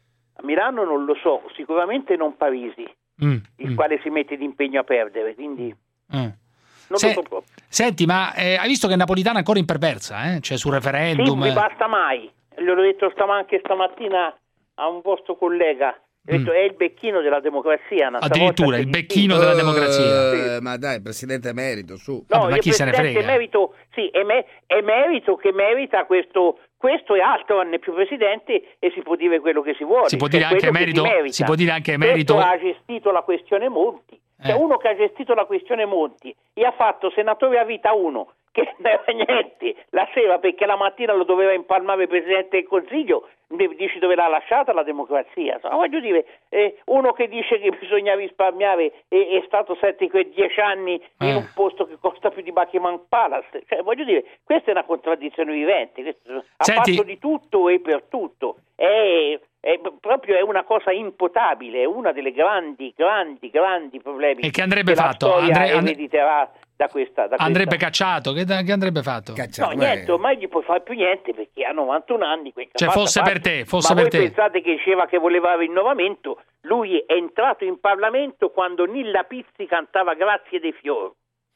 Speaker 26: A Milano non lo so, sicuramente non Parisi,
Speaker 6: Mm,
Speaker 26: il
Speaker 6: mm,
Speaker 26: quale si mette d'impegno a perdere, quindi
Speaker 6: eh.
Speaker 26: non
Speaker 6: Se-
Speaker 26: lo so proprio.
Speaker 6: Senti, ma eh, hai visto che Napolitano è ancora imperversa, eh? Cioè sul
Speaker 26: Sì,
Speaker 6: referendum.
Speaker 26: non mi
Speaker 6: eh.
Speaker 26: basta mai. Gliel'ho detto stam- anche stamattina a un vostro collega. Ho detto,
Speaker 6: Mm.
Speaker 26: è il becchino della democrazia. una
Speaker 6: Addirittura
Speaker 26: stavolta
Speaker 6: il
Speaker 26: si
Speaker 6: becchino
Speaker 26: distingue.
Speaker 6: della democrazia.
Speaker 2: Eh, ma dai, presidente emerito, su.
Speaker 26: No,
Speaker 6: Vabbè, ma
Speaker 26: io
Speaker 6: chi se ne
Speaker 26: Presidente
Speaker 6: frega?
Speaker 26: Emerito, sì, è, me- è merito che merita questo, questo e altro, non è più presidente e si può dire quello che si vuole.
Speaker 6: Si può
Speaker 26: cioè
Speaker 6: dire anche
Speaker 26: quello che
Speaker 6: merito-
Speaker 26: si merita.
Speaker 6: si può dire anche
Speaker 26: Questo
Speaker 6: merito-
Speaker 26: ha gestito la questione Monti. Cioè
Speaker 6: Eh.
Speaker 26: uno che ha gestito la questione Monti e ha fatto senatore a vita uno, che non era niente, la sera perché la mattina lo doveva impalmare il Presidente del Consiglio, mi dici dove l'ha lasciata la democrazia. Insomma, voglio dire, eh, uno che dice che bisogna risparmiare e è stato sette, dieci anni in
Speaker 6: Eh.
Speaker 26: un posto che costa più di Buckingham Palace, cioè voglio dire, questa è una contraddizione vivente. Questo- ha
Speaker 6: Senti-
Speaker 26: fatto di tutto e per tutto, è è proprio è una cosa impotabile, è una delle grandi, grandi, grandi problemi
Speaker 6: e che andrebbe
Speaker 26: che
Speaker 6: fatto?
Speaker 26: la storia
Speaker 6: Andre,
Speaker 26: erediterà da questa, da
Speaker 6: andrebbe
Speaker 26: questa.
Speaker 6: cacciato? Che, che andrebbe fatto?
Speaker 26: No, niente, ormai gli puoi fare più niente perché ha novantuno anni.
Speaker 6: Cioè fosse per te, fosse
Speaker 26: ma
Speaker 6: per
Speaker 26: voi
Speaker 6: te.
Speaker 26: pensate che diceva che voleva il rinnovamento? Lui è entrato in Parlamento quando Nilla Pizzi cantava Grazie dei fiori.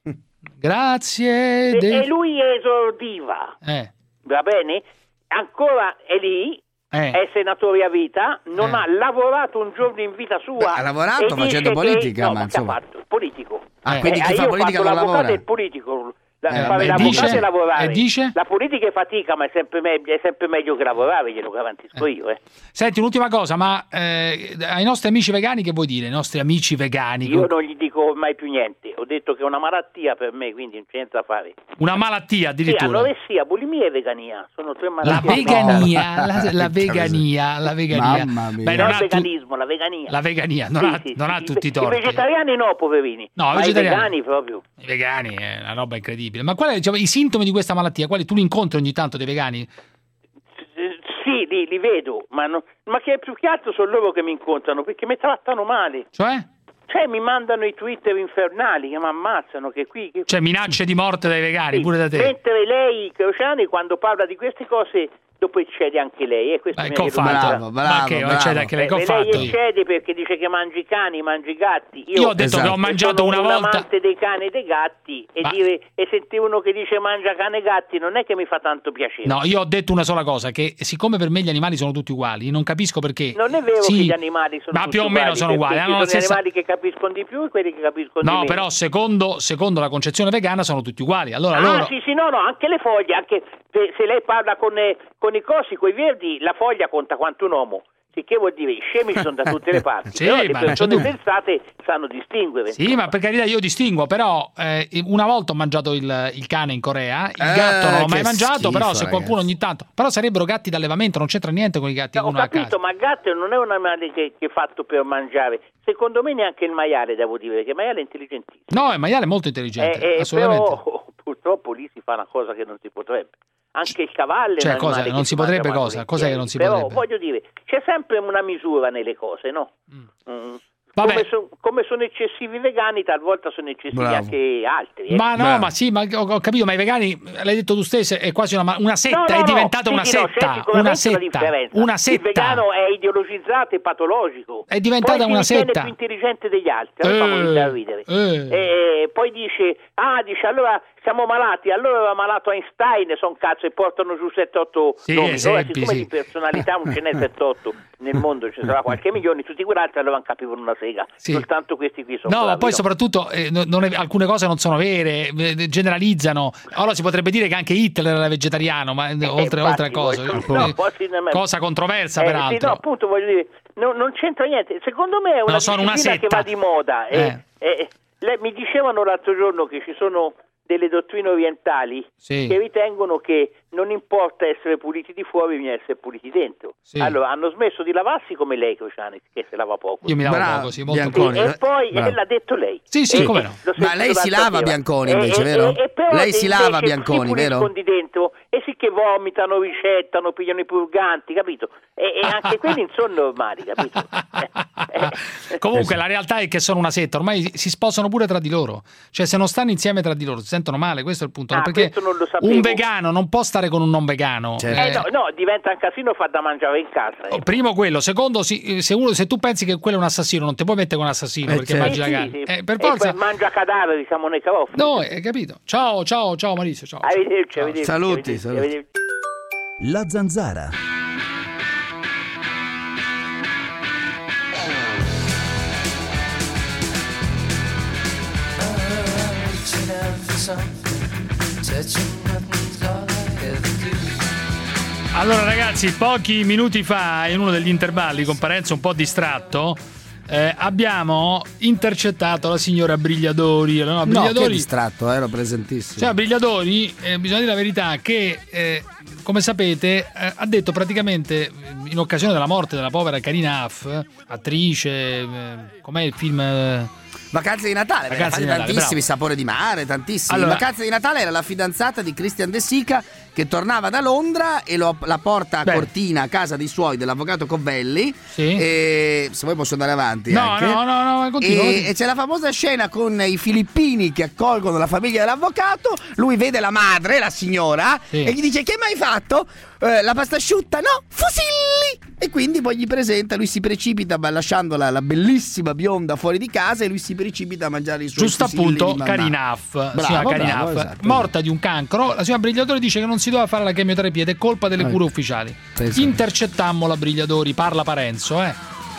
Speaker 6: Grazie
Speaker 26: e,
Speaker 6: dei...
Speaker 26: e lui esordiva.
Speaker 6: Eh.
Speaker 26: Va bene? Ancora è lì.
Speaker 6: Eh.
Speaker 26: È senatore a vita, non
Speaker 4: Eh.
Speaker 26: ha lavorato un giorno in vita sua.
Speaker 4: Beh, ha lavorato
Speaker 26: e
Speaker 4: facendo
Speaker 26: dice
Speaker 4: politica,
Speaker 26: che, no,
Speaker 4: ma
Speaker 26: ma che ha
Speaker 4: insomma.
Speaker 26: fatto? Politico.
Speaker 4: Ah, quindi chi
Speaker 26: Eh,
Speaker 4: fa
Speaker 26: io
Speaker 4: politica
Speaker 26: ho fatto
Speaker 4: non
Speaker 26: l'avvocato
Speaker 4: lavora?
Speaker 26: e il politico. La,
Speaker 4: Eh,
Speaker 26: fare
Speaker 4: vabbè,
Speaker 26: l'avvocato
Speaker 6: dice-
Speaker 26: e lavorare.
Speaker 6: e dice?
Speaker 26: La politica è fatica, ma è sempre, me- è sempre meglio che lavorare, glielo garantisco io. Eh.
Speaker 6: Senti, un'ultima cosa, ma eh, ai nostri amici vegani che vuoi dire? Ai nostri amici vegani?
Speaker 26: Io non gli dico ormai più niente. Ho detto che è una malattia per me, quindi non c'è niente da fare.
Speaker 6: Una malattia
Speaker 26: Sì,
Speaker 6: addirittura?
Speaker 26: anoressia, bulimia e vegania. Sono tre
Speaker 6: La
Speaker 26: malattie.
Speaker 6: vegania, la, la vegania, la vegania.
Speaker 4: Mamma mia.
Speaker 6: Beh,
Speaker 26: non
Speaker 6: non
Speaker 26: il
Speaker 6: ha tu-
Speaker 26: veganismo, la vegania.
Speaker 6: la vegania non
Speaker 26: Sì,
Speaker 6: ha,
Speaker 26: sì,
Speaker 6: non
Speaker 26: sì,
Speaker 6: ha
Speaker 26: sì.
Speaker 6: tutti i
Speaker 26: I
Speaker 6: torti.
Speaker 26: vegetariani no, poverini.
Speaker 6: No,
Speaker 26: ma
Speaker 6: vegetariani.
Speaker 26: i vegani proprio.
Speaker 6: I vegani è una roba incredibile. Ma quali diciamo, i sintomi di questa malattia? Quali tu li incontri ogni tanto dei vegani?
Speaker 26: Sì, li, li vedo, ma, no- ma che più che altro sono loro che mi incontrano perché mi trattano male.
Speaker 6: Cioè?
Speaker 26: Cioè mi mandano i Twitter infernali che mi ammazzano, che qui... Che...
Speaker 6: Cioè minacce di morte dai vegani,
Speaker 26: Sì,
Speaker 6: pure da te.
Speaker 26: mentre lei, Crociani, quando parla di queste cose, dopo eccede anche lei. E questo
Speaker 6: Ma
Speaker 26: mi
Speaker 6: che ho
Speaker 26: è venuto
Speaker 6: fatto?
Speaker 26: da-
Speaker 4: Bravo,
Speaker 6: Ma
Speaker 4: bravo,
Speaker 6: che ho
Speaker 4: bravo.
Speaker 6: eccede anche lei, che ho
Speaker 26: Eh,
Speaker 6: fatto
Speaker 26: lei
Speaker 6: io?
Speaker 26: eccede perché dice che mangi i cani, mangi i gatti.
Speaker 6: Io ho detto
Speaker 4: Esatto.
Speaker 6: che ho mangiato
Speaker 26: sono
Speaker 6: una
Speaker 26: un
Speaker 6: volta.
Speaker 26: amante dei cani e dei gatti e,
Speaker 6: Ma-
Speaker 26: dire, e sentire uno che dice mangia cane e gatti non è che mi fa tanto piacere.
Speaker 6: No, io ho detto una sola cosa, che siccome per me gli animali sono tutti uguali, non capisco perché.
Speaker 26: Non è vero
Speaker 6: Sì,
Speaker 26: che gli animali sono
Speaker 6: ma
Speaker 26: tutti
Speaker 6: più o meno
Speaker 26: uguali,
Speaker 6: sono uguali,
Speaker 26: perché
Speaker 6: hanno
Speaker 26: ci
Speaker 6: la
Speaker 26: sono
Speaker 6: stessa-
Speaker 26: gli animali che capiscono di più e quelli che capiscono di
Speaker 6: No,
Speaker 26: meno.
Speaker 6: però secondo, secondo la concezione vegana sono tutti uguali. Allora
Speaker 26: Ah,
Speaker 6: loro
Speaker 26: sì, sì, no, no, anche le foglie, anche se, se lei parla con, eh, con i cosi, con i verdi, la foglia conta quanto un uomo. Che vuol dire? I scemi ci sono da tutte le parti.
Speaker 6: Sì,
Speaker 26: però le
Speaker 6: ma non c'è
Speaker 26: persone
Speaker 6: dubbio.
Speaker 26: sensate sanno distinguere.
Speaker 6: Sì, ma per carità io distinguo, però eh, una volta ho mangiato il, il cane in Corea, il
Speaker 4: Eh,
Speaker 6: gatto non l'ho mai
Speaker 4: che
Speaker 6: mangiato,
Speaker 4: schifo,
Speaker 6: però se qualcuno
Speaker 4: ragazzi.
Speaker 6: ogni tanto... Però sarebbero gatti d'allevamento, non c'entra niente con i gatti
Speaker 26: No,
Speaker 6: che
Speaker 26: ho
Speaker 6: uno ha a
Speaker 26: capito,
Speaker 6: casa.
Speaker 26: ma il gatto non è un animale che, che è fatto per mangiare. Secondo me neanche il maiale, devo dire, perché il maiale è intelligentissimo.
Speaker 6: No, il maiale è molto intelligente,
Speaker 26: Eh, eh,
Speaker 6: assolutamente.
Speaker 26: Però purtroppo lì si fa una cosa che non si potrebbe. Anche il cavallo
Speaker 6: Cioè,
Speaker 26: è un
Speaker 6: cosa?
Speaker 26: animale
Speaker 6: Non
Speaker 26: che
Speaker 6: si
Speaker 26: mangia
Speaker 6: potrebbe
Speaker 26: quando
Speaker 6: cosa?
Speaker 26: le
Speaker 6: Cos'è che
Speaker 26: tieni.
Speaker 6: non si
Speaker 26: Però,
Speaker 6: potrebbe?
Speaker 26: voglio dire, c'è sempre una misura nelle cose, no? Mm.
Speaker 6: Vabbè.
Speaker 26: Come, so- come sono eccessivi i vegani, talvolta sono eccessivi
Speaker 6: Bravo.
Speaker 26: anche altri. eh.
Speaker 6: Ma no, ma sì, ma ho, ho capito, ma i vegani, l'hai detto tu stesso, è quasi una, una setta,
Speaker 26: No, no,
Speaker 6: è
Speaker 26: no,
Speaker 6: diventata
Speaker 26: sì,
Speaker 6: una
Speaker 26: sì, no, c'è
Speaker 6: setta,
Speaker 26: sicuramente
Speaker 6: una setta,
Speaker 26: differenza.
Speaker 6: una
Speaker 26: Il
Speaker 6: setta.
Speaker 26: vegano è ideologizzato e patologico.
Speaker 6: È diventata
Speaker 26: poi
Speaker 6: una
Speaker 26: si ritiene
Speaker 6: setta.
Speaker 26: più intelligente degli altri, allora fa
Speaker 6: Eh,
Speaker 26: morire da ridere.
Speaker 6: eh.
Speaker 26: E poi dice, ah, dice, allora siamo malati, allora era malato Einstein, son cazzo, e portano giù sette otto
Speaker 6: Sì,
Speaker 26: nomi. Ora,
Speaker 6: esempi,
Speaker 26: siccome
Speaker 6: sì.
Speaker 26: di personalità non ce n'è sette otto nel mondo, ce ne sarà qualche milione, tutti quegli altri allora non capivano una sega.
Speaker 6: Sì.
Speaker 26: Soltanto questi qui sono
Speaker 6: No, ma
Speaker 26: bravi,
Speaker 6: poi
Speaker 26: no?
Speaker 6: soprattutto eh, non- non è- alcune cose non sono vere, eh, generalizzano. Allora si potrebbe dire che anche Hitler era vegetariano, ma eh, oltre,
Speaker 26: infatti,
Speaker 6: oltre a cosa.
Speaker 26: voi- no, poi sì, no,
Speaker 6: Cosa controversa,
Speaker 26: Eh,
Speaker 6: peraltro.
Speaker 26: sì, no, appunto voglio dire, no- non c'entra niente. Secondo me è una
Speaker 6: No, sono una
Speaker 26: disciplina che
Speaker 6: setta.
Speaker 26: va di moda. e- e- le- mi dicevano l'altro giorno che ci sono delle dottrine orientali
Speaker 6: Sì.
Speaker 26: che ritengono che non importa essere puliti di fuori, bisogna essere puliti dentro.
Speaker 6: Sì.
Speaker 26: Allora hanno smesso di lavarsi come lei, Crociani, che se lava poco.
Speaker 6: Io mi lavo
Speaker 4: Bravo,
Speaker 6: poco, sì, molto
Speaker 4: Bianconi.
Speaker 6: poco.
Speaker 26: E poi
Speaker 4: Bravo.
Speaker 26: eh, l'ha detto lei.
Speaker 6: Sì, sì,
Speaker 26: E-
Speaker 6: come
Speaker 26: e
Speaker 6: no.
Speaker 26: l'ho
Speaker 4: Ma
Speaker 26: sentito
Speaker 4: lei si
Speaker 26: l'altra
Speaker 4: lava,
Speaker 26: sera.
Speaker 4: Bianconi,
Speaker 26: E-
Speaker 4: invece,
Speaker 26: e-
Speaker 4: vero?
Speaker 26: e- e però
Speaker 4: Lei si
Speaker 26: invece
Speaker 4: lava,
Speaker 26: si
Speaker 4: Bianconi, vero?
Speaker 26: puliscono di dentro e sì che vomitano, ricettano, pigliano i purganti, capito? E, e anche quelli non sono normali, capito?
Speaker 6: Comunque la realtà è che sono una setta, ormai si sposano pure tra di loro. Cioè se non stanno insieme tra di loro si sentono male, questo è il punto.
Speaker 26: Ah,
Speaker 6: perché
Speaker 26: questo non lo sapevo.
Speaker 6: un vegano non può stare con un non vegano.
Speaker 26: Eh, no, no, diventa un casino far da mangiare in casa. eh.
Speaker 6: Primo quello, secondo si- se, uno, se tu pensi che quello è un assassino non ti puoi mettere con un assassino
Speaker 4: Eh,
Speaker 6: perché
Speaker 4: certo.
Speaker 6: mangi la
Speaker 26: Sì,
Speaker 6: carne.
Speaker 26: sì.
Speaker 6: Eh, per
Speaker 26: E
Speaker 6: forza.
Speaker 26: poi mangia cadaveri, siamo nei carofani.
Speaker 6: No, hai capito. Ciao, ciao, ciao Maurizio, ciao.
Speaker 26: Arrivederci, arrivederci,
Speaker 4: Saluti,
Speaker 26: arrivederci,
Speaker 4: saluti.
Speaker 26: arrivederci.
Speaker 13: La Zanzara.
Speaker 6: Allora ragazzi, pochi minuti fa in uno degli intervalli con Parenzo un po' distratto eh, abbiamo intercettato la signora Brigliadori. Allora,
Speaker 4: No, che
Speaker 6: Brigliadori
Speaker 4: distratto, ero presentissimo.
Speaker 6: Cioè, Brigliadori, eh, bisogna dire la verità, che eh, come sapete eh, ha detto praticamente eh, in occasione della morte della povera Karina Haff, attrice, eh, com'è il film? eh,
Speaker 4: Vacanze di Natale,
Speaker 6: Vacanze di Natale,
Speaker 4: tantissimi,
Speaker 6: bravo.
Speaker 4: Sapore di mare, tantissimi.
Speaker 6: Allora-
Speaker 4: Vacanze di Natale era la fidanzata di Christian De Sica che tornava da Londra e lo- la porta a
Speaker 6: Beh.
Speaker 4: Cortina a casa dei suoi, dell'avvocato Covelli.
Speaker 6: Sì.
Speaker 4: E se vuoi posso andare avanti
Speaker 6: No,
Speaker 4: anche.
Speaker 6: no, no, no, continua,
Speaker 4: E,
Speaker 6: continua.
Speaker 4: e c'è la famosa scena con i filippini che accolgono la famiglia dell'avvocato. Lui vede la madre, la signora,
Speaker 6: Sì.
Speaker 4: e gli dice: che mai hai fatto? "Eh, la pasta asciutta? No, fusilli! E quindi poi gli presenta, lui si precipita ma lasciando la, la bellissima bionda fuori di casa e lui si precipita a mangiare i suoi
Speaker 6: Giusto
Speaker 4: fusilli
Speaker 6: appunto,
Speaker 4: di mamma.
Speaker 6: Karina Haff,
Speaker 4: Bravo,
Speaker 6: signora Karina
Speaker 4: bravo,
Speaker 6: Haff,
Speaker 4: esatto.
Speaker 6: morta di un cancro. La signora Brigliatori dice che non si doveva fare la chemioterapia ed è colpa delle
Speaker 4: Ecco.
Speaker 6: cure ufficiali.
Speaker 4: Pensa.
Speaker 6: Intercettammo la Brigliatori, parla Parenzo, eh.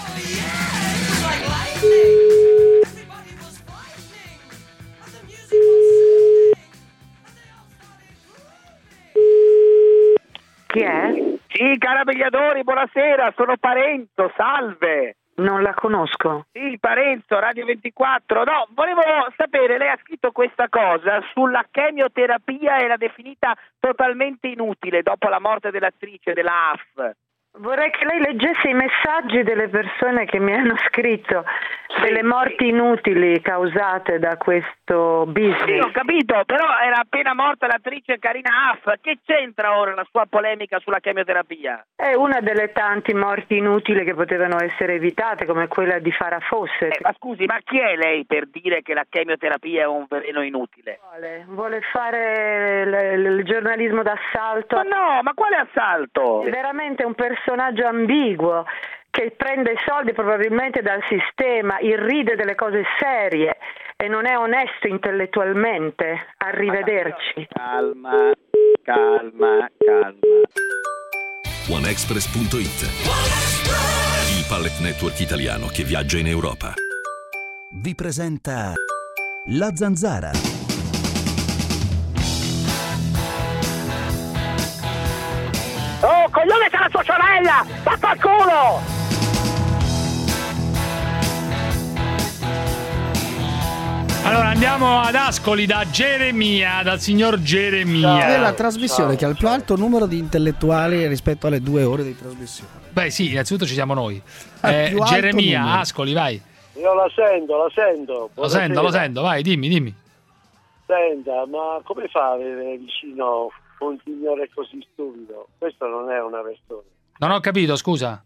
Speaker 24: Chi è?
Speaker 12: Sì, carabigliatori, buonasera, sono Parenzo, salve.
Speaker 24: Non la conosco.
Speaker 12: Sì, Parenzo, Radio ventiquattro. No, volevo sapere, lei ha scritto questa cosa sulla chemioterapia e l'ha definita totalmente inutile dopo la morte dell'attrice della A F.
Speaker 24: Vorrei che lei leggesse i messaggi delle persone che mi hanno scritto delle morti inutili causate da questo
Speaker 12: Sì,
Speaker 24: business.
Speaker 12: ho capito, però era appena morta l'attrice Karina Haff. Che c'entra ora la sua polemica sulla chemioterapia?
Speaker 24: È una delle tante morti inutili che potevano essere evitate, come quella di Farah Fawcett.
Speaker 12: Eh, ma scusi, ma chi è lei per dire che la chemioterapia è un veleno inutile?
Speaker 24: Vuole, vuole fare l- il giornalismo d'assalto.
Speaker 12: Ma no, ma quale assalto?
Speaker 24: È veramente un personaggio ambiguo che prende soldi probabilmente dal sistema, irride delle cose serie e non è onesto intellettualmente. Arrivederci.
Speaker 12: Calma, calma, calma.
Speaker 3: OneExpress punto it, il pallet network italiano che viaggia in Europa.
Speaker 13: Vi presenta La Zanzara.
Speaker 12: Oh, coglione, c'è la sua sorella! Vaffa al culo!
Speaker 6: Allora andiamo ad Ascoli da Geremia, dal signor Geremia.
Speaker 4: È la trasmissione che ha il più alto numero di intellettuali rispetto alle due ore di trasmissione.
Speaker 6: Beh sì, innanzitutto ci siamo noi.
Speaker 4: Al
Speaker 6: Eh,
Speaker 4: più alto
Speaker 6: Geremia,
Speaker 4: numero.
Speaker 6: Ascoli, vai.
Speaker 14: Io la sento, la sento.
Speaker 6: Lo sento, lo sento, vai, dimmi, dimmi.
Speaker 14: Senta, ma come fa ad avere vicino un signore così stupido? Questo non è una persona.
Speaker 6: Non ho capito, scusa.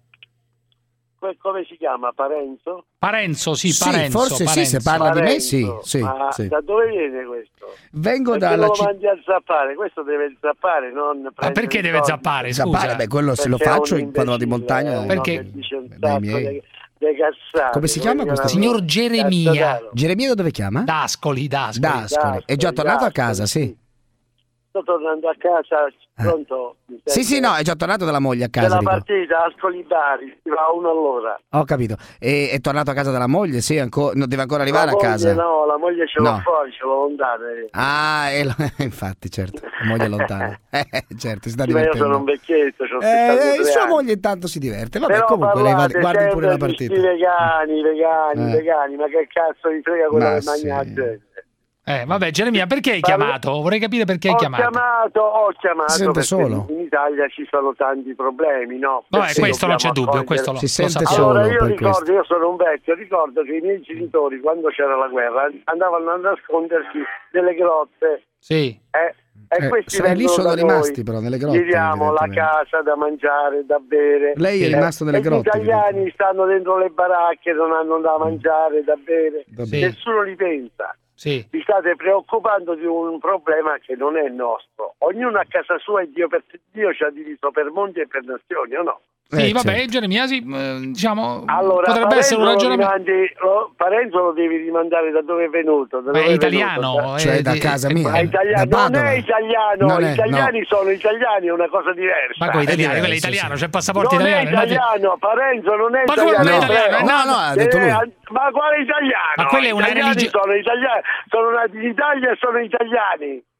Speaker 14: Que- come si chiama? Parenzo?
Speaker 6: Parenzo, sì,
Speaker 4: Sì,
Speaker 6: Parenzo.
Speaker 4: forse sì, se
Speaker 6: Parenzo.
Speaker 4: parla di me,
Speaker 14: Parenzo.
Speaker 4: sì, sì,
Speaker 14: Ma
Speaker 4: sì.
Speaker 14: da dove viene questo?
Speaker 4: Vengo
Speaker 14: Perché
Speaker 4: dalla
Speaker 14: lo
Speaker 4: città.
Speaker 14: mandi a zappare? Questo deve zappare, non
Speaker 6: Ma
Speaker 14: prendere
Speaker 6: perché
Speaker 14: i
Speaker 6: deve
Speaker 14: soldi.
Speaker 6: zappare, scusa?
Speaker 4: Zappare, beh, quello se lo
Speaker 14: Perché è
Speaker 4: faccio
Speaker 14: un
Speaker 4: quando vado in
Speaker 14: imbecille,
Speaker 4: montagna.
Speaker 14: eh,
Speaker 6: Perché?
Speaker 14: uno che dice un
Speaker 4: Dai,
Speaker 14: sacco
Speaker 4: miei.
Speaker 14: di- di cazzate.
Speaker 4: Come si chiama
Speaker 14: Voglio
Speaker 4: questo
Speaker 14: una-
Speaker 6: Signor Geremia.
Speaker 14: Cazzataro.
Speaker 4: Geremia da dove chiama?
Speaker 6: D'Ascoli, D'Ascoli.
Speaker 4: Da Ascoli. È già
Speaker 14: D'Ascoli,
Speaker 4: tornato a
Speaker 14: D'Ascoli,
Speaker 4: casa, sì.
Speaker 14: Sto tornando a casa, pronto? Mi
Speaker 4: Sì, sì,
Speaker 14: sente?
Speaker 4: no, è già tornato dalla moglie a casa.
Speaker 14: Della
Speaker 4: dico.
Speaker 14: partita Ascoli Bari, si va a uno all'ora.
Speaker 4: Ho capito. E è tornato a casa dalla moglie? Sì, ancora, no, deve ancora arrivare
Speaker 14: La
Speaker 4: a
Speaker 14: moglie
Speaker 4: casa.
Speaker 14: No, la moglie ce l'ho
Speaker 4: No.
Speaker 14: fuori, ce l'ho lontana. eh.
Speaker 4: Ah, e lo- infatti, certo. La moglie è lontana. Eh, certo, si sta
Speaker 14: Sì, ma io sono
Speaker 4: divertendo.
Speaker 14: un vecchietto, ho
Speaker 4: Eh, eh, sua
Speaker 14: anni.
Speaker 4: moglie intanto si diverte. Vabbè,
Speaker 14: Però
Speaker 4: comunque lei va-
Speaker 14: parlate
Speaker 4: guardi pure la
Speaker 14: sempre di
Speaker 4: partita.
Speaker 14: sti vegani, vegani,
Speaker 4: Eh.
Speaker 14: vegani, ma che cazzo vi frega quello
Speaker 4: Ma
Speaker 14: che mangia
Speaker 4: sì.
Speaker 14: la gente?
Speaker 6: Eh, vabbè, Geremia, perché hai
Speaker 14: Parla-
Speaker 6: chiamato? Vorrei capire perché hai
Speaker 14: ho
Speaker 6: chiamato.
Speaker 14: chiamato, ho chiamato
Speaker 4: Si sente
Speaker 14: perché
Speaker 4: solo.
Speaker 14: in Italia ci sono tanti problemi, no?
Speaker 6: Vabbè,
Speaker 14: Perché
Speaker 6: questo non c'è
Speaker 14: dobbiamo
Speaker 6: dubbio, questo lo,
Speaker 4: Si
Speaker 6: lo
Speaker 4: sente
Speaker 6: sappiamo.
Speaker 4: solo.
Speaker 14: Allora io
Speaker 4: per
Speaker 14: ricordo,
Speaker 4: questo.
Speaker 14: io sono un vecchio, ricordo che i miei genitori quando c'era la guerra andavano a nascondersi nelle grotte.
Speaker 6: Sì.
Speaker 14: Eh, e
Speaker 4: Eh,
Speaker 14: questi
Speaker 4: se lì
Speaker 14: vengono
Speaker 4: sono
Speaker 14: da
Speaker 4: rimasti
Speaker 14: noi.
Speaker 4: però nelle grotte.
Speaker 14: Gli diamo la
Speaker 4: evidentemente.
Speaker 14: casa da mangiare, da bere.
Speaker 4: Lei è
Speaker 14: Eh,
Speaker 4: rimasto nelle
Speaker 14: e
Speaker 4: grotte,
Speaker 14: Gli italiani stanno dentro le baracche, non hanno da mangiare, da bere.
Speaker 4: Va
Speaker 6: bene.
Speaker 14: Nessuno li pensa.
Speaker 6: Sì.
Speaker 14: Vi state preoccupando di un problema che non è nostro. Ognuno a casa sua e Dio, per, Dio ci ha diviso per mondi e per nazioni, o no?
Speaker 6: Sì,
Speaker 4: Eh,
Speaker 6: vabbè,
Speaker 4: certo.
Speaker 6: Geremia, sì, eh, diciamo,
Speaker 14: Allora,
Speaker 6: potrebbe
Speaker 14: Parenzo
Speaker 6: essere un
Speaker 14: lo
Speaker 6: ragionamento.
Speaker 14: rimandi- lo- Parenzo lo devi rimandare da dove è venuto. Da
Speaker 6: Ma
Speaker 14: dove
Speaker 6: è
Speaker 14: è
Speaker 6: italiano,
Speaker 14: venuto,
Speaker 6: eh,
Speaker 4: Cioè da
Speaker 6: di-
Speaker 4: casa
Speaker 6: eh,
Speaker 4: mia.
Speaker 14: Ma italiano,
Speaker 4: Da
Speaker 14: non
Speaker 4: Padova.
Speaker 14: è italiano,
Speaker 4: Non è,
Speaker 14: gli italiani
Speaker 4: no.
Speaker 14: sono italiani, è una cosa diversa.
Speaker 6: Ma come italiano,
Speaker 4: diverso,
Speaker 6: quello è italiano,
Speaker 4: sì.
Speaker 6: c'è il passaporto
Speaker 14: Non è
Speaker 6: italiano. infatti-
Speaker 14: italiano, Parenzo non è
Speaker 6: Ma come
Speaker 14: italiano.
Speaker 6: non è italiano?
Speaker 14: prego.
Speaker 6: È nato-
Speaker 4: No, no, ha detto
Speaker 14: Eh,
Speaker 4: lui.
Speaker 14: ma quale italiano?
Speaker 6: Ma quella è una
Speaker 14: Gli italiani
Speaker 6: religio-
Speaker 14: sono italiani, sono nati in Italia e sono italiani.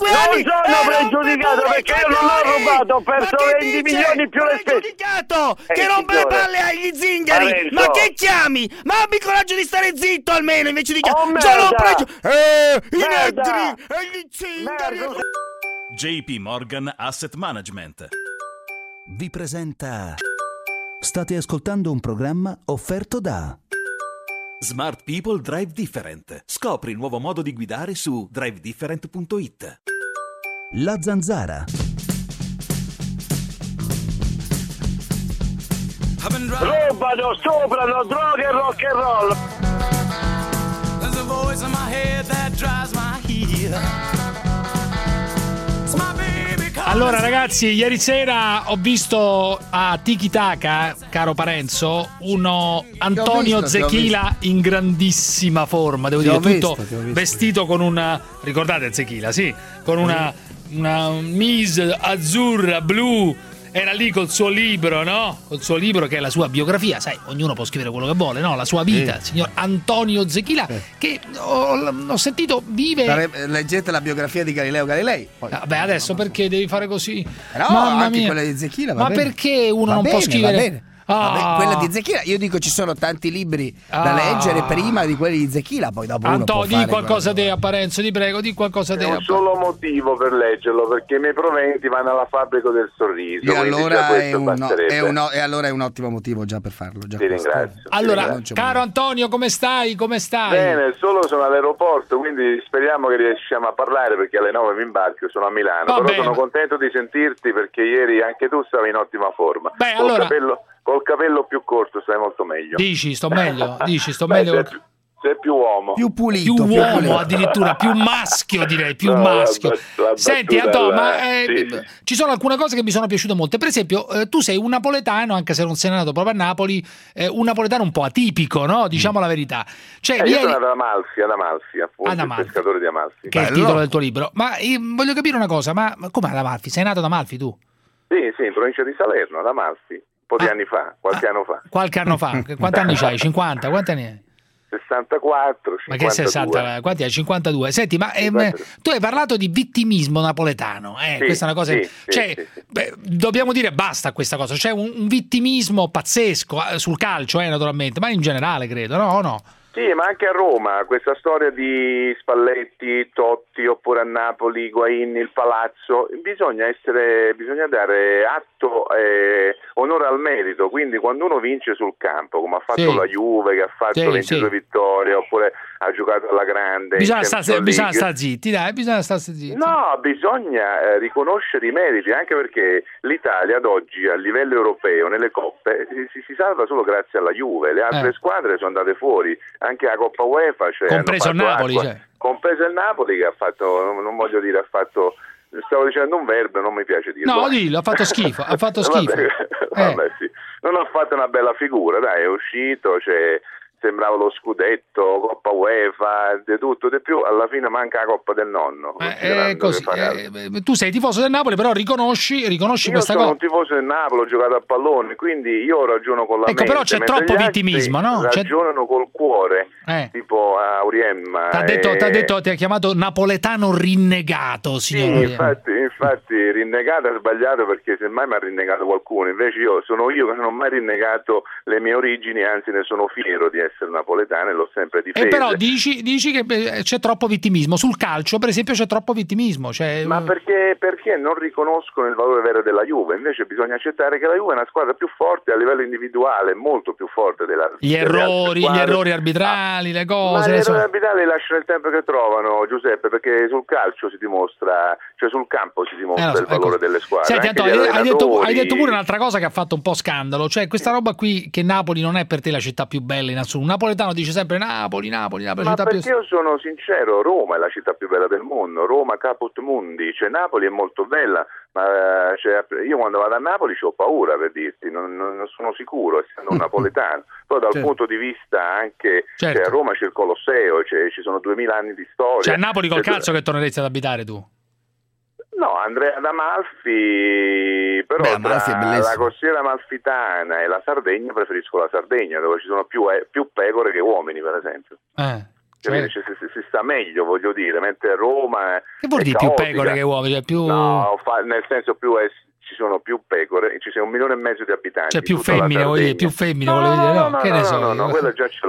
Speaker 2: cinque
Speaker 14: non
Speaker 2: anni.
Speaker 14: sono
Speaker 2: e
Speaker 14: pregiudicato
Speaker 2: rompe
Speaker 14: perché
Speaker 2: pure
Speaker 14: io non ho
Speaker 2: coglioni.
Speaker 14: rubato, ho perso
Speaker 2: Ma che
Speaker 14: venti
Speaker 2: dice?
Speaker 14: milioni più le spese.
Speaker 2: Pregiudicato
Speaker 14: Eh,
Speaker 2: che rompe le
Speaker 14: signore.
Speaker 2: palle agli zingari.
Speaker 14: Parenzo.
Speaker 2: Ma che chiami? Ma abbi coraggio di stare zitto almeno invece di
Speaker 14: Oh,
Speaker 2: chiamare. Solo
Speaker 14: merda.
Speaker 2: pregio. Eh, i
Speaker 14: Merda.
Speaker 2: negri e gli zingari.
Speaker 13: J P Morgan Asset Management vi presenta. State ascoltando un programma offerto da
Speaker 1: Smart people drive different. Scopri il nuovo modo di guidare su drive different punto it.
Speaker 9: La Zanzara.
Speaker 14: Rubano, stuprano, droghe e rock and roll.
Speaker 10: There's a voice in my head that drives my heel. It's my baby calling.
Speaker 6: Allora ragazzi, ieri sera ho visto a Tiki Taka, caro Parenzo, uno Antonio
Speaker 4: visto,
Speaker 6: Zechila in grandissima forma, devo
Speaker 4: Ti
Speaker 6: dire,
Speaker 4: ho
Speaker 6: tutto
Speaker 4: visto, ti ho visto.
Speaker 6: vestito con una, ricordate Zechila, sì, con una, una mise azzurra, blu. Era lì col suo libro, no? Col suo libro che è la sua biografia, sai, ognuno può scrivere quello che vuole, no? La sua vita, il signor Antonio Zechila, che ho, ho sentito vive.
Speaker 4: Sare- Leggete la biografia di Galileo Galilei. Poi.
Speaker 6: Vabbè, adesso perché devi fare così?
Speaker 4: No,
Speaker 6: Mamma
Speaker 4: anche
Speaker 6: mia.
Speaker 4: quella di Zechila va
Speaker 6: Ma
Speaker 4: bene.
Speaker 6: perché uno
Speaker 4: Va
Speaker 6: non
Speaker 4: bene,
Speaker 6: può scrivere?
Speaker 4: va bene.
Speaker 6: Ah.
Speaker 4: Vabbè, quella di Zechila, io dico ci sono tanti libri da
Speaker 6: Ah.
Speaker 4: leggere prima di quelli di Zechila, poi dopo uno
Speaker 6: Antonio,
Speaker 4: può
Speaker 6: di
Speaker 4: fare
Speaker 6: qualcosa te a Parenzo, ti prego, di qualcosa te.
Speaker 18: C'è un solo motivo per leggerlo, perché i miei proventi vanno alla fabbrica del sorriso.
Speaker 4: E
Speaker 18: quindi già
Speaker 4: allora, è
Speaker 18: questo
Speaker 4: un,
Speaker 18: basterebbe.
Speaker 4: è un, e allora è un ottimo motivo già per farlo. Già
Speaker 18: Ti
Speaker 4: questo.
Speaker 18: ringrazio.
Speaker 6: Allora,
Speaker 18: Non c'è
Speaker 6: caro Antonio, come stai? Come stai?
Speaker 18: Bene, solo sono all'aeroporto, quindi speriamo che riusciamo a parlare, perché alle nove mi imbarco, sono a Milano.
Speaker 6: Va
Speaker 18: Però
Speaker 6: bene.
Speaker 18: sono contento di sentirti, perché ieri anche tu stavi in ottima forma.
Speaker 6: Beh,
Speaker 18: col,
Speaker 6: allora-
Speaker 18: capello, col capello più corto stai molto meglio.
Speaker 6: Dici, sto meglio, dici, sto
Speaker 18: Beh,
Speaker 6: meglio.
Speaker 18: sei, più, sei più uomo.
Speaker 4: Più pulito,
Speaker 6: Più
Speaker 4: più
Speaker 6: uomo
Speaker 4: pulito.
Speaker 6: addirittura, più maschio direi, più
Speaker 18: No, la
Speaker 6: maschio.
Speaker 18: bat- la
Speaker 6: Senti
Speaker 18: battuta
Speaker 6: Antonio,
Speaker 18: là,
Speaker 6: ma eh,
Speaker 18: sì, sì.
Speaker 6: ci sono alcune cose che mi sono piaciute molto. Per esempio, eh, tu sei un napoletano, anche se non sei nato proprio a Napoli, eh, un napoletano un po' atipico, no? Diciamo la verità. Cioè,
Speaker 18: Eh, io
Speaker 6: vieni-
Speaker 18: sono ad Amalfi, ad Amalfi, appunto,
Speaker 6: Ad
Speaker 18: il
Speaker 6: Amalfi.
Speaker 18: pescatore di Amalfi.
Speaker 6: che è il titolo del tuo libro. Ma eh, voglio capire una cosa, ma ma come ad Amalfi? Sei nato ad Amalfi tu?
Speaker 18: Sì, sì, in provincia di Salerno, ad Amalfi, un po' di anni fa, qualche anno fa.
Speaker 6: Qualche anno fa? Quanti anni c'hai? cinquanta? Quanti anni hai?
Speaker 18: sessantaquattro,
Speaker 6: Ma che
Speaker 18: cinquantadue.
Speaker 6: sessanta? Quanti hai? cinquantadue. Senti, ma ehm,
Speaker 18: cinquantadue.
Speaker 6: tu hai parlato di vittimismo napoletano, eh?
Speaker 18: Sì,
Speaker 6: Questa è una cosa.
Speaker 18: sì, sì,
Speaker 6: cioè,
Speaker 18: sì, sì.
Speaker 6: beh, dobbiamo dire basta a questa cosa. C'è un, un vittimismo pazzesco eh, sul calcio, eh, naturalmente, ma in generale credo, no? O no?
Speaker 18: Sì, ma anche a Roma, questa storia di Spalletti, Totti, oppure a Napoli, Higuain, il Palazzo, bisogna essere, bisogna dare atto e onore al merito, quindi quando uno vince sul campo, come ha fatto
Speaker 6: Sì.
Speaker 18: la Juve, che ha fatto
Speaker 6: Sì,
Speaker 18: ventidue
Speaker 6: sì.
Speaker 18: vittorie, oppure ha giocato alla grande, in
Speaker 6: Bisogna
Speaker 18: Champions
Speaker 6: stare, bisogna
Speaker 18: League.
Speaker 6: stare zitti, dai, bisogna stare zitti.
Speaker 18: No, bisogna eh, riconoscere i meriti, anche perché l'Italia ad oggi a livello europeo nelle coppe si, si salva solo grazie alla Juve, le altre
Speaker 6: Eh.
Speaker 18: squadre sono andate fuori, anche la Coppa UEFA, cioè,
Speaker 6: Compreso
Speaker 18: hanno
Speaker 6: il
Speaker 18: fatto
Speaker 6: Napoli,
Speaker 18: acqua.
Speaker 6: cioè.
Speaker 18: Compreso il Napoli che ha fatto, non, non voglio dire, ha fatto, stavo dicendo un verbo, non mi piace dirlo.
Speaker 6: No, dillo, ha fatto schifo, ha fatto schifo.
Speaker 18: Vabbè, vabbè, sì. Non ha fatto una bella figura, dai, è uscito, cioè, sembrava lo scudetto, Coppa UEFA, di tutto, di più, alla fine manca la Coppa del nonno.
Speaker 6: Eh,
Speaker 18: considerando
Speaker 6: eh, così,
Speaker 18: che fa caldo.
Speaker 6: eh, tu sei tifoso del Napoli, però riconosci, riconosci
Speaker 18: Io
Speaker 6: questa
Speaker 18: sono
Speaker 6: cosa.
Speaker 18: un tifoso del Napoli, ho giocato a pallone, quindi io ragiono con la
Speaker 6: Ecco,
Speaker 18: mente.
Speaker 6: però c'è
Speaker 18: mentre
Speaker 6: troppo
Speaker 18: gli altri
Speaker 6: vittimismo, no? C'è-
Speaker 18: Ragionano col cuore,
Speaker 6: Eh.
Speaker 18: tipo a Auriemma.
Speaker 6: T'ha detto,
Speaker 18: e-
Speaker 6: t'ha detto, ti ha chiamato napoletano rinnegato,
Speaker 18: Sì,
Speaker 6: signor Auriemma.
Speaker 18: infatti, infatti rinnegato è sbagliato, perché semmai mi ha rinnegato qualcuno, invece io sono io che non ho mai rinnegato le mie origini, anzi ne sono fiero di essere napoletano e l'ho sempre difeso.
Speaker 6: E però dici, dici che beh, c'è troppo vittimismo. Sul calcio, per esempio, c'è troppo vittimismo. Cioè,
Speaker 18: Ma perché, perché non riconoscono il valore vero della Juve? Invece bisogna accettare che la Juve è una squadra più forte a livello individuale, molto più forte della
Speaker 6: gli
Speaker 18: delle altre
Speaker 6: errori, gli
Speaker 18: squadre.
Speaker 6: errori arbitrali, le
Speaker 18: Ma
Speaker 6: cose.
Speaker 18: gli
Speaker 6: le so-
Speaker 18: errori arbitrali li lasciano il tempo che trovano, Giuseppe, perché sul calcio si dimostra, cioè sul campo si dimostra
Speaker 6: Eh, lo so,
Speaker 18: il valore
Speaker 6: ecco.
Speaker 18: delle squadre.
Speaker 6: Senti,
Speaker 18: anche
Speaker 6: Antonio,
Speaker 18: gli
Speaker 6: hai detto, hai
Speaker 18: allenatori.
Speaker 6: detto pure un'altra cosa che ha fatto un po' scandalo. Cioè, questa roba qui che Napoli non è per te la città più bella in assoluto. Un napoletano dice sempre Napoli, Napoli, Napoli,
Speaker 18: Ma
Speaker 6: la città più.
Speaker 18: perché io sono sincero, Roma è la città più bella del mondo, Roma caput mundi, cioè Napoli è molto bella, ma cioè, io quando vado a Napoli ho paura, per dirti, non, non- non sono sicuro essendo un napoletano, però dal
Speaker 6: Certo.
Speaker 18: punto di vista anche,
Speaker 6: Certo.
Speaker 18: cioè, a Roma c'è il Colosseo, cioè, ci sono duemila anni di storia.
Speaker 6: Cioè, a Napoli col
Speaker 18: Cioè,
Speaker 6: calcio che torneresti ad abitare tu.
Speaker 18: No, andrei ad Amalfi, però
Speaker 4: Beh, Amalfi è
Speaker 18: tra
Speaker 4: bellissimo.
Speaker 18: la costiera amalfitana e la Sardegna preferisco la Sardegna, dove ci sono più, eh, più pecore che uomini, per esempio.
Speaker 6: Eh.
Speaker 18: Cioè,
Speaker 6: Cioè,
Speaker 18: si, si- si sta meglio, voglio dire, mentre a Roma è,
Speaker 6: che vuol
Speaker 18: è
Speaker 6: dire più
Speaker 18: caotica.
Speaker 6: pecore che uomini? Cioè, più.
Speaker 18: No, fa- nel senso più è, ci sono più pecore, ci sono un milione e mezzo di abitanti.
Speaker 6: Cioè, più
Speaker 18: tutta la
Speaker 6: femmine, voglio dire,
Speaker 18: Sardegna.
Speaker 6: più femmine,
Speaker 18: No,
Speaker 6: volevo dire, no?
Speaker 18: no,
Speaker 6: che
Speaker 18: no,
Speaker 6: ne
Speaker 18: no,
Speaker 6: so.
Speaker 18: no,
Speaker 6: io.
Speaker 18: no, quello già ce l'ho.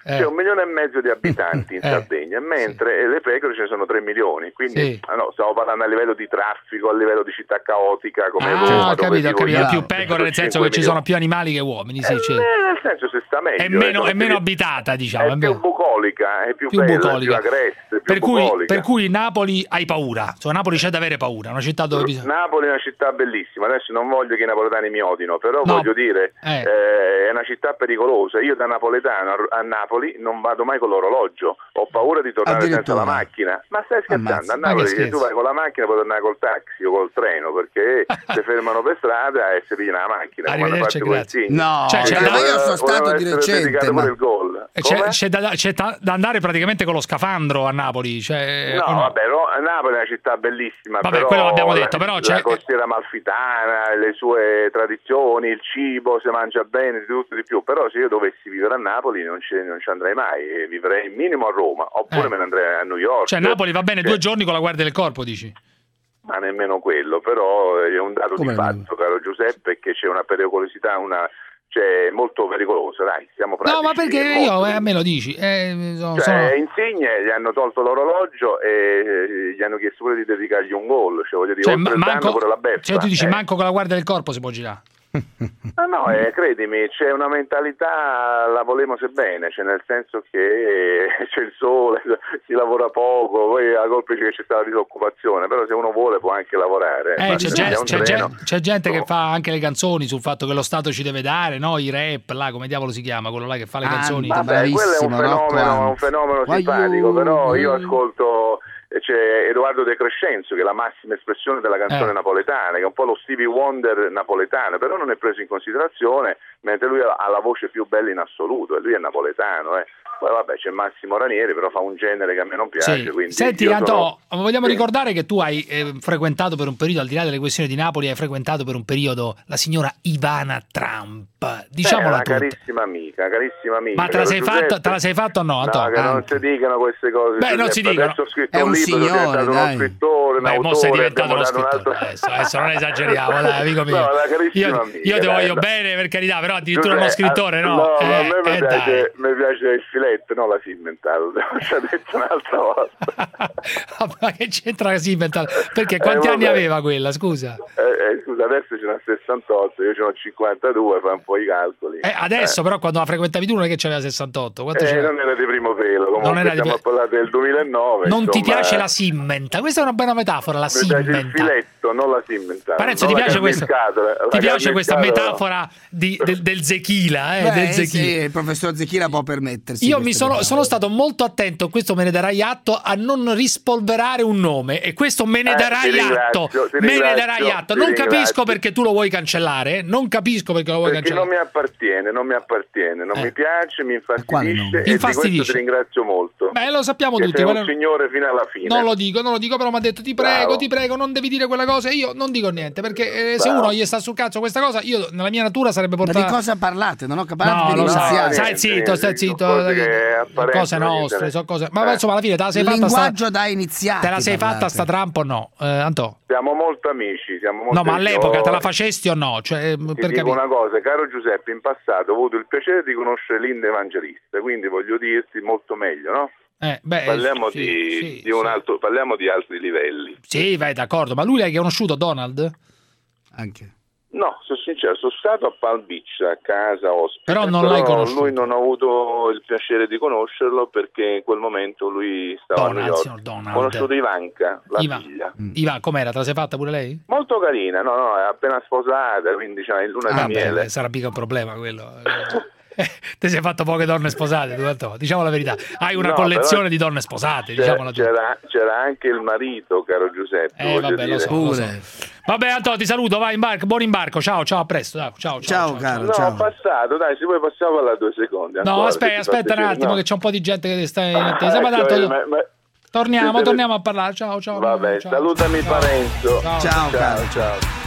Speaker 18: c'è un milione e mezzo di abitanti in
Speaker 6: Eh,
Speaker 18: Sardegna, mentre le pecore ce ne sono tre milioni, quindi
Speaker 6: Sì.
Speaker 18: ah, no, stiamo parlando a livello di traffico, a livello di città caotica come
Speaker 6: Ah,
Speaker 18: Roma,
Speaker 6: ho
Speaker 18: dove
Speaker 6: capito, ho
Speaker 18: vivo
Speaker 6: capito.
Speaker 18: io.
Speaker 6: Più pecore, nel senso che ci sono più animali che uomini, sì,
Speaker 18: Eh,
Speaker 6: sì.
Speaker 18: nel senso si sta meglio.
Speaker 6: È meno,
Speaker 18: eh,
Speaker 6: è meno
Speaker 18: sono-
Speaker 6: abitata, diciamo.
Speaker 18: è
Speaker 6: è
Speaker 18: più
Speaker 6: meno-
Speaker 18: bucolica, è più,
Speaker 6: più
Speaker 18: bella,
Speaker 6: bucolica.
Speaker 18: più agreste, più
Speaker 6: Per cui,
Speaker 18: bucolica.
Speaker 6: per cui Napoli hai paura. Cioè, Napoli c'è da avere paura, una città dove bisogna.
Speaker 18: Napoli è una città bellissima, adesso non voglio che i napoletani mi odino, però
Speaker 6: No.
Speaker 18: voglio dire,
Speaker 6: Eh.
Speaker 18: eh, è una città pericolosa. Io da napoletano a, a Napoli non vado mai con l'orologio, ho paura di tornare senza
Speaker 2: Addirittura.
Speaker 18: la macchina. Ma stai scherzando?
Speaker 2: Ammazza.
Speaker 18: A
Speaker 6: Ma
Speaker 18: Napoli
Speaker 6: che
Speaker 18: che tu
Speaker 6: scherzi?
Speaker 18: vai con la macchina puoi tornare col taxi o col treno, perché si fermano per strada e si pigliano la macchina. come hanno
Speaker 6: Arrivederci,
Speaker 18: fatto i
Speaker 6: grazie.
Speaker 18: Consigli.
Speaker 2: No,
Speaker 6: Cioè, c'è
Speaker 18: Perché
Speaker 6: da-
Speaker 2: ma io
Speaker 18: volevano-
Speaker 2: sono stato
Speaker 18: volevano
Speaker 2: di
Speaker 18: essere
Speaker 2: recente,
Speaker 18: dedicato
Speaker 2: ma-
Speaker 18: pure il gol.
Speaker 6: E C'è,
Speaker 18: Come?
Speaker 6: c'è da, c'è da- da andare praticamente con lo scafandro a Napoli. Cioè,
Speaker 18: No,
Speaker 6: o no?
Speaker 18: vabbè, Ro- Napoli è una città bellissima.
Speaker 6: Vabbè,
Speaker 18: però
Speaker 6: quello l'abbiamo
Speaker 18: la-
Speaker 6: detto, però
Speaker 18: la
Speaker 6: c'è-
Speaker 18: costiera amalfitana, le sue tradizioni, il cibo, si mangia bene, di tutto di più. Però se io dovessi vivere a Napoli non ci, non ci andrei mai, e vivrei minimo a Roma, oppure
Speaker 6: Eh.
Speaker 18: me ne andrei a New York.
Speaker 6: Cioè, Napoli va bene
Speaker 18: Cioè,
Speaker 6: due giorni con la guardia del corpo, dici?
Speaker 18: Ma nemmeno quello, però è un dato
Speaker 2: Come
Speaker 18: di
Speaker 2: no?
Speaker 18: fatto, caro Giuseppe, che c'è una pericolosità, una cioè molto pericolosa, dai, siamo pratici.
Speaker 6: No, ma perché
Speaker 18: è
Speaker 6: io
Speaker 18: molto
Speaker 6: eh, a me lo dici? Eh, sono-
Speaker 18: Cioè,
Speaker 6: sono-
Speaker 18: Insigne gli hanno tolto l'orologio e eh, gli hanno chiesto pure di dedicargli un gol, cioè voglio dire,
Speaker 6: cioè,
Speaker 18: oltre il danno
Speaker 6: manco,
Speaker 18: pure la beffa.
Speaker 6: cioè, tu dici,
Speaker 18: eh.
Speaker 6: manco con la guardia del corpo si può girare.
Speaker 18: Ah, no, eh, credimi, c'è una mentalità, la volemo se bene, cioè nel senso che eh, c'è il sole, si lavora poco, poi a colpi che c'è stata la disoccupazione, però se uno vuole può anche lavorare.
Speaker 6: Eh,
Speaker 18: Ma
Speaker 6: c'è,
Speaker 18: se
Speaker 6: gente,
Speaker 18: c'è un
Speaker 6: c'è
Speaker 18: treno-
Speaker 6: gente- c'è gente che fa anche le canzoni sul fatto che lo Stato ci deve dare, no? I rap, là, come diavolo si chiama, quello là che fa le
Speaker 2: Ah,
Speaker 6: canzoni.
Speaker 2: ma
Speaker 18: Vabbè, quello è un
Speaker 2: Bravissimo, Rocco
Speaker 18: fenomeno, un
Speaker 2: Hunt.
Speaker 18: fenomeno
Speaker 2: Guaiu,
Speaker 18: simpatico, però io
Speaker 2: guaiu.
Speaker 18: ascolto eh, c'è Edoardo De Crescenzo, che è la massima espressione della canzone
Speaker 6: Eh.
Speaker 18: napoletana, che è un po' lo Stevie Wonder napoletano, però non è preso in considerazione, mentre lui ha la voce più bella in assoluto, e lui è napoletano, eh. Poi vabbè c'è Massimo Ranieri, però fa un genere che a me non piace.
Speaker 6: Sì.
Speaker 18: Quindi
Speaker 6: Senti,
Speaker 18: io
Speaker 6: Anto,
Speaker 18: sono-
Speaker 6: vogliamo
Speaker 18: Sì.
Speaker 6: ricordare che tu hai eh, frequentato per un periodo, al di là delle questioni di Napoli, hai frequentato per un periodo la signora Ivana Trump.
Speaker 18: Eh,
Speaker 6: Diciamola
Speaker 18: una
Speaker 6: tutta.
Speaker 18: carissima amica, carissima amica.
Speaker 6: Ma te la sei
Speaker 18: Giuseppe.
Speaker 6: fatta, te la sei fatta o no, Anto?
Speaker 18: No, che non si dicano queste cose.
Speaker 6: Beh, non
Speaker 18: Giuseppe.
Speaker 6: si dicono.
Speaker 18: Adesso ho scritto
Speaker 2: È
Speaker 18: un
Speaker 2: un
Speaker 18: libro, sono
Speaker 2: signore,
Speaker 18: diventato
Speaker 2: dai.
Speaker 18: uno scrittore, un
Speaker 6: Beh, mo
Speaker 18: autore,
Speaker 6: sei diventato
Speaker 18: abbiamo
Speaker 6: uno
Speaker 18: dato un altro-
Speaker 6: scrittore. Adesso, adesso non esageriamo, dai, amico mio.
Speaker 18: No, una carissima
Speaker 6: io,
Speaker 18: amica,
Speaker 6: io ti
Speaker 18: dai,
Speaker 6: voglio
Speaker 18: dai.
Speaker 6: bene, per carità, però addirittura
Speaker 18: Giuseppe,
Speaker 6: uno scrittore,
Speaker 18: ah,
Speaker 6: no?
Speaker 18: No,
Speaker 6: eh,
Speaker 18: a me mi
Speaker 6: eh,
Speaker 18: piace, mi piace il filetto, non la Simmental, l'ho già detto un'altra volta.
Speaker 6: Ma che c'entra la Simmental? Perché quanti
Speaker 18: Eh,
Speaker 6: anni
Speaker 18: vabbè.
Speaker 6: aveva quella, scusa?
Speaker 18: Eh, eh, scusa, adesso ce n'ha sessantotto, io ce n'ho cinquantadue, fai un po' i calcoli.
Speaker 6: Eh, adesso però quando la frequentavi tu non è che c'aveva sessantotto. Quanto
Speaker 18: Eh,
Speaker 6: c'era?
Speaker 18: non era di primo pelo, comunque
Speaker 6: Non era di
Speaker 18: stiamo
Speaker 6: primo-
Speaker 18: parlando del duemilanove.
Speaker 6: Non ti
Speaker 18: insomma,
Speaker 6: piace
Speaker 18: eh.
Speaker 6: la Simmenta? Questa è una bella metafora, la
Speaker 18: Mi piace il
Speaker 6: Simmenta.
Speaker 18: filetto, non la Simmental.
Speaker 6: Parenzo,
Speaker 18: non
Speaker 6: ti
Speaker 18: la
Speaker 6: piace, questo,
Speaker 18: carniscatola, la
Speaker 6: ti piace questa
Speaker 18: carniscatola,
Speaker 6: metafora di- del, del Zechila? Eh,
Speaker 2: Beh,
Speaker 6: del
Speaker 2: sì,
Speaker 6: Zechila.
Speaker 2: il professor Zechila può permettersi.
Speaker 6: Io mi
Speaker 2: queste
Speaker 6: sono,
Speaker 2: metafore.
Speaker 6: sono stato molto attento, questo me ne darai atto, a non rispolverare un nome, e questo me ne
Speaker 18: Eh,
Speaker 6: darai
Speaker 18: ti ringrazio,
Speaker 6: atto.
Speaker 18: ti
Speaker 6: Me ne
Speaker 18: ringrazio,
Speaker 6: darai atto.
Speaker 18: ti
Speaker 6: Non
Speaker 18: ringrazio.
Speaker 6: capisco perché tu lo vuoi cancellare. Non capisco perché lo vuoi
Speaker 18: Perché non
Speaker 6: cancellare.
Speaker 18: mi appartiene, non mi appartiene, non
Speaker 6: Eh.
Speaker 18: mi piace, mi
Speaker 2: quale
Speaker 18: infastidisce
Speaker 2: nome?
Speaker 18: e di
Speaker 6: Infastidisce.
Speaker 18: questo ti ringrazio molto.
Speaker 6: Beh, lo sappiamo
Speaker 18: Che
Speaker 6: tutti.
Speaker 18: sei un
Speaker 6: guarda-
Speaker 18: signore fino alla fine.
Speaker 6: Non lo dico, non lo dico, però mi ha detto ti prego,
Speaker 18: Bravo.
Speaker 6: ti prego, non devi dire quella cosa. Io non dico niente, perché eh, se
Speaker 18: Bravo.
Speaker 6: uno gli sta sul cazzo questa cosa, io nella mia natura sarebbe
Speaker 2: Ma
Speaker 6: portata...
Speaker 2: di cosa parlate? Non ho
Speaker 6: No,
Speaker 2: capito di
Speaker 6: lo sai,
Speaker 2: iniziare.
Speaker 6: sai
Speaker 18: niente,
Speaker 6: zitto,
Speaker 18: niente,
Speaker 6: stai
Speaker 18: sono
Speaker 6: zitto.
Speaker 18: cose che apparentemente
Speaker 6: Cose
Speaker 18: non
Speaker 6: nostre,
Speaker 18: niente.
Speaker 6: sono cose. Ma
Speaker 18: Eh.
Speaker 6: insomma, alla fine te la sei
Speaker 2: Il
Speaker 6: fatta sta,
Speaker 2: linguaggio da iniziati.
Speaker 6: te la sei fatta
Speaker 2: parlate.
Speaker 6: sta Trump o no? Eh, Antò?
Speaker 18: Siamo molto amici, siamo molto
Speaker 6: No, ma
Speaker 18: amici.
Speaker 6: all'epoca
Speaker 18: Oh,
Speaker 6: te la facesti o no? Cioè,
Speaker 18: Ti
Speaker 6: per
Speaker 18: dico
Speaker 6: capire.
Speaker 18: una cosa, caro Giuseppe, in passato ho avuto il piacere di conoscere Linda Evangelista, quindi voglio dirti molto meglio, no?
Speaker 6: Eh, beh,
Speaker 18: Parliamo,
Speaker 6: sì,
Speaker 18: di,
Speaker 6: sì,
Speaker 18: di un
Speaker 6: sì.
Speaker 18: altro, parliamo di altri livelli.
Speaker 6: Sì, vai, d'accordo, ma lui l'hai conosciuto, Donald?
Speaker 2: Anche.
Speaker 18: No, sono sincero, sono stato a Palm Beach, a casa ospite.
Speaker 6: Però non l'hai conosciuto.
Speaker 18: Lui non ho avuto il piacere di conoscerlo perché in quel momento lui stava a New
Speaker 6: Donald,
Speaker 18: York.
Speaker 6: signor Donald.
Speaker 18: Ho conosciuto Ivanka, la
Speaker 6: Iva-
Speaker 18: figlia.
Speaker 6: Iva, com'era? Te la sei fatta pure lei?
Speaker 18: Molto carina, no, no, è appena sposata, quindi c'ha in luna
Speaker 6: Ah,
Speaker 18: di
Speaker 6: beh,
Speaker 18: miele.
Speaker 6: sarà mica un problema quello. Eh, Ti sei fatto poche donne sposate, tu, Antò. Diciamo la verità. Hai una
Speaker 18: No,
Speaker 6: collezione
Speaker 18: però
Speaker 6: di donne sposate,
Speaker 18: c'era,
Speaker 6: diciamola tutta.
Speaker 18: c'era, c'era anche il marito, caro Giuseppe.
Speaker 6: Eh,
Speaker 18: voglio
Speaker 6: vabbè, lo
Speaker 18: dire.
Speaker 6: so, lo so. Vabbè, Antò, ti saluto, vai, imbarco, buon imbarco. Ciao, ciao, a presto. Dai, ciao, ciao, ciao, ciao.
Speaker 18: No, ho passato, dai, se vuoi passiamo alla due secondi.
Speaker 6: No,
Speaker 18: ancora,
Speaker 6: aspetta,
Speaker 18: se ti fa
Speaker 6: aspetta un
Speaker 18: piacere.
Speaker 6: attimo,
Speaker 18: No.
Speaker 6: che c'è un po' di gente che sta in
Speaker 18: Ah,
Speaker 6: attesa. Ma
Speaker 18: ecco,
Speaker 6: tanto
Speaker 18: eh, ma- ma-
Speaker 6: torniamo,
Speaker 18: siete-
Speaker 6: torniamo a parlare. Ciao, ciao.
Speaker 18: Vabbè,
Speaker 6: ciao.
Speaker 18: salutami
Speaker 6: Ciao.
Speaker 18: Parenzo.
Speaker 6: Ciao,
Speaker 18: ciao,
Speaker 6: caro.
Speaker 18: ciao.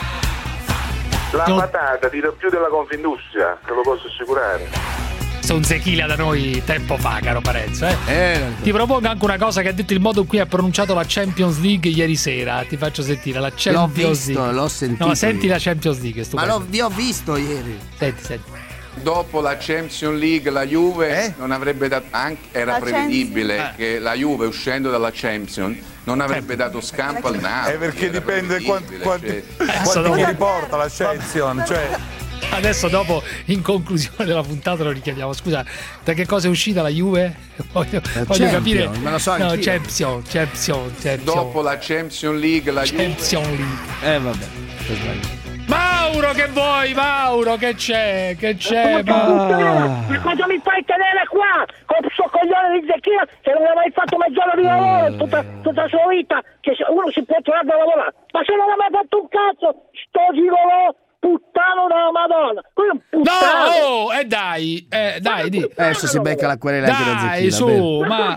Speaker 18: La
Speaker 6: Non-
Speaker 18: patata tira più della Confindustria, te lo posso assicurare.
Speaker 6: Un Zechila da noi tempo fa, caro Parenzo. Eh? Ti propongo anche una cosa che ha detto il modo in cui ha pronunciato la Champions League ieri sera. Ti faccio sentire la Champions
Speaker 2: visto,
Speaker 6: League.
Speaker 2: l'ho sentito
Speaker 6: No, senti
Speaker 2: io.
Speaker 6: la Champions League. È
Speaker 2: Ma
Speaker 6: stupendo.
Speaker 2: l'ho, vi ho visto ieri.
Speaker 6: Senti, senti.
Speaker 7: Dopo la Champions League la Juve
Speaker 4: eh?
Speaker 7: non avrebbe dato anche, era
Speaker 15: la
Speaker 7: prevedibile
Speaker 15: Champions...
Speaker 7: che la Juve uscendo dalla Champions non avrebbe dato scampo al Napoli.
Speaker 17: È perché dipende quanti, quanti,
Speaker 7: cioè...
Speaker 17: quanti chi riporta la Champions, cioè...
Speaker 6: Adesso dopo, in conclusione della puntata, lo richiamiamo. Scusa, da che cosa è uscita la Juve? Voglio, voglio capire.
Speaker 4: Me lo so
Speaker 6: no,
Speaker 4: anch'io.
Speaker 6: Champions, Champions, Champions.
Speaker 7: Dopo la Champions League la Juve
Speaker 6: Champions League.
Speaker 4: Eh vabbè.
Speaker 6: Mauro, che vuoi, Mauro? Che c'è? Che c'è?
Speaker 14: Ma cosa mi fai tenere qua? Con questo coglione di Zecchino che non ha mai fatto mezz'ora di lavoro tutta, tutta la sua vita, che uno si può trovare da lavorare. Ma se non ha mai fatto un cazzo, sto gigolò, puttano della Madonna. Quello è un puttano.
Speaker 6: No, oh, e eh dai, eh, dai, di.
Speaker 4: Adesso si becca la querela anche da
Speaker 6: Dai,
Speaker 4: Zecchino.
Speaker 6: su, ma...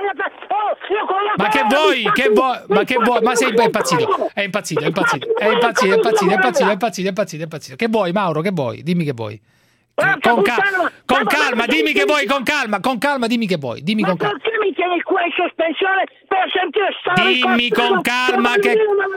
Speaker 6: Ma che vuoi? Che vuoi? Ma che vuoi? Ma sei impazzito? È impazzito, è impazzito, è impazzito, è impazzito, è impazzito, è impazzito, è impazzito, è impazzito. Che vuoi, Mauro? Che vuoi? Dimmi che vuoi. Con, cal- con calma, dimmi che vuoi, con calma, con calma, dimmi che vuoi, dimmi con calma.
Speaker 14: Perché mi tieni qua in sospensione per sentire stare
Speaker 6: Dimmi con calma che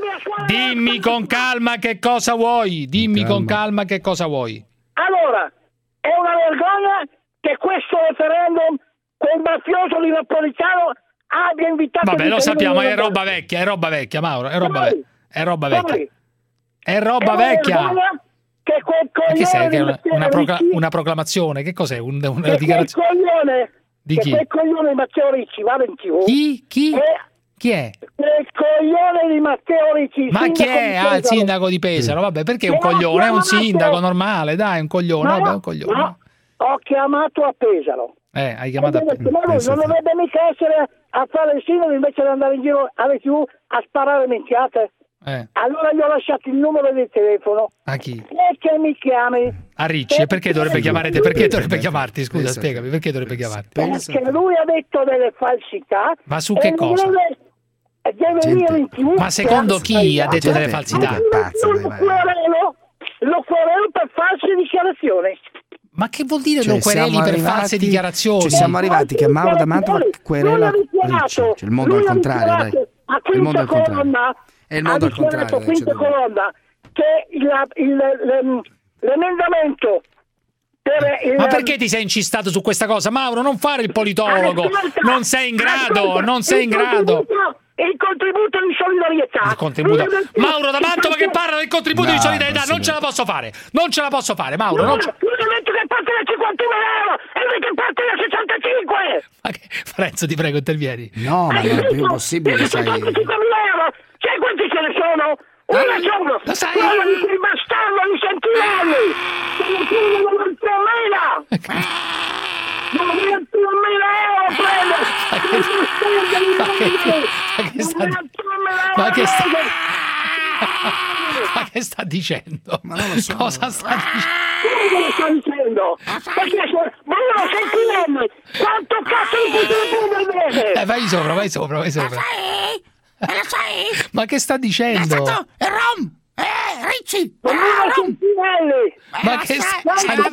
Speaker 6: Dimmi con calma che cosa vuoi? Dimmi con calma che cosa vuoi?
Speaker 14: Allora, è una vergogna che questo referendum quel mafioso di Napolitano abbia invitato.
Speaker 6: Vabbè, lo sappiamo, è roba vecchia, è roba vecchia, Mauro, è roba vecchia. È roba vecchia. È roba vecchia.
Speaker 14: Che quel
Speaker 6: Ma che sei? Che è una, una, procla-
Speaker 14: Ricci,
Speaker 6: una proclamazione? Che cos'è? Un, una
Speaker 14: che
Speaker 6: dichiarazione?
Speaker 14: quel coglione,
Speaker 6: Di
Speaker 14: che
Speaker 6: chi?
Speaker 14: quel coglione di Matteo Ricci vada in tivù.
Speaker 6: Chi? Chi?
Speaker 14: E
Speaker 6: Chi è?
Speaker 14: quel coglione di Matteo Ricci.
Speaker 6: Ma chi è? Ah, il sindaco di Pesaro. Vabbè, perché è un coglione? È un sindaco normale, dai, è un coglione.
Speaker 14: No,
Speaker 6: Vabbè, è un coglione.
Speaker 14: no, ho chiamato a Pesaro.
Speaker 6: Eh, hai chiamato a
Speaker 14: Ma lui non dovrebbe mica essere a fare il sindaco invece di andare in giro alle tivù a sparare minchiate.
Speaker 6: Eh.
Speaker 14: Allora gli ho lasciato il numero del telefono.
Speaker 6: A chi?
Speaker 14: E che mi chiami.
Speaker 6: A Ricci. E perché dovrebbe chiamare te? Perché dovrebbe chiamarti? Scusa,
Speaker 4: Pensa.
Speaker 6: spiegami, perché dovrebbe chiamarti?
Speaker 14: Perché lui ha detto delle falsità.
Speaker 6: Ma su
Speaker 14: e
Speaker 6: che cosa?
Speaker 14: Deve, deve venire in tivù.
Speaker 6: Ma secondo chi ha detto delle falsità?
Speaker 14: Lo querelo, lo querelo per false dichiarazioni.
Speaker 6: Ma che vuol dire
Speaker 4: Cioè,
Speaker 6: lo quereli
Speaker 4: siamo
Speaker 6: per
Speaker 4: arrivati-
Speaker 6: false dichiarazioni?
Speaker 4: Cioè, siamo arrivati che Mauro da Mantova querela Ricci. Cioè, il mondo al contrario, dai.
Speaker 14: A
Speaker 4: Il mondo
Speaker 14: quinta
Speaker 4: al contrario.
Speaker 14: colonna
Speaker 4: È il mondo
Speaker 14: ha
Speaker 4: al contrario.
Speaker 14: dichiarato
Speaker 4: dai,
Speaker 14: quinta
Speaker 4: cioè,
Speaker 14: colonna che il- il- l'em- l'emendamento per il,
Speaker 6: Ma perché ti sei incistato su questa cosa? Mauro, non fare il politologo. Non sei in grado, non sei in grado.
Speaker 14: Il contributo di solidarietà.
Speaker 6: Il contributo. Mauro da Mantova che parla del contributo
Speaker 4: No,
Speaker 6: di solidarietà,
Speaker 4: non
Speaker 6: non
Speaker 4: si
Speaker 6: ce la posso fare. Non ce la posso fare, Mauro. Non ce...
Speaker 14: Io detto che parte da cinquantuno euro e lui che parte da sessantacinque.
Speaker 6: Ma che... Lorenzo, ti prego, intervieni.
Speaker 4: No, ma non è più possibile, sai.
Speaker 14: sessantacinquemila euro. Sai quanti ce ne sono? Una sono.
Speaker 6: Lo sai?
Speaker 14: Quello di quel bastardo di Sentinelli. Sono novantamila. novantamila euro prende.
Speaker 6: Ma che sta... Ma che sta dicendo?
Speaker 4: Ma non lo so.
Speaker 6: Cosa sta dicendo?
Speaker 14: Come lo sto dicendo? Perché se... Ma io lo Sentinelli. Quanto cazzo di puttana deve?
Speaker 6: Eh, vai sopra, vai sopra, vai sopra. Ma che sta dicendo?
Speaker 2: È Rom! Eh, Ricci!
Speaker 14: Ma io Sentinelli.
Speaker 6: Ma che sta...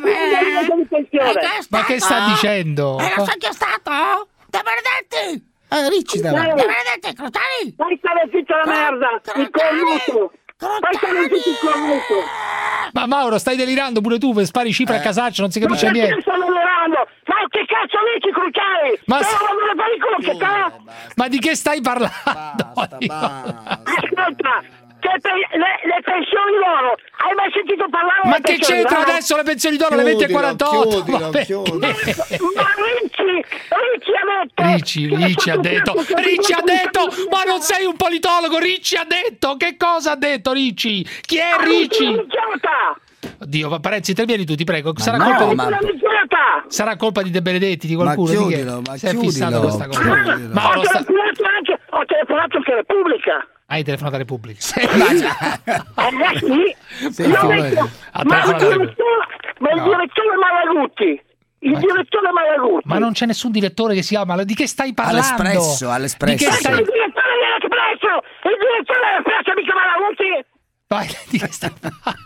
Speaker 6: Ma che sta dicendo?
Speaker 2: E lo so già stato? De Benedetti!
Speaker 4: Eh, Ricci stava.
Speaker 2: De Benedetti, Crotani!
Speaker 14: Fai stare zitto la merda! Il cornuto! Fai stare zitto il cornuto!
Speaker 6: Ma Mauro, stai delirando pure tu, per spari cifre a casaccio, non si
Speaker 14: Ma
Speaker 6: capisce
Speaker 14: perché
Speaker 6: niente.
Speaker 14: stanno lavorando? Ma che cazzo dici, Cruciani?
Speaker 6: Ma
Speaker 14: Ma
Speaker 6: s-
Speaker 14: non fare il culo che sta?
Speaker 6: Ma di che stai parlando?
Speaker 14: Ascolta, che per le, le pensioni loro, hai mai sentito parlare
Speaker 6: Ma
Speaker 14: delle
Speaker 6: che
Speaker 14: pensioni
Speaker 6: c'entra
Speaker 14: d'oro?
Speaker 6: adesso le pensioni d'oro alle venti e quarantotto?
Speaker 4: chiudilo,
Speaker 6: Ma perché?
Speaker 4: chiudilo.
Speaker 14: Ma Ricci, Ricci ha detto
Speaker 6: Ricci,
Speaker 14: che
Speaker 6: Ricci ha
Speaker 14: tutto
Speaker 6: detto,
Speaker 14: questo
Speaker 6: Ricci ha
Speaker 14: contributo
Speaker 6: detto,
Speaker 14: di-
Speaker 6: ma non sei un politologo, Ricci ha detto, che cosa ha detto Ricci? Chi è
Speaker 14: Ma Ricci
Speaker 6: Ricci?
Speaker 14: è un'idiota!
Speaker 6: Oddio, Parenzi, intervieni tu, ti prego, sarà
Speaker 4: no,
Speaker 6: colpa di...
Speaker 4: ma-
Speaker 14: È un'idiota!
Speaker 6: Sarà colpa di De Benedetti, di qualcuno?
Speaker 4: Ma
Speaker 6: Di chi è?
Speaker 4: chiudilo, ma
Speaker 6: Si è fissato
Speaker 4: chiudilo,
Speaker 6: questa cosa.
Speaker 4: chiudilo.
Speaker 6: Mauro,
Speaker 14: ho
Speaker 6: sta...
Speaker 14: telefonato anche, ho telefonato anche a Repubblica.
Speaker 6: hai telefonato a Repubblica.
Speaker 14: Eh sì,
Speaker 4: Sì,
Speaker 14: io ho
Speaker 4: figurati.
Speaker 14: detto,
Speaker 6: Ha
Speaker 14: ma il
Speaker 6: telefonato a
Speaker 14: direttore, ma il
Speaker 6: No.
Speaker 14: direttore Malagutti, il
Speaker 6: Ma-
Speaker 14: direttore Malagutti.
Speaker 6: Ma non c'è nessun direttore che si chiama. Di che stai parlando?
Speaker 4: All'Espresso, all'Espresso,
Speaker 6: Di che
Speaker 4: sì.
Speaker 6: stai...
Speaker 14: Il direttore dell'Espresso, il direttore dell'Espresso mica Malagutti.
Speaker 6: Vai, di che stai...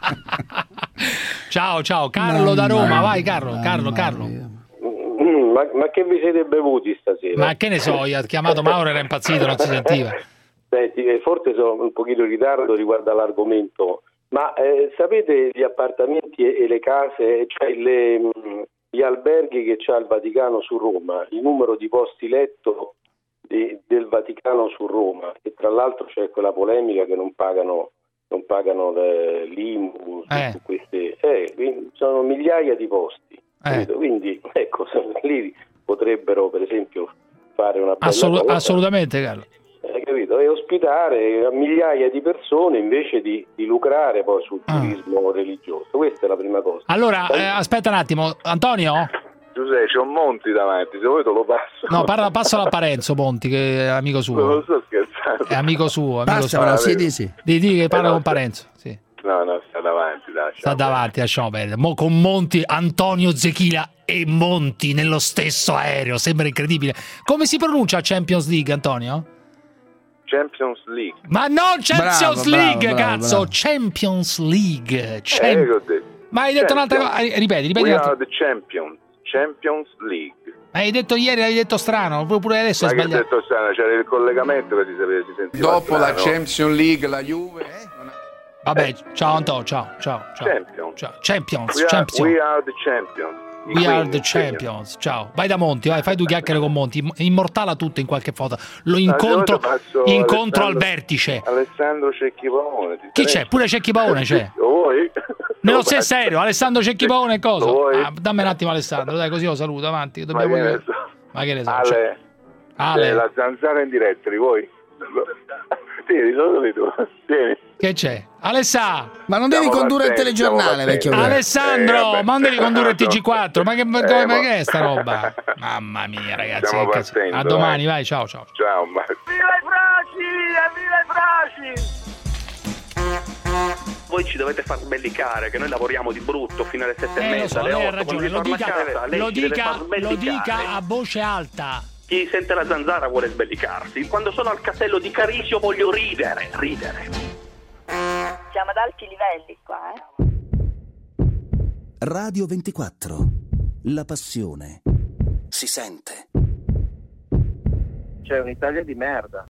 Speaker 6: Ciao, ciao, Carlo da Roma, vai Carlo, Carlo, Carlo.
Speaker 16: Mm, ma, ma che vi siete bevuti stasera?
Speaker 6: Ma che ne so, io ho chiamato Mauro, era impazzito, non si sentiva.
Speaker 16: Senti, eh, forse sono un pochino in ritardo riguardo all'argomento
Speaker 8: Ma eh, sapete gli appartamenti e, e le case, cioè le, mh, gli alberghi che c'ha il Vaticano su Roma, il numero di posti letto di, del Vaticano su Roma, e tra l'altro c'è quella polemica che non pagano non pagano l'I M U
Speaker 6: eh.
Speaker 8: su queste, eh, quindi sono migliaia di posti,
Speaker 6: eh.
Speaker 8: quindi ecco, lì potrebbero per esempio fare una bella
Speaker 6: Assolu-
Speaker 8: cosa,
Speaker 6: assolutamente, Carlo.
Speaker 8: eh, capito? E ospitare migliaia di persone invece di, di lucrare poi sul
Speaker 6: ah.
Speaker 8: turismo religioso. Questa è la prima cosa.
Speaker 6: Allora, eh, aspetta un attimo, Antonio?
Speaker 18: Giuseppe, c'è un Monti davanti, se vuoi te lo passo.
Speaker 6: No, parla, passalo a Parenzo Monti, che è amico suo.
Speaker 18: Non sto scherzando.
Speaker 6: È amico suo, amico
Speaker 2: Passalo,
Speaker 6: suo.
Speaker 2: sì, di sì.
Speaker 6: Di, di che parla
Speaker 18: Eh, no,
Speaker 6: con Parenzo, sì.
Speaker 18: No, no, sta davanti, dai.
Speaker 6: Sta davanti, lasciamo perdere. Mo con Monti, Antonio Zechila e Monti nello stesso aereo, sembra incredibile. Come si pronuncia Champions League, Antonio?
Speaker 18: Champions League.
Speaker 6: Ma non Champions
Speaker 2: Bravo,
Speaker 6: League,
Speaker 2: bravo, bravo,
Speaker 6: cazzo!
Speaker 2: bravo.
Speaker 6: Champions League. Champ-
Speaker 18: Eh, che ho detto.
Speaker 6: Ma hai detto un'altra cosa,
Speaker 18: Champions.
Speaker 6: ripeti, ripeti
Speaker 18: We
Speaker 6: un'altra.
Speaker 18: are the champions. Champions League.
Speaker 6: Hai detto ieri, hai detto strano, pure adesso
Speaker 18: Ma
Speaker 6: hai
Speaker 18: che
Speaker 6: sbagliato.
Speaker 18: detto strano, c'era il collegamento che si sapeva, si sentiva
Speaker 7: Dopo la
Speaker 18: strano.
Speaker 7: Champions League, la Juve.
Speaker 6: Vabbè, ciao Antonio, ciao, ciao, ciao.
Speaker 18: Champions.
Speaker 6: Ciao. Champions,
Speaker 18: We are,
Speaker 6: Champions.
Speaker 18: we are the champions. I
Speaker 6: We are
Speaker 18: queen,
Speaker 6: the
Speaker 18: i
Speaker 6: champions. Ciao. Vai da Monti, vai, fai due chiacchiere con Monti. Im- Immortala tutto in qualche foto. Lo incontro,
Speaker 18: Ah, se vuoi ti passo
Speaker 6: incontro al
Speaker 18: Alessandro-
Speaker 6: vertice.
Speaker 18: Alessandro Cecchipaone. ti
Speaker 6: Chi
Speaker 18: interessa?
Speaker 6: c'è? Pure Cecchi Paone c'è.
Speaker 18: Lo vuoi?
Speaker 6: Nello stesso aereo, Alessandro Cecchi Paone e cosa?
Speaker 18: Lo vuoi?
Speaker 6: Ah, dammi un attimo Alessandro, dai, così lo saluto, avanti.
Speaker 18: Ma
Speaker 6: Dobbiamo
Speaker 18: che
Speaker 6: dire-
Speaker 18: ne so.
Speaker 6: Ma che ne so?
Speaker 18: Ale,
Speaker 6: cioè- Ale.
Speaker 18: c'è la zanzara in diretta, li vuoi? Tieni, solo tu. Tieni.
Speaker 6: Che c'è? Alessà!
Speaker 2: Ma non devi
Speaker 18: Stiamo
Speaker 2: condurre il
Speaker 18: partendo,
Speaker 2: telegiornale,
Speaker 18: stiamo
Speaker 2: vecchio.
Speaker 18: partendo.
Speaker 6: Alessandro,
Speaker 18: Eh, vabbè.
Speaker 6: ma non devi condurre il T G quattro, ma che, ma
Speaker 18: Eh,
Speaker 6: come- ma
Speaker 18: ma-
Speaker 6: che è sta roba? Mamma mia, ragazzi.
Speaker 18: Stiamo
Speaker 6: che cazzo.
Speaker 18: partendo,
Speaker 6: A domani,
Speaker 18: vai.
Speaker 6: vai, ciao, ciao.
Speaker 18: Ciao, ma...
Speaker 11: Voi ci dovete far sbellicare, che noi lavoriamo di brutto fino alle sette e
Speaker 6: Eh, lo
Speaker 11: mezza,
Speaker 6: so,
Speaker 11: alle
Speaker 6: lei ha
Speaker 11: otto, quando
Speaker 6: ragione, lo
Speaker 11: ritorna a
Speaker 6: dica,
Speaker 11: casa, lei
Speaker 6: lo
Speaker 11: ci deve
Speaker 6: dica,
Speaker 11: far
Speaker 6: lo
Speaker 11: sbellicare.
Speaker 6: dica a voce alta.
Speaker 11: Chi sente la zanzara vuole sbellicarsi. Quando sono al castello di Carisio voglio ridere, ridere.
Speaker 15: Siamo ad alti livelli qua, eh?
Speaker 9: Radio ventiquattro. La passione si sente.
Speaker 8: C'è un'Italia di merda.